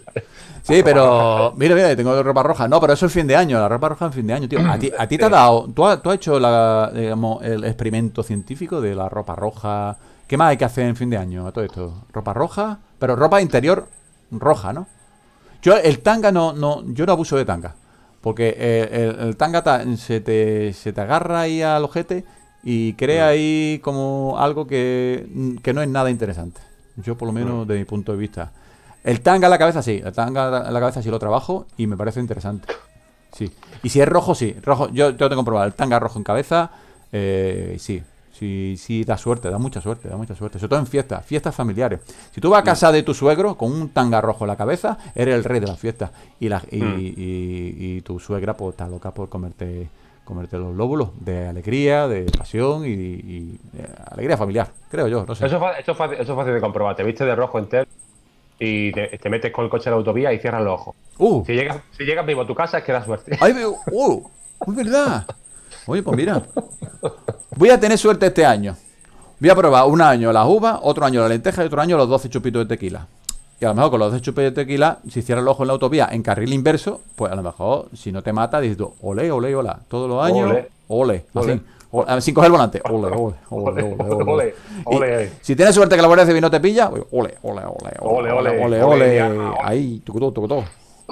Sí, pero mira, mira, tengo ropa roja. No, pero eso es fin de año, la ropa roja en fin de año, tío. A ti, a ti te ha dado, ¿tú has, tú has hecho la, digamos, el experimento científico de la ropa roja? ¿Qué más hay que hacer en fin de año a todo esto? ¿Ropa roja? Pero ropa interior roja, ¿no? Yo el tanga no, no, yo no abuso de tanga. Porque eh, el, el tanga ta- se, te, se te agarra ahí al ojete y crea ahí como algo que, que no es nada interesante. Yo por lo menos de mi punto de vista. El tanga en la cabeza sí, el tanga en la cabeza sí lo trabajo y me parece interesante. Sí. Y si es rojo, sí. Rojo, yo, yo tengo que comprobar. El tanga rojo en cabeza, eh, sí. Sí, sí, da suerte, da mucha suerte, da mucha suerte. Sobre todo en fiestas, fiestas familiares. Si tú vas a casa de tu suegro con un tanga rojo en la cabeza, eres el rey de las fiestas. Y, la, y, Mm. y- y tu suegra pues está loca por comerte, comerte los lóbulos de alegría, de pasión y, y, eh, alegría familiar, creo yo, no sé. Eso es, fa- eso, es fácil, eso es fácil de comprobar. Te viste de rojo entero y te, te metes con el coche a la autovía y cierras los ojos. ¡Uh! Si llegas, si llegas vivo a tu casa es que da suerte. ¡Ay, veo! ¡Uh! ¡Es verdad! Oye, pues mira. Voy a tener suerte este año. Voy a probar un año las uvas, otro año la lenteja y otro año los doce chupitos de tequila. Y a lo mejor con los doce chupitos de tequila, si cierras el ojo en la autovía en carril inverso, pues a lo mejor, si no te mata, dices tú, ole, ole, ole. Todos los años, ole. Ole. Así. Ole. Ole, sin coger el volante. Ole, ole, ole, ole, ole. Ole, Y ole. si tienes suerte que la Guardia Civil no te pilla, pues, ole, ole, ole, Ole, ole, ole, ole, ole. diablo. Ahí, tucutó, tucutó.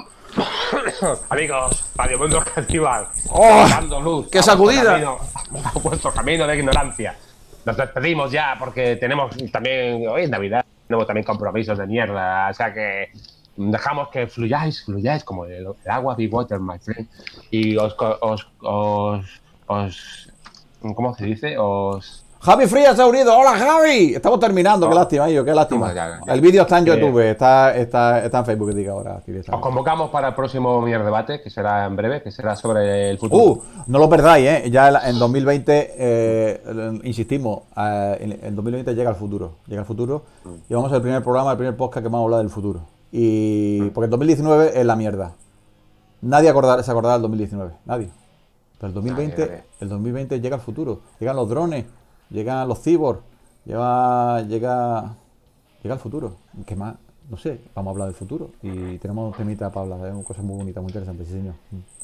Amigos, Radio Mundo Caníbal. ¡Oh! Dando luz. ¡Qué a vuestro sacudida! camino- A vuestro camino de ignorancia. Nos despedimos ya porque tenemos también, hoy es Navidad, tenemos también compromisos de mierda. O sea que, dejamos que fluyáis, fluyáis como el, el agua, be water, my friend. Y os, os, os, os, ¿cómo se dice? Os... Javi Frías se ha unido. ¡Hola, Javi! Estamos terminando, Oh. qué lástima, yo, qué lástima. No, ya, ya. El vídeo está en Eh, YouTube, está, está, está en Facebook, diga ahora. Os directamente. convocamos para el próximo Mier Debate, que será en breve, que será sobre el futuro. Uh, no lo perdáis, ¿eh? Ya en- en dos mil veinte, eh, insistimos, eh, en, en dos mil veinte llega el futuro. Llega el futuro y vamos al primer programa, el primer podcast que vamos a hablar del futuro. Y porque el dos mil diecinueve es la mierda. Nadie acordar, se acordará del dos mil diecinueve, nadie. Pero el dos mil veinte, Nadie, nadie. el dos mil veinte llega el futuro. Llegan los drones, llegan los cyborgs, llega, llega, llega el futuro. ¿Qué más? No sé, vamos a hablar del futuro. Y tenemos temitas para hablar, ¿eh? Cosas muy bonitas, muy interesantes, sí señor.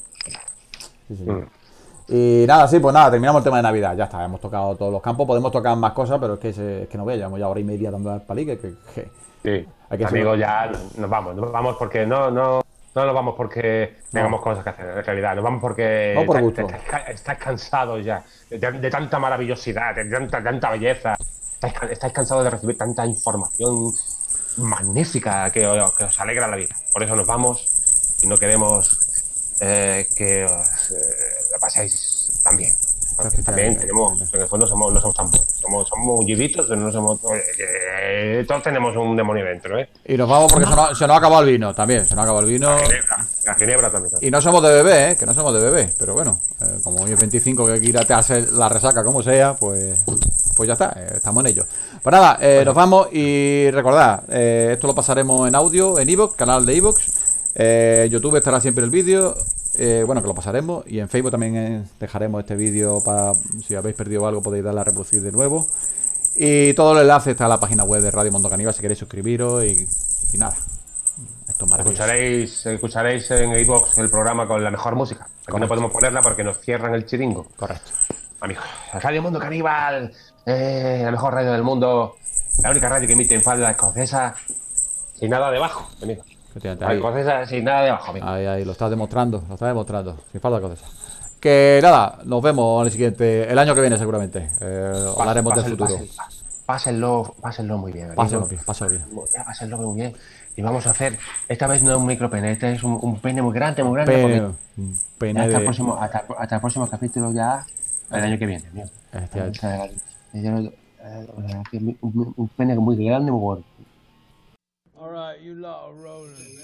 Sí, señor. Y nada, sí, pues nada, terminamos el tema de Navidad. Ya está, hemos tocado todos los campos, podemos tocar más cosas, pero es que, se- es que no veo, llevamos ya hora y media dando al palique, que, que- Sí, Hay que amigos, ser- ya nos vamos, nos vamos porque no, no, no nos vamos porque tengamos cosas que hacer, en realidad, nos vamos porque No por estáis- gusto. estáis, estáis cansados ya de, de tanta maravillosidad, de tanta, tanta belleza, estáis, ca- estáis cansados de recibir tanta información magnífica que, os- que os alegra la vida. Por eso nos vamos y no queremos eh, que os eh, la paséis tan bien. Porque también tenemos, en el fondo somos, no somos tan buenos, somos, somos mulliditos, pero no somos, oye, que todos tenemos un demonio dentro, ¿eh? Y nos vamos porque se nos, se nos ha acabado el vino también, se nos ha acabado el vino. La ginebra, la ginebra también. Y no somos de bebé, ¿eh? Que no somos de bebé, pero bueno, eh, como hoy es veinticinco que hay que ir a hacer la resaca como sea, pues pues ya está, eh, estamos en ello. Pues nada, eh, nos vamos y recordad, eh, esto lo pasaremos en audio, en iVoox, canal de iVoox, eh, YouTube estará siempre el vídeo, eh, bueno, que lo pasaremos, y en Facebook también eh, dejaremos este vídeo para, si habéis perdido algo, podéis darle a reproducir de nuevo. Y todo el enlace está en la página web de Radio Mundo Caníbal si queréis suscribiros y, y nada. Esto es maravilloso. Escucharéis, escucharéis en iVoox el programa con la mejor música. Aquí no podemos ponerla porque nos cierran el chiringo. Correcto. Amigos, Radio Mundo Caníbal, eh, la mejor radio del mundo, la única radio que emite en falda escocesa, sin nada debajo, amigos. Efectivamente, La ahí, escocesa sin nada debajo, amigos. ahí, ahí, lo estás demostrando, lo estás demostrando, sin falta de cosas. Que nada, nos vemos en el siguiente, el año que viene seguramente. Eh, hablaremos del Pásenlo, futuro. pásenlo, pásenlo, pásenlo muy bien, amigos. Pásenlo bien, pásenlo bien. Pásenlo muy bien. Y vamos a hacer, esta vez no es un micropene, este es un, un pene muy grande, muy grande. Pene, porque- un pene hasta, el de. próximo, hasta, hasta el próximo capítulo ya, el año que viene. Amigo. Hostia, O sea, yo- eh, o sea, que un, un- un pene muy grande, muy gordo. Alright, you lot are rolling.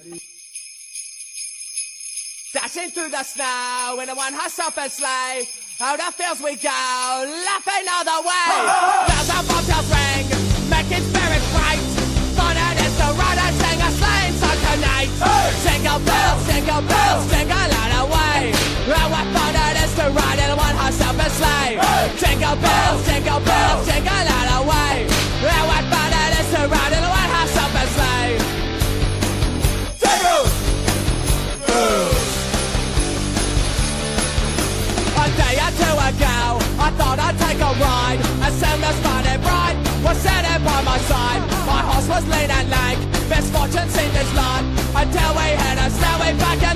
Dashing through the snow in a one horse open sleigh. How the fields we go, laughing all the way. Bells and bobtails ring, making spirits bright. Fun it is to ride and sing a sleighing song tonight. Jingle bells, jingle bells, jingle all the way. Oh, what fun it is to ride in a one horse open sleigh. Jingle bells, jingle bells, jingle all the way. Oh, what fun it is to ride in a one horse open sleigh. Jingle! A day or two ago, I thought I'd take a ride. As soon as spotted bright was sitting by my side. My horse was lean and lank, misfortune seemed his lot. Until we hit a snowy back